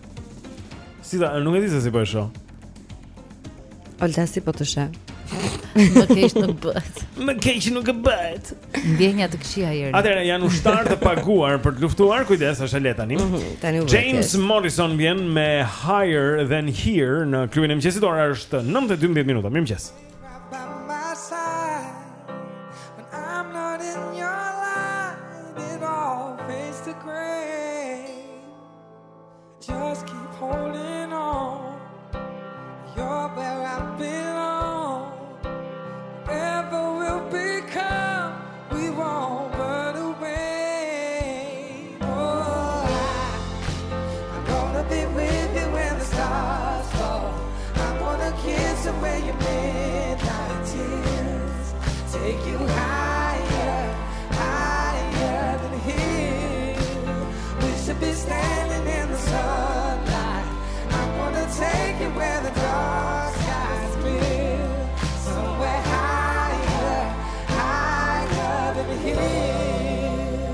Si ta, nuk e di se si po e shoh. Olta si po të sheh? Më keq nuk bëhet. Më keq nuk e bëhet. Ndjenja të këqija Jeri. Atëherë janë ushtar të paguar për të luftuar. Kujdes, është e lehtë tani. Tani u James Morrison vjen me Higher Than Here në klubin e mëngjesit. Ora është nëntëdhjetë e dymbëdhjetë minuta. Mirëmëngjes. My side when I'm not in your life, it all fades to gray. Just keep holding on. You're where I belong. Wherever we'll become, we won't burn away. Oh, I, I'm gonna be with you when the stars fall. I'm gonna kiss away your midnight tears. Take you higher, higher than here. We should be standing in the sunlight. I'm gonna take you where the dark skies clear. Somewhere higher, higher than here.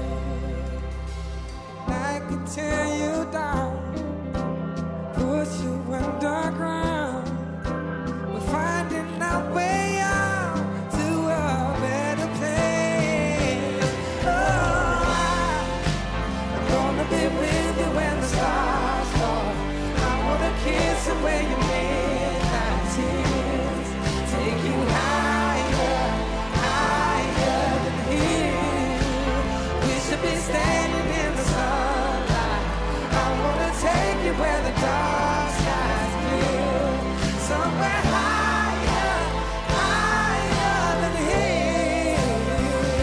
I can tear you down, put you underground. We're finding our way out to a better place. Oh, I, I'm gonna be with you when the stars fall. I wanna kiss away your midnight tears. Take you higher, higher than here. We should be standing in the sunlight. I wanna take you where the dark skies clear. Somewhere higher, higher than here.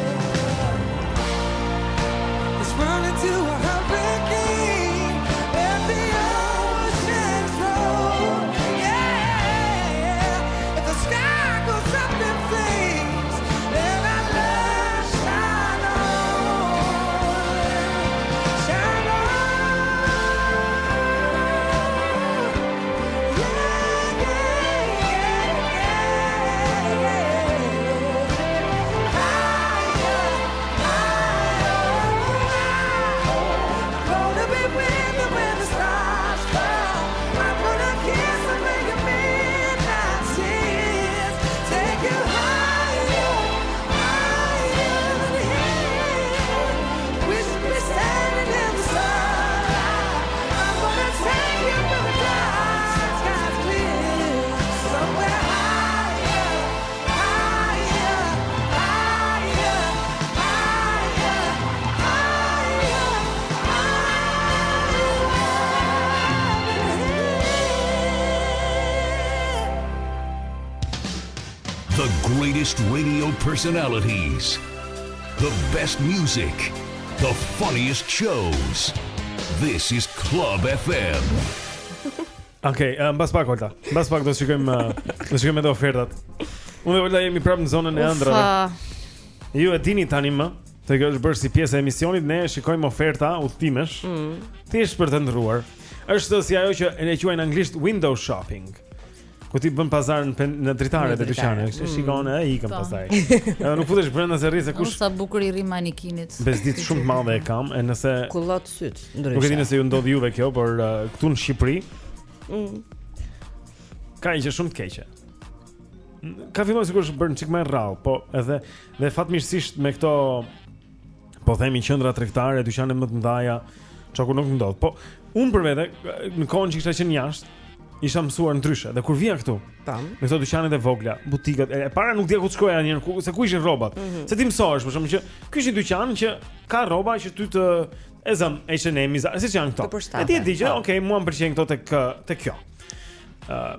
Let's run into a hurricane and the oceans roll. Yeah, if the sky goes up in flames, then our love shine on, shine on. Gonna be with you when the stars fall. I'm gonna kiss away your midnight tears. Take you higher, higher than here. We should be standing in the sunlight. I'm gonna take you where the dark skies clear. Somewhere higher, higher, higher, The greatest radio personalities. The best music. The funniest shows. This is Club F M. Okej, okay, mbas pak Olta. Mbas pak do shikojmë do shikojmë edhe ofertat. Unë dhe Olta jemi prapë në zonën e ëndrave. Ju e dini tani më, të kjo është bërë si pjesë e emisionit, ne shikojmë oferta udhëtimesh. Mm. Thjesht për të ndruar. Është si ajo që e quajnë anglisht window shopping. Ku ti bën pazar në, në dritaret e dyqanit, mm. shikon e ikën pastaj. Edhe nuk futesh brenda se rri se kush. Sa bukur i rri manikinit. Bezdit shumë të madhe e kam, e nëse kullot syt, ndryshe. Nuk e di nëse ju ndodh juve kjo, por uh, këtu në Shqipëri mm. ka një gjë shumë të keqe. Ka filluar sigurisht bërë çik më rrallë, po edhe dhe fatmirësisht me këto po themi qendra tregtare, dyqane më të mëdha, çoku nuk ndodh. Po unë për vete në kohën që kisha qenë jashtë isha mësuar ndryshe dhe kur vija këtu Tam. Me këto dyqanet e vogla, butikat, e para nuk dia ku të shkoja njëherë, ku se ku ishin rrobat. Mm -hmm. Se ti mësohesh, për shembull që ky është një dyqan që ka rroba që ty të e zëm H and M, siç janë këto. E ti e di që, okay, mua më pëlqejnë këto tek tek kjo. Ë uh,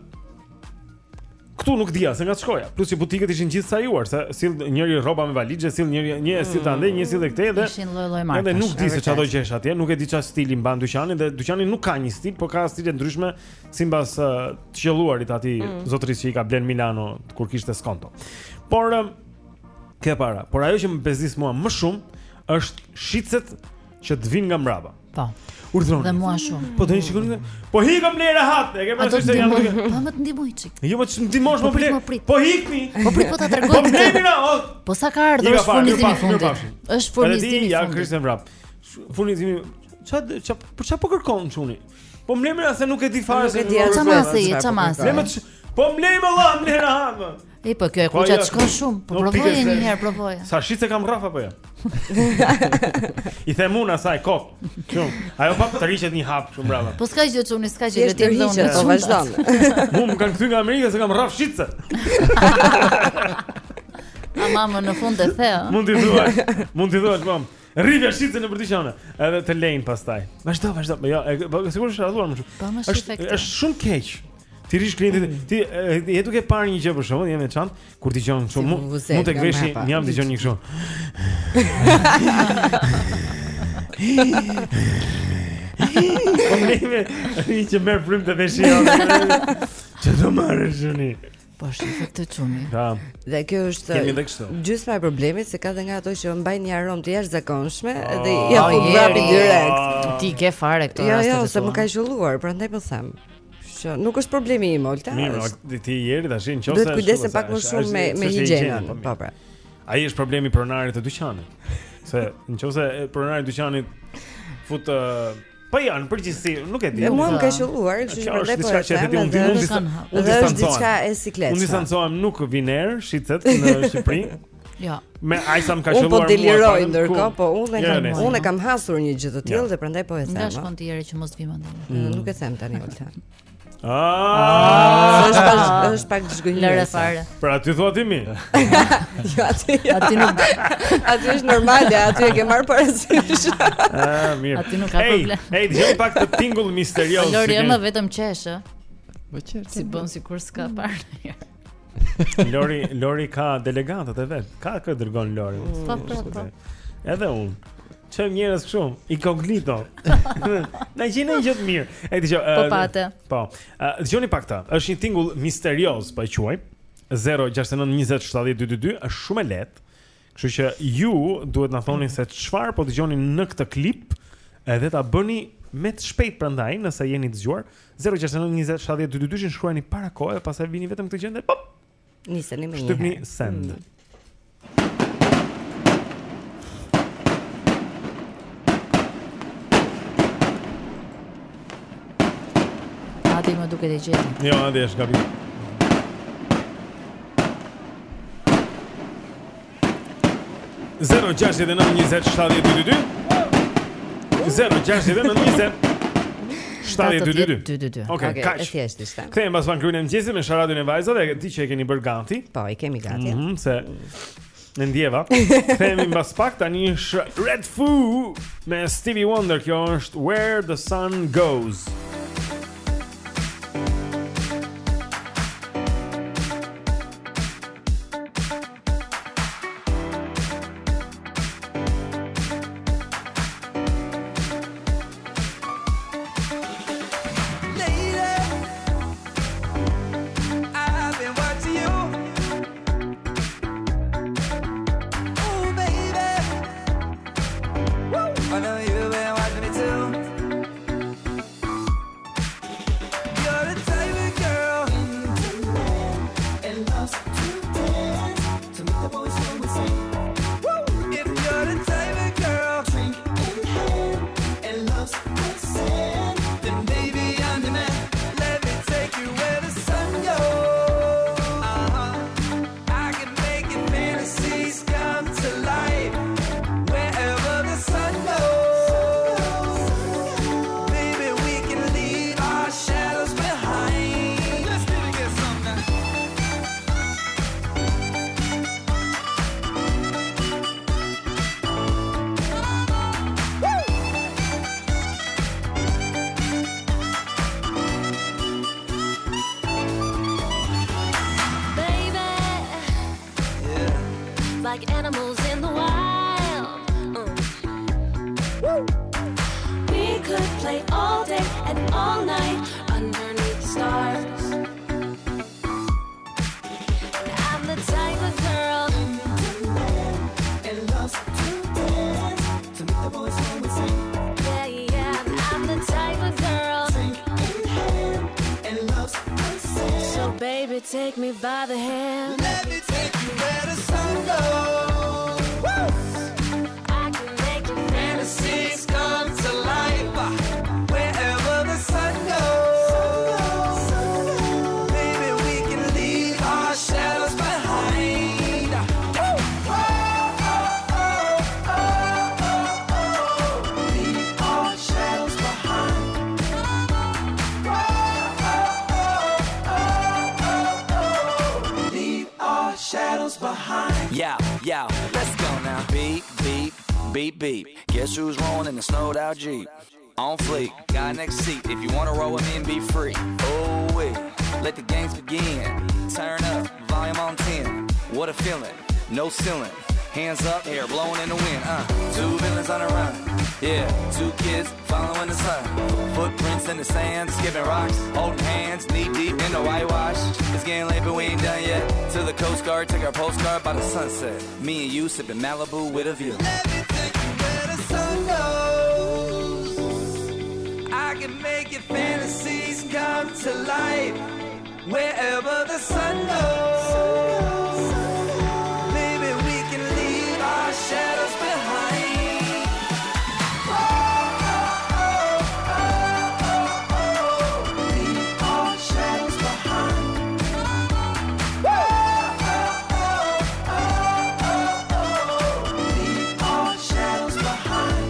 Këtu nuk dia se nga të shkoja. Plus që butiket ishin gjithë sajuar, se sill njëri rroba me valixhe, sill njëri një e sill tande, një sill e këtej dhe ishin lloj-lloj markash. Edhe nuk di se çfarë do gjesh atje, nuk e di çfarë stili mban dyqanin dhe dyqani nuk ka një stil, por ka stile ndryshme sipas uh, të qelluarit atij mm. zotërisë që i ka blen Milano kur kishte skonto. Por uh, ke para, por ajo që më bezdis mua më shumë është shitset që të vinë nga mbrapa. Po. Urdhron. Dhe mua shumë. Po do të shikoni. Po hikëm në rehat, e ke parasysh se janë duke. Po më të ndihmoj çik. Jo më të ndihmosh më ble. Po hikni. Po prit po ta tregoj. Po blemi Po sa ka ardhur është furnizimi i fundit. Është furnizimi i fundit. Ja, Kristen vrap. Furnizimi. Ç'a ç'a për ç'a po kërkon çuni? Po mlemra se nuk e di fare se di ç'a masi, ç'a masi. Lemë Po mlej më valla, mlej rahat. E po kjo e kuqa të shkon shumë, po provoje një herë, provoje. Sa shitse kam rraf apo jo? I them unë asaj kok. Shumë. Ajo pa të rriqet një hap shumë brava. Po s'ka gjë çuni, s'ka gjë le të rriqet, po vazhdon. Mu më kanë kthy nga Amerika se kam rraf shitse. A mama në fund e the, ëh. Mund t'i thuash, mund t'i thuash pam. Rrifja shitse në për t'i qenë. Edhe të lejnë pastaj. Vazhdo, vazhdo. Jo, sigurisht është rradhuar më shumë. Është është shumë keq. Ti rish klientit, ti je duke parë një gjë për shkakun, jam veçantë, kur dëgjon kështu, mund të gveshi, jam dëgjon një kështu. Po neve, ai që merr frymë të veshi. Çfarë do marrësh tani? Po shifë të çuni. Ja. Dhe kjo është gjysma e problemit, se ka dhe nga ato që mbajnë një aromë të jashtëzakonshme dhe ja fut vrapin direkt. Ti ke fare këto raste. Jo, të jo, se më ka qelluar, prandaj po them. Nuk është problemi im, Olta. Mirë, ti jeri tash nëse duhet të kujdesem pak më shumë me me higjienën, po pra. Ai është problemi pronarit të dyqanit. Se nëse pronari i dyqanit fut po janë përgjithësi, nuk e di. Mua më ka qelluar, kështu që prandaj po e them. Unë është diçka e sikletshme. Unë distancohem nuk viner, shitset në Shqipëri. Jo. Me ajsa më ka qelluar. Unë po deliroj ndërkohë, po unë kam unë kam hasur një gjë të tillë dhe prandaj po e them. Nga shkon ti herë që mos vi mendja. Nuk e them tani, Olta. Ah, është pak është pak zgjënjëre fare. Pra ti thua ti mi? Jo, aty. Aty nuk. Aty është normale, aty e ke marr parasysh. Ah, mirë. Aty nuk ka problem. Ej, dëgjoj pak të tingull misterioz. Lori më vetëm qesh, ë. Po qesh. Si bën sikur s'ka parë. Lori, Lori ka delegantët e vet. Ka kë dërgon Lori. Po, po, po. Edhe unë. Çem njerëz kështu, inkognito. Na gjeni gjë të mirë. E dëgjoj. Po pate. Po. Dëgjoni pak këtë. Është një tingull misterioz, po e quaj. zero gjasht e nëntë njëzet shtatëdhjetë dy dy dy, është shumë e lehtë. Kështu që ju duhet na thoni se çfarë po dëgjoni në këtë klip, edhe ta bëni me të shpejt prandaj, nëse jeni të dëgjuar. zero gjasht e nëntë njëzet shtatëdhjetë dy dy dy, shkruani para kohë, pastaj vini vetëm këtë gjë dhe pop. Niseni me një. Shtypni send. Ati më duket e gjeti. Jo, ati është gabim. zero gjasht e nëntë njëzet shtatëdhjetë dy dy dy zero gjasht e nëntë njëzet shtatëdhjetë dy dy dy. Okej, kaq. E thjesht ishte. Kthehemi pas kryeën e mëngjesit me Sharadion e vajzave, ti që e keni bërë gati. Po, i kemi gati. Mhm, se në ndjeva. Kthehemi mbas pak, tani është Red Foo me Stevie Wonder, kjo është Where the Sun Goes. like animals in the wild. Mm. Woo. We could play all day and all night underneath the stars. And I'm the type of girl and loves to dance to make the boys always sing. Yeah, yeah, I'm the type of girl drink in hand and loves to sing. So baby, take me by the hand. Let me take you where the sun goes. Woo! I can make your fantasies come to life. Wherever the sun goes, baby, we can Yo, yo, let's go now. Beep, beep, beep, beep. Guess who's rolling in the snowed out Jeep? On fleek, got next seat. If you wanna roll with me and be free. Oh wait, let the games begin. Turn up, volume on ten. What a feeling, no ceiling. Hands up, hair blowing in the wind. Uh, two villains on the run. Yeah, two kids following the sun. Footprints in the sand, skipping rocks, holding hands, knee deep in the whitewash. It's getting late, but we ain't done yet. To the Coast Guard, take our postcard by the sunset. Me and you sipping Malibu with a view. Let me take you where the sun goes. I can make your fantasies come to life. Wherever the sun goes, baby, we can leave our shadows behind. Oh, oh, oh, oh, oh, oh. Leave our shadows behind. Oh, oh, oh, oh, oh, oh. Leave our shadows behind.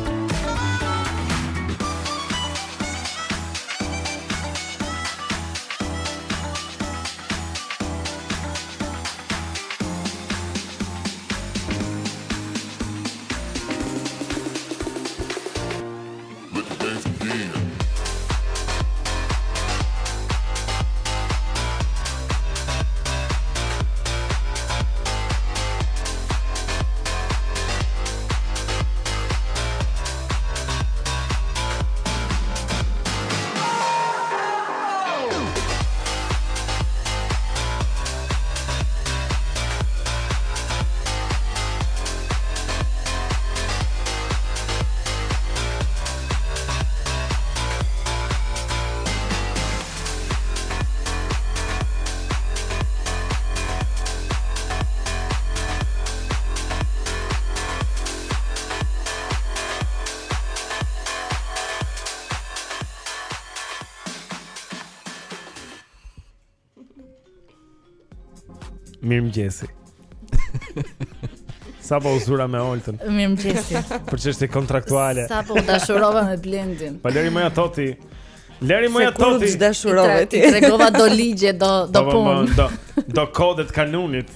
Mirëmëngjesi. Sa po usura me Oltën. Mirëmëngjesi. Për çështje kontraktuale. Sa po u dashurova me Blendin. Po leri moja Toti. Leri moja Toti. Se kur dashurove ti. I tregova do ligje, do do punë. Do do kodet kanunit.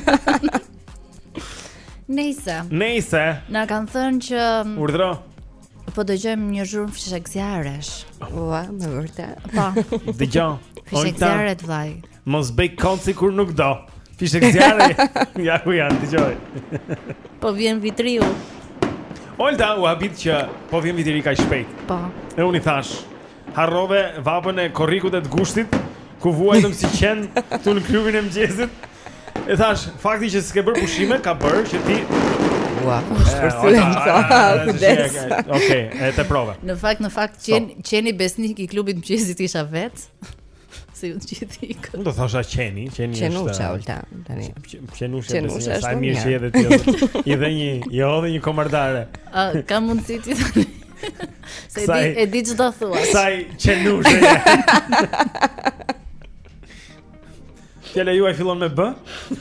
Nejse. Nejse. Na kanë thënë që Urdhro. po dëgjojmë një zhurmë fishek zjarresh. Ua, me vërtet. Po. Dëgjoj. Fishek zjarret vllai. Mos bëj konci kur nuk do. Fishek zjarre. Ja ku janë, dëgjoj. Po vjen vitriu. Olta u habit që po vjen vitri kaq shpejt. Po. E unë i thash, harrove vapën e korrikut e të gushtit, ku vuajtëm si qen këtu në klubin e mëngjesit. E thash, fakti që s'ke bërë pushime ka bërë që ti Ua, është përfluenca. Kujdes. Okej, e te prova. Në fakt, në fakt qen, qeni besnik i klubit mëngjesit isha vet. Se ju të gjithë ikën. Unë do thosha qeni, qeni është. Qenusha Olta, tani. Qenusha është sa mirë që edhe ti. I dhe një, i hodhe një komardare. A ka mundësi ti tani? Se di, e di ç'do thua. Saj qenushe. Fjala juaj fillon me B?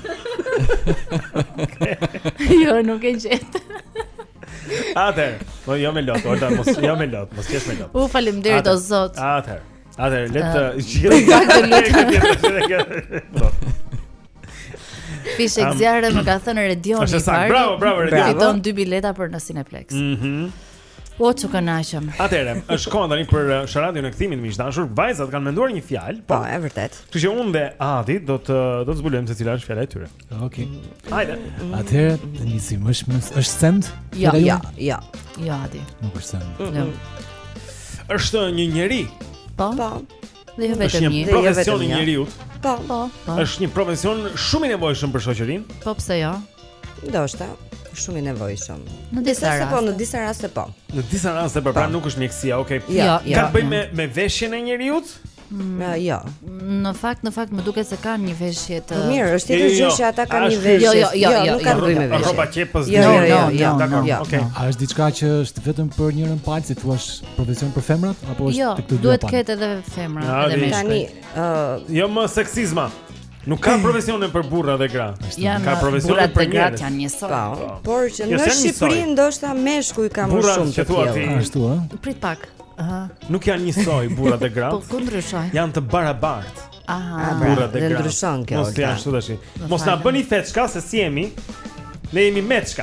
Jo, nuk e gjet. Atëherë, po jo me lot, Olta, mos jo me lot, mos kesh me lot. U faleminderit o Zot. Atëherë. Atëherë, le të gjithë. Fishek zjarre më ka thënë Redioni i parë. Bravo, bravo Redioni. Fiton dy bileta për në Cineplex. Mhm. O çu kënaqem. Atëherë, është koha tani për sharadion e kthimit miq dashur. Vajzat kanë menduar një fjalë. Po, e vërtet. Kështu që unë dhe Adi do të do të zbulojmë se cila është fjala e tyre. Okej. Hajde. Atëherë, të nisim. Është është send? Jo, jo, jo. Jo, Adi. Nuk është send. Jo. Është një njeri. Po. Po. Dhe jo vetëm Është një. një profesion i njeriu. Po, po. Është një profesion shumë i nevojshëm për shoqërinë. Po pse jo? Ndoshta shumë i nevojshëm. Në disa raste, po, në disa raste po. Në disa raste për pra nuk është mjekësia, okay. Jo, jo. Ka të bëjë me me veshjen e njeriut? Mm, jo. Në fakt, në fakt më duket se kanë një veshje të. Po mirë, është tjetër gjë që ata kanë një veshje. Jo, jo, jo, jo, nuk kanë bëjë me veshje. Rroba qepës. Jo, jo, jo, dakor. Okej. A është diçka që është vetëm për njërin palë, si thua, profesion për femrat apo është Jo, tek të dy? duhet të ketë edhe femra, edhe meshkuj. Tani, ë, jo më seksizma. Nuk ka profesione për burra dhe gra. Ka profesione për njerëz. Janë njësoj. Po, por që në Shqipëri ndoshta meshkuj ka më shumë të tillë. Ashtu ë? Prit pak. Aha. Nuk janë njësoj burra dhe gra. Po ku ndryshojnë? Janë të barabartë. Aha. Burra dhe gra. Ndryshon kjo. Mos janë ashtu tash. Mos na bëni feçka se si jemi. Ne jemi meçka.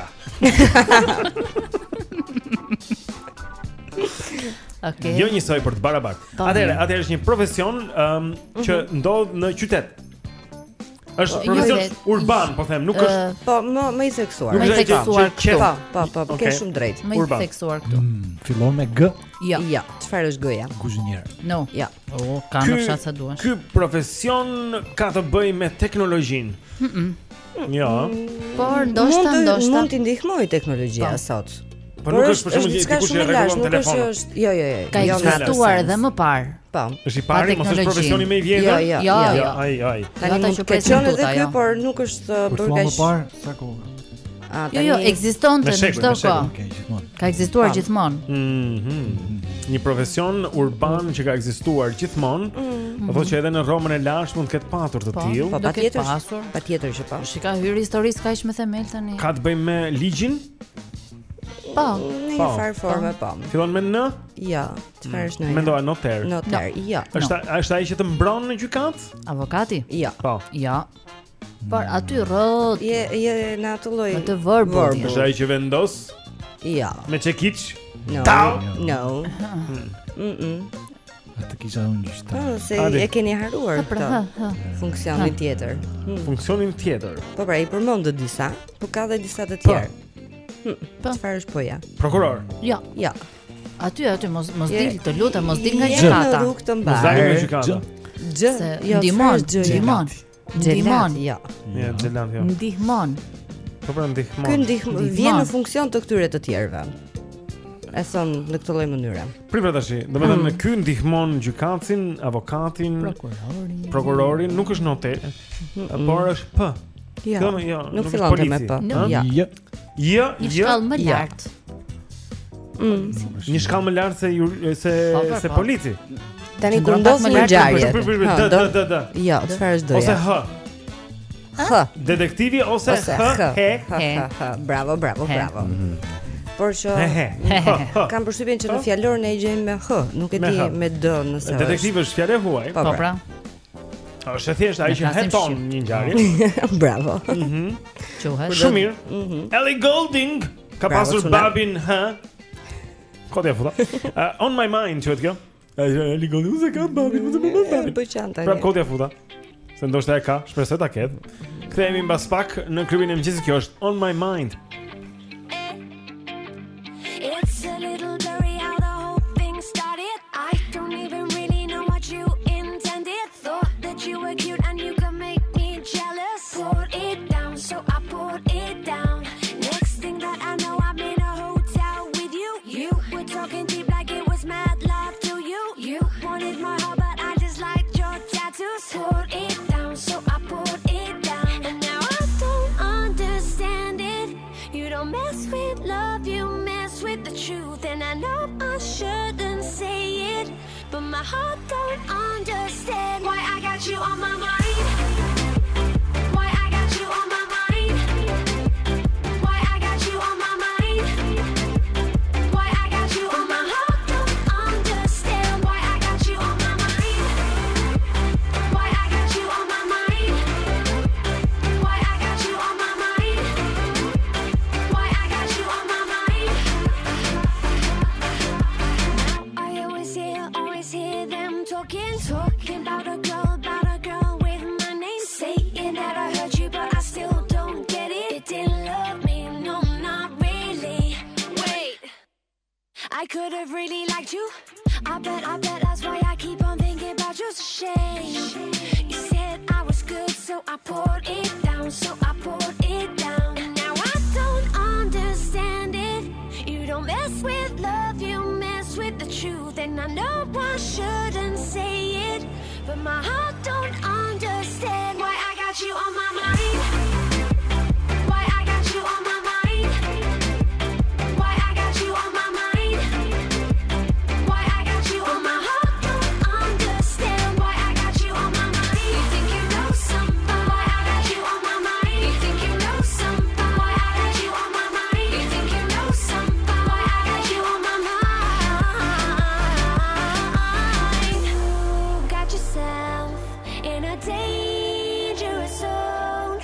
Okej. Jo njësoj për të barabartë. Po. Atëherë, atëherë është një profesion um, që ndodh në qytet. Është Jo, profesion jo, urban, po them, nuk është Po, më më i theksuar. Nuk është theksuar që- Po, po, po, po, Okej. ke shumë drejt. Më i Urban. theksuar këtu. Fillon me G. Jo. Ja, çfarë është G-ja? Kuzhinier. No. Ja. O, ka Ky- në fshat sa duash. Ky profesion ka të bëjë me teknologjinë. Mm-mm. Jo. Por ndoshta Mund të- ndoshta mund t'i ndihmoj teknologjia Po. sot. Po nuk është për shembull diçka dikush që shumë e rregullon lashtë, nuk është telefonin. që është, jo, jo, jo. ka jo, ekzistuar edhe më parë. Po. Është i pari, Pa mos është teknologjinë. profesioni më i vjetër? Jo, jo, Jo, jo. jo. Ai, ai. Tani Ata mund që të presin keqon tuta, edhe ky, jo. por nuk është uh, Kur për thua më kaq. parë, sa kohë? A, Jo, jo, tani- ekzistonte Me në shekuj, çdo me shekuj. kohë. Okej, gjithmonë. Ka ekzistuar Po. gjithmonë. Mhm. Një profesion urban që ka ekzistuar gjithmonë, do thotë që edhe në Romën e lashtë mund të ketë patur të Po. tillë. Po, Do ketë patjetër, pasur. patjetër që po. Shika hyri historisë kaq me themel tani. Ka të bëjë me ligjin? Po. Në një Po. farë forme po. Fillon me N? Jo, çfarë është në? Mendoa noter. Noter, jo. Është është ai që të mbron në gjykat? Avokati? Jo. Po. Jo. Por aty rrot. Je je në atë lloj. Në të verbut. Është ai që vendos Jo. me çekiç? No. Tau. No. Mm-mm. Atë kisha unë gjyqtar. Po, se Hadi. e keni haruar pra, këtë ha, ha. funksionin tjetër. Hmm. Funksionin tjetër. Po pra, i përmendë disa, po ka dhe disa të Po. tjerë. Hm, Çfarë është poja? Prokuror. Jo. Ja. Aty aty mos mos Je- dil, të lutem, mos dil nga je gjykata. në rrugë të Mos dali nga mbar. gjykata. Gjë. Se Jo, ndihmon, çfarë është gjëja? ndihmon. Xhelat, Ndihmon. jo. Ja, xhelant jo. Ndihmon. Po pra ndihmon. Ky ndihmë Ndihmon. vjen në funksion të këtyre të tjerëve. E thon në këtë lloj mënyre. Pripa tash, domethënë ky ndihmon gjykatësin, avokatin, Prokurorin. prokurorin, nuk është noter, por është P. Jo. Fillon me- jo, Nuk nuk është fillon me polici. P. Ë? Ja. Jo. Jo, Një jo. shkallë më Ja. lart. Mm. Një shkallë më lart se ju- se Po, po, se po. polici. Tani Qëndron kur pak ndodh më një lart, ngjarje. Prit, prit, prit, Ha, d, do- d, d, d. Jo, çfarë është doja? Ose H. H. Detektivi ose Ose H. H. He. H, H, H. Bravo, bravo, He. bravo. Por që He, he. H, H. kam përshtypjen që në fjalor ne e gjejmë me H, nuk e Me di H. me D nëse është. Detektivi është fjalë huaj. Po, Po pra. Është thjesht ai Ne që flasim heton shqip. një ngjarje. Bravo. Quhet. Shumë mirë. Mhm. Ellie Goulding ka Bravo, pasur Suna. babin H. Kodja futa. Uh, on my mind quhet kjo. Ellie Goulding use ka babin, use më babin. Po qan tani. Pra kodja futa. Se ndoshta e ka, shpresoj ta ketë. Kthehemi mbas pak në klubin e mëngjesit. Kjo është On My Mind. It's a little blurry how the whole thing started. I don't even really know what you intended. Thought that you were cute and you could make me jealous. Poured it down, so I poured it down. Next thing that I know, I'm in a hotel with you. You were talking deep like it was mad love to you. You wanted my heart, but I just liked your tattoos. Poured it down, so I poured it down. And now I don't understand it. You don't mess with love, you mess with the truth. And I know I shouldn't say it, but my heart don't understand why I got you on my mind. Why I got you on my mind. Why I got you on my mind. Why I got you on my heart don't understand why I got you on my mind. Why I got you on my mind. Why I got you on my mind. Why I got you on my mind. I always hear, always hear them talking, talking about a girl, about a girl with my name, saying that I heard you, but I still don't get it. It didn't love me, no, not really. Wait, I could have really liked you. I bet, I bet that's why I keep on thinking about you. It's a shame. You said I was good, so I poured it down, so I poured it down. And now I don't understand it. You don't mess with love, you mess with the truth. And I know I shouldn't say it, but my heart don't understand why I got you on my mind. Why I got you on my mind. Why I got you on my mind. Why I got you on my heart don't understand why I got you on my mind. You think you know somebody? Why I got you on my mind. You think you know somebody? Why I got you on my mind. You think you know somebody? Why I got you on my mind. You got yourself in a dangerous zone.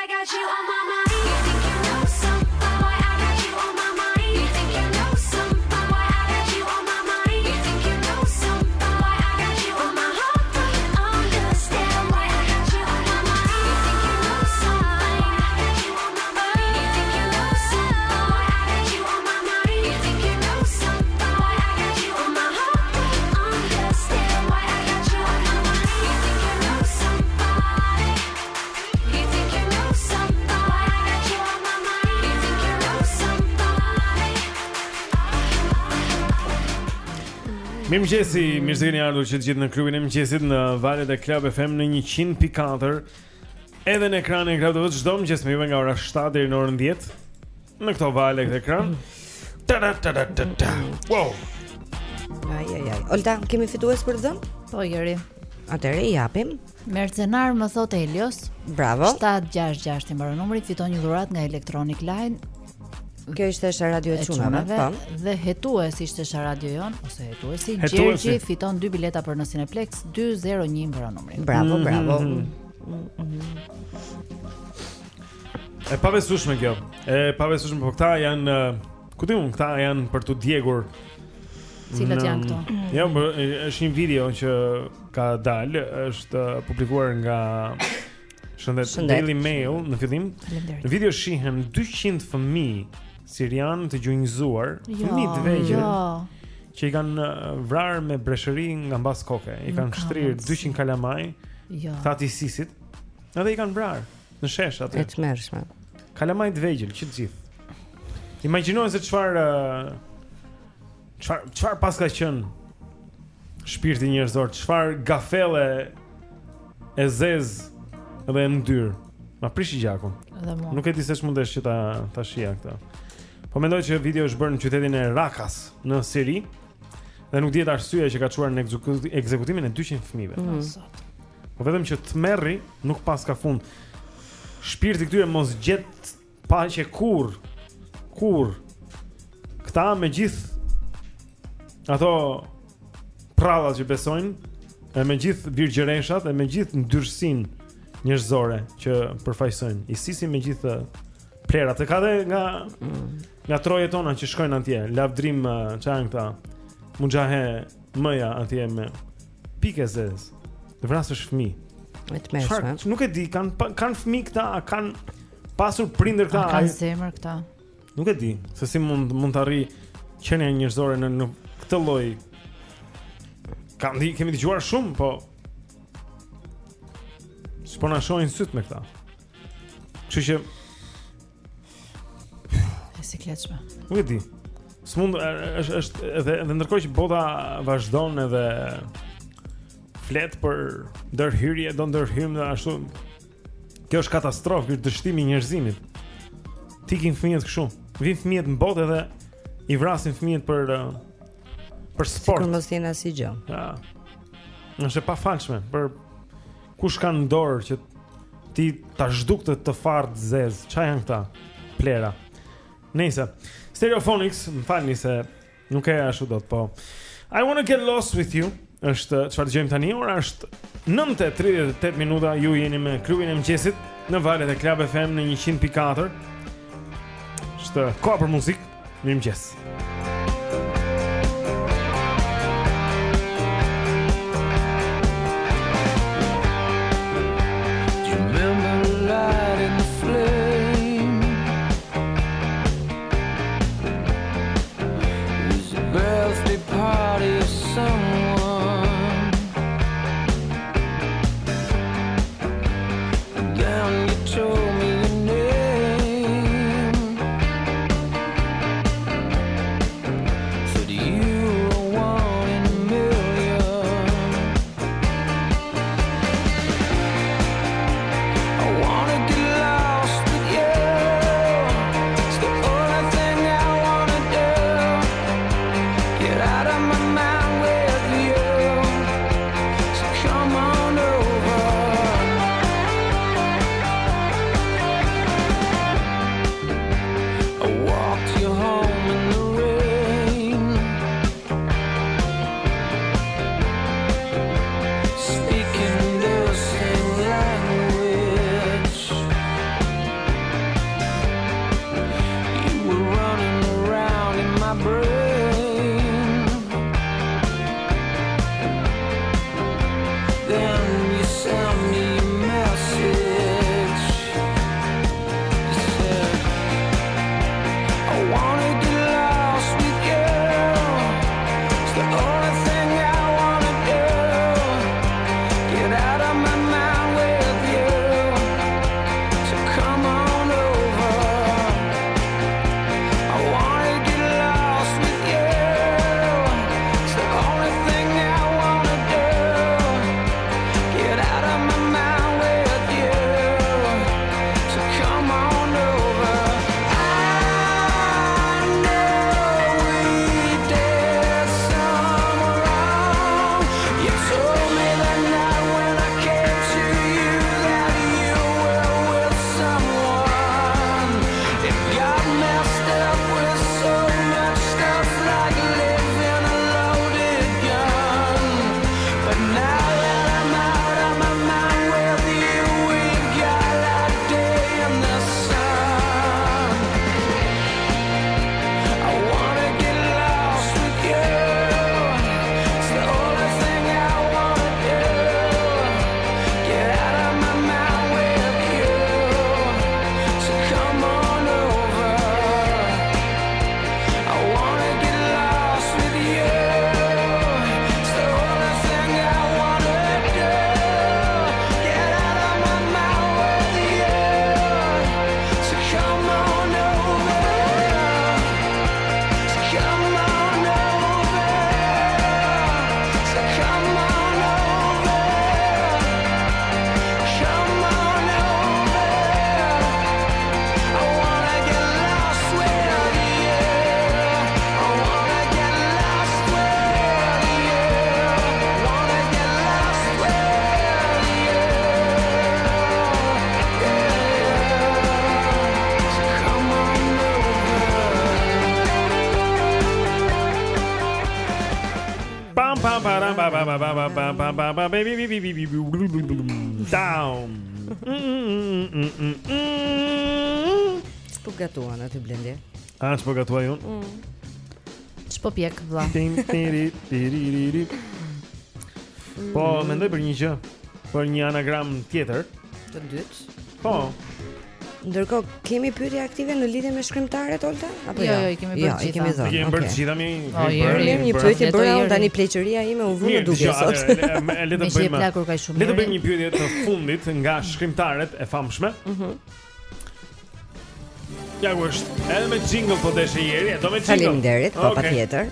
I got you on my mind. You think you know something, boy, I got you on my mind. You think you know something, boy, I got you on my mind. You think you know something, boy, I got you on my heart, but you understand why I got you on my mind. You think you know something, boy, I got you on my mind. You think you know something, boy, I got you on my mind. You think you know something, boy, I got you on my heart, but you understand why I got you on my mind. You think you know somebody. You think you know something, boy, I got you on my mind. You think you know somebody. Mirëmëngjesi, mirë se keni ardhur që të gjithë në klubin e mëngjesit në valët e Club F M në njëqind pikë katër. Edhe në ekranin e Club T V çdo mëngjes me juve nga ora shtatë deri në orën dhjetë. Në këto valë këtë ekran. Ta ta ta ta ta ta. Wow. Ai ai ai. Olta, kemi fitues për dhëm? Po, Jeri. Atëherë i japim. Mercenar më thot Elios. Bravo. shtat gjashtë gjashtë i mbaron numri, fiton një dhuratë nga Electronic Line. Kjo ishte Sha Radio e Çunave, po. Dhe hetues ishte Sha Radio jon ose hetuesi Hetuesi. Gjergji fiton dy bileta për në Cineplex dy zero një mbaron numri. Bravo, bravo. E pabesueshme kjo. E pabesueshme, po këta janë, ku diun, këta janë për tu djegur. Cilat në- janë këto? Jo, më, është një video që ka dalë, është publikuar nga Shëndet, Shëndet. Daily Mail në fillim. Faleminderit. Në video shihen dyqind fëmijë sirian të gjunjëzuar, Jo, fëmijë të vegjël jo. që i kanë uh, vrarë me breshëri nga mbas koke. I Nuk kanë ka shtrirë mundësi. dyqind kalamaj, Jo. këta të ISIS-it, edhe i kanë vrarë në shesh aty. E tmerrshme. Kalamaj të vegjël, që të gjithë. Imagjinojnë se çfarë çfarë çfarë pas ka qenë shpirti njerëzor, çfarë gafelle e zez edhe e ndyr. Ma prishi gjakun. Edhe mua. Nuk e di se ç'mundesh që ta ta shija këtë. Po mendoj që video është bërë në qytetin e Rakas në Siri dhe nuk dihet arsyeja që ka çuar në ekzekuti- ekzekutimin e dyqind fëmijëve. Mhm. Po vetëm që tmerri nuk pas ka fund. Shpirti këtyre mos gjet paqe kur. Kur. Këta me gjithë ato prallat që besojnë, e me gjithë virgjëreshat, e me gjithë ndyrësinë njerëzore që përfaqësojnë. ISIS-i me gjithë plerat. E ka dhe nga nga trojet tona që shkojnë atje, lavdrim çfarë janë këta? Muxhahe mëja atje me pikë zez. Të vrasësh fëmijë. E tmerrshme. Çfarë? Nuk e di, kanë pa- kanë fëmijë këta, a kanë pasur prindër këta? A Ai- kanë zemër këta? Nuk e di, se si mund mund të arri qenia njerëzore në, në këtë lloj. Kam di, kemi dëgjuar shumë, po s'po na shohin syt me këta. Kështu që E sikletshme. nuk e di. S'mund është është edhe edhe ndërkohë që bota vazhdon edhe flet për ndërhyrje, do ndërhyjmë dhe ashtu. Kjo është katastrofë, ky është dështimi i njerëzimit. Tikin fëmijët kështu. Vin fëmijët në botë edhe i vrasin fëmijët për uh, për sport. Sikur mos jenë asnjë gjë. Ja. Është e pafalshme për kush ka në dorë që ti ta zhduktë të fardë zez. Çfarë janë këta? Plera. Nëse Stereophonics, më falni se nuk e ashtu dot, po I wanna get lost with you. Është çfarë dëgjojmë tani? Ora është nëntë e tridhjetë e tetë minuta. Ju jeni me klubin e mëngjesit në valët e Club F M në njëqind pikë katër. Është koha për muzikë. Mirëmëngjes. You remember the light and the flame? It was a birthday party of someone. Then you told me your name. ba ba ba ba ba ba ba baby baby baby down. Po gatuan aty Blendi. A ç'po gatuaj unë? Ç'po pjek vlla. Tin tiri tiri. Po mendoj për një gjë, për një anagram tjetër. Të dytë. Po. Ndërkohë kemi pyetje aktive në lidhje me shkrimtarët Olta apo Jo, jo? jo, i kemi bërë Jo, i kemi dhënë. Kemi bërë gjithë mi. Po, jeri, një pyetje bëra unë tani pleqëria ime u vë në duke sot. Le të bëjmë. Le të bëjmë një pyetje të fundit nga shkrimtarët e famshme. Mhm. Ja ku është. Edhe me jingle po deshe ieri, do me jingle. Faleminderit, po patjetër.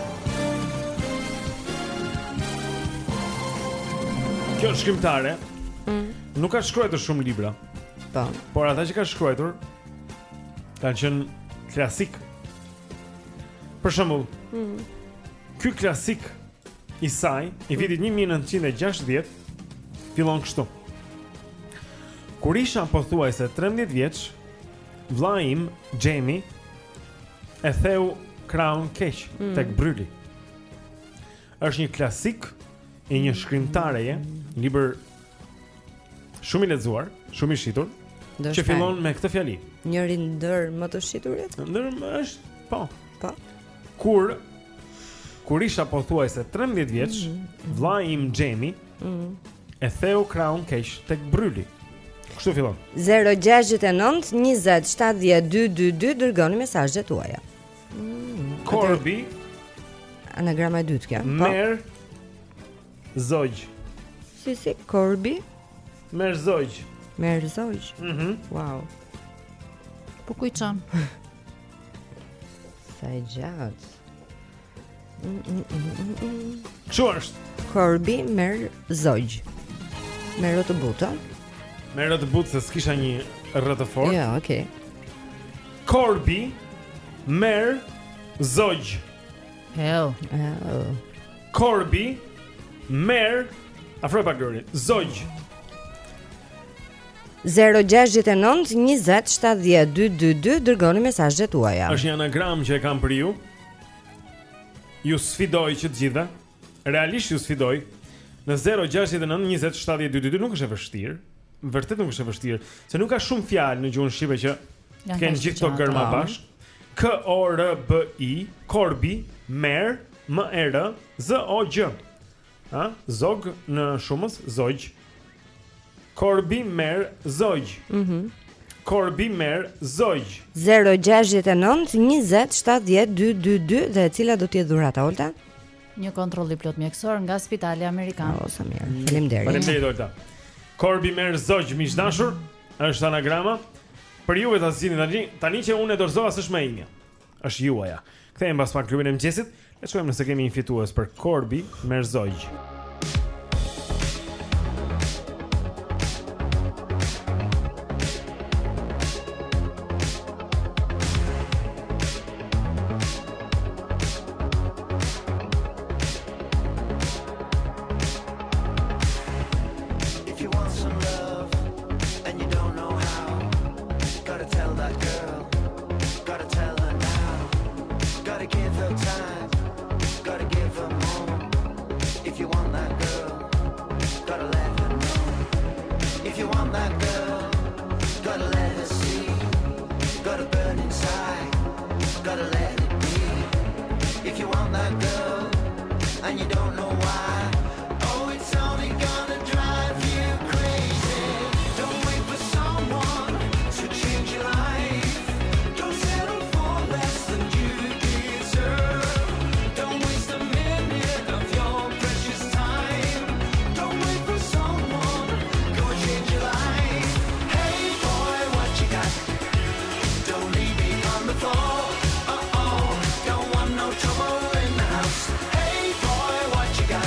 Kjo shkrimtare nuk ka shkruar shumë libra. Po. Por ata që ka shkruar kanë qenë klasik. Për shembull, Mm. ky klasik i saj i vitit një mijë e nëntëqind e gjashtëdhjetë fillon kështu. Kur isha pothuajse trembëdhjetë vjeç, vlla im, Jamie, e theu kraun keq Mm. tek bryli. Është një klasik i një shkrimtareje, libër shumë i lexuar, shumë i shitur, që fillon me këtë fjali. Njëri ndër më të shiturit? Ndër është, po. Po. Kur kur isha pothuajse trembëdhjetë vjeç, Mm. vlla im Jamie Mm. e theu kraun keq tek bryli. Kështu fillon. zero gjasht e nëntë njëzet shtatëdhjetë dy dy dy dërgoni mesazhet tuaja. Mm. Corby, anagrama e dytë kjo. Po. Mer Zoj. Si si Corby? Mer Zoj. Merzoj. Mhm. Wow. Po ku i çam? Sa e gjatë. Mm, mm, mm, mm, mm. Çu është? Corby Merzoj. Me rë të butë. Me rë të butë se s'kisha një rë të fortë. Jo, okay. Corby Mer Zoj. Hell. Oh. Corby Mer afro pak Lori. Zoj. zero gjasht e nëntë njëzet shtatëdhjetë dy dy dy dërgoni mesazhet tuaja. Është një anagram që e kam për ju. Ju sfidoj që të gjithëve. Realisht ju sfidoj. Në zero gjasht e nëntë njëzet shtatëdhjetë dy dy dy nuk është e vështirë. Vërtet nuk është e vështirë, se nuk ka shumë fjalë në gjuhën shqipe që Janë kanë kaq gjithë këto gjatë. gërma bashkë. K O R B I, Corby, Mer, M E R, Z O G. Ha? Zog në shumës, Zoj. Corby Mer Zoj. Mhm. Corby Mer Zoj. zero gjasht e nëntë njëzet shtatëdhjetë dy dy dy dhe e cila do të jetë dhurata Olta? Një kontroll i plot mjekësor nga Spitali Amerikan. Oh, sa mirë. Faleminderit. Faleminderit Olta. Corby Mer Zoj, miq dashur, është anagrama. Për juve ta zgjidhni tani, tani që unë e dorëzova s'është më imja. Është juaja. Kthehemi pas pak klubin e mëngjesit. Le të shojmë nëse kemi një fitues për Corby Mer Zoj. If you want some love and you don't know how, gotta tell that girl, gotta tell her now, gotta give her time, gotta give her more. If you want that girl, gotta let her know. If you want that girl, gotta let her see, gotta burn inside, gotta let it be. If you want that girl and you don't know why, oh, it's only gonna drive you crazy. Don't wait for someone to change your life. Don't settle for less than you deserve. Don't waste a minute of your precious time. Don't wait for someone, go and change your life. Hey boy, what you got? Don't leave me on the floor. Uh-oh, don't want no trouble in the house. Hey boy, what you got?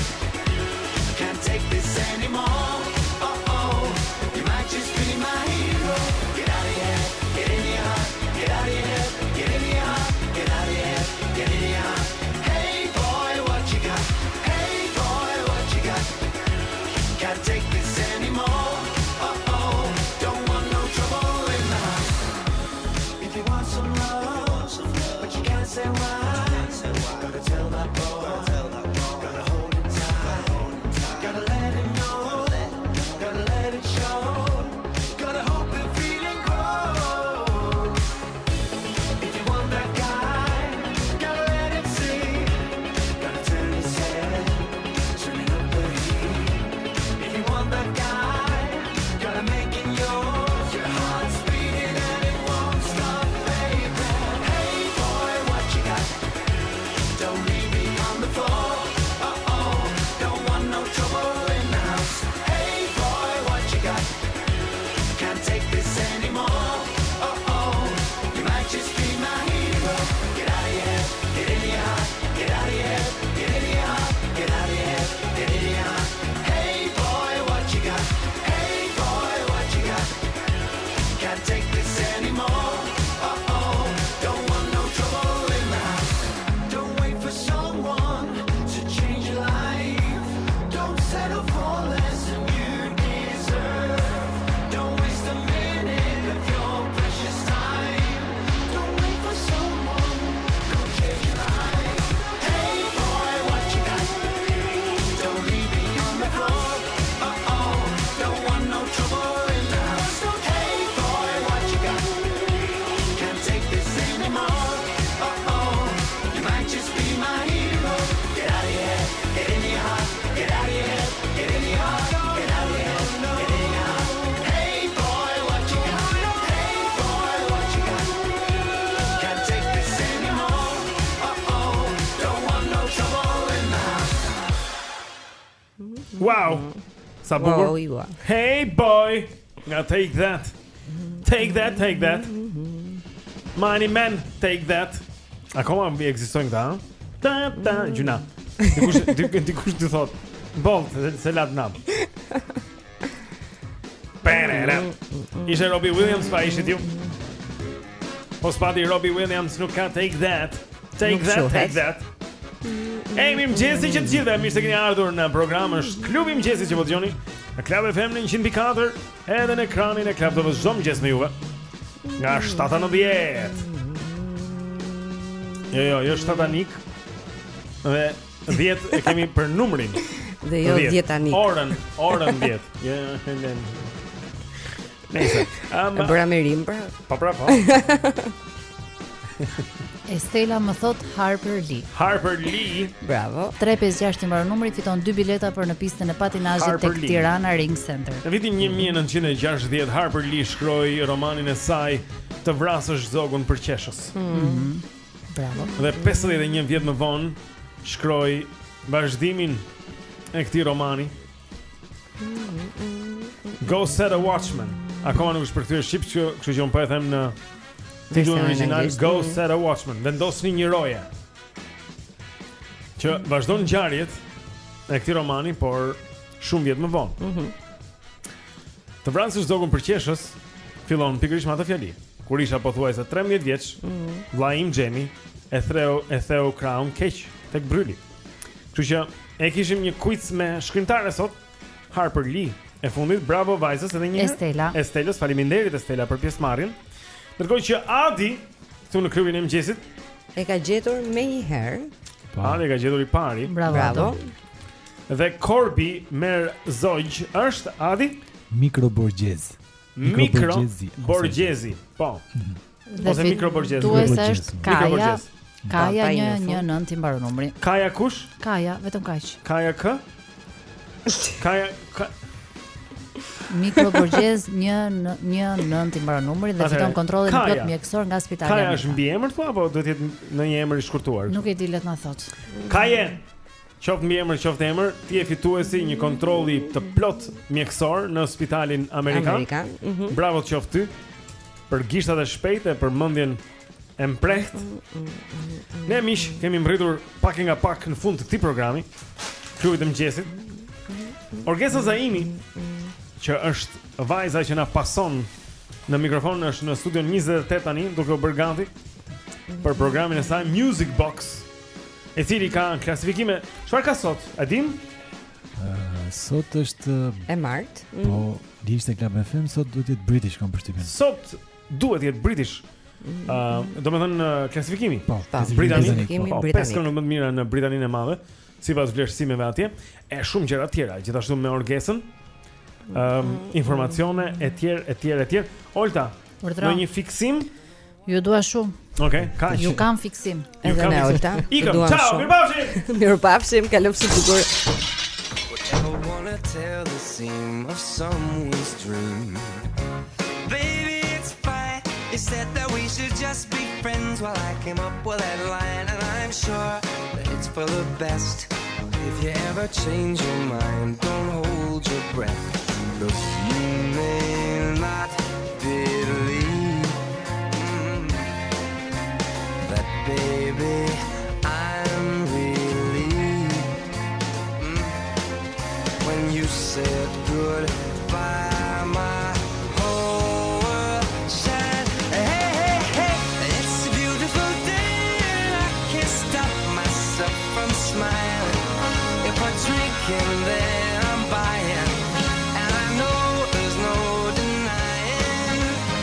Wow. Sa bukur. Wow, wow. Hey boy. Nga Take That. Take that, take that. Money man, take that. Akoma mbi ekzistojnë këta, ha? Ta ta gjuna. Dikush dik- dikush të thot, bolt, se, se lat nap. Perera. Ishe Robbie Williams pa ishit ju. Po spati Robbie Williams nuk ka Take That. Take Nuk that, shohet. take that. Ej, mirë mëgjesi që të gjithëve, mirë se keni ardhur në program, është klubi mëgjesi që po dëgjoni në Club F M në një qind pikë katër, edhe në ekranin e Club T V çdo mëgjes me juve. Nga shtatë në dhjetë. Jo, jo, jo shtatanik. Dhe dhjetë e kemi për numrin. Dhe jo dhjetë. dhjetanik. Orën, orën dhjetë. Jo, helen. Nëse. Um, E bëra me rim pra. Po pra, po. Estela më thot Harper Lee. Harper Lee. Bravo. tre pesë gjashtë i mbaron numri, fiton dy bileta për në pistën e patinazhit Harper tek Lee. Tirana Ring Center. Në vitin një mijë e nëntëqind e gjashtëdhjetë Harper Lee shkroi romanin e saj Të vrasësh zogun për qeshës. Mhm. Bravo. Dhe pesëdhjetë e një vjet më vonë shkroi vazhdimin e këtij romani. Go Set a Watchman. Akoma nuk është përkthyer shqip, që- kështu që unë po e them në titullin Versionin origjinal anglisht. Go Mhm. Set a Watchman. Vendosni një roje. Që vazhdon ngjarjet e këtij romani, por shumë vjet më vonë. Mhm. Të vrasësh zogun për qeshës fillon pikërisht me atë fjali. Kur isha pothuajse trembëdhjetë vjeç, Mhm. vllai im Jamie e threu e theu Crown keq tek bryli. Kështu që e kishim një quiz me shkrimtare sot, Harper Lee. E fundit, bravo vajzës edhe një herë. Estela. Estelës, faleminderit Estela për pjesëmarrjen. Ndërkohë që Adi këtu në klubin e mëngjesit, E ka gjetur me një herë. Adi ka gjetur i pari. Bravo. Bravo. Dhe Korbi merr zogj është Adi Mikro Borgjez. Mikro Borgjezi. Borgjezi. Po. Dhe Ose Mikro Borgjezi. Tuese Borgjezi. është Mikro Kaja. Borgjezi. Kaja Pa, pa i një në fund. një nënt i mbaron numri. Kaja kush? Kaja, vetëm kaq. Kaja K? Kaja ka... Mikro Borgjez një në- një nënt i mbaron numri dhe Atëherë, fiton kontrollin Kaja. plot mjekësor nga spitali. Kaja Amerikan. është mbiemër thua apo duhet të jetë në një emër i shkurtuar? Nuk e di, let na thot. Kaje. Qoftë mbiemër, qoftë emër, ti je fituesi një kontrolli të plot mjekësor në spitalin amerikan. Amerikan. Mhm. Bravo të qoftë ty për gishtat e shpejtë, për mendjen e mprehtë. Ne miq kemi mbërritur pak e nga pak në fund të këtij programi, klubit të mëngjesit. Orgesa Zaimi, që është vajza që na pason në mikrofon, është në studion njëzet e tetë tani, duke u bërë ganti për programin e saj Music Box, e cili ka klasifikime. Çfarë ka sot? A dim? Ë, sot është E martë. po lishte Club F M, sot duhet të jetë British kam përshtypjen. Sot duhet jetë British. Ë, do të thënë uh, klasifikimi. Po, Britanik. klasifikimi Po, britanik. pesë këngë më të mira në Britaninë e Madhe, sipas vlerësimeve atje, e shumë gjëra tjera, gjithashtu me orgesën, ëm informacione etj etj etj. Olta, Urdhra. në një fiksim? Ju dua shumë. Okej, kaq. Ju kam fiksim. Ju Edhe kam ne fiksim. Olta. Ikëm, Duam ciao, shumë. mirupafshim. Mirupafshim, kalofshi bukur. Ever wanna tell the seam of someone's dream? Baby, it's fine. You said that we should just be friends while I came up with that line, and I'm sure that it's for the best. If you ever change your mind, don't hold your breath. Look, you may not believe mm, that, baby, I'm relieved mm, when you said goodbye. My whole world shined. Hey, hey, hey, it's a beautiful day, and I can't stop myself from smiling. If I drink and then I'm buying, and I know there's no denying.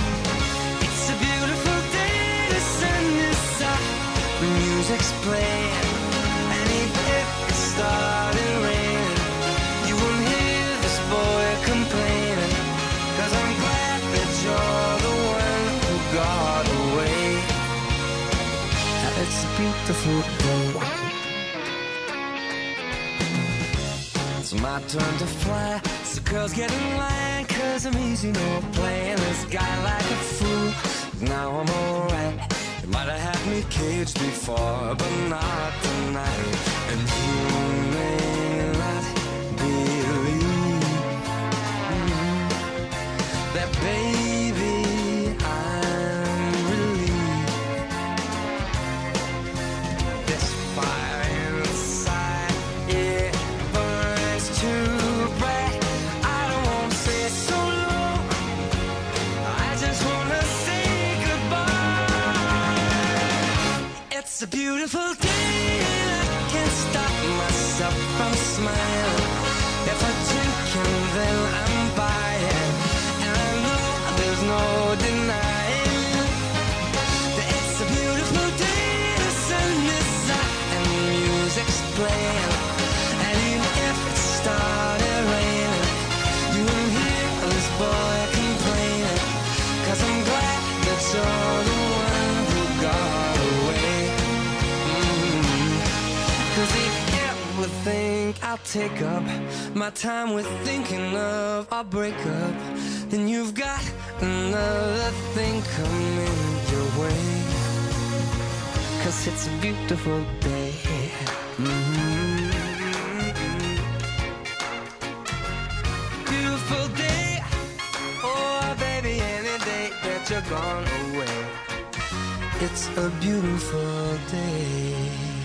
It's a beautiful day, the sun is up, the music's playing, and even if it started raining, you won't hear this boy complaining, 'cause I'm glad that you're the one who got away. It's a beautiful day. It's my turn to fly, so girls get in line, 'cause I'm easy, no playing this guy like a fool. Now I'm alright. You might have had me caged before, but not tonight. And you may not believe baby, I'm relieved. This fire inside, it burns too bright. I don't want to say so long, I just want to say goodbye. It's a beautiful day and I can't stop myself from smiling. If I drink and then I'm buying, and I know there's no denying that it's a beautiful day. The sun is out and music's playing, and even if it started raining, you won't hear this boy complaining, 'cause I'm glad that you're the one who got away. Mm-hmm. 'Cause if you ever think I'll take up my time with thinking of our breakup, then you've got another thing coming your way. 'Cause it's a beautiful day. Mm-hmm. Beautiful day. Oh baby, any day that you're gone away, it's a beautiful day.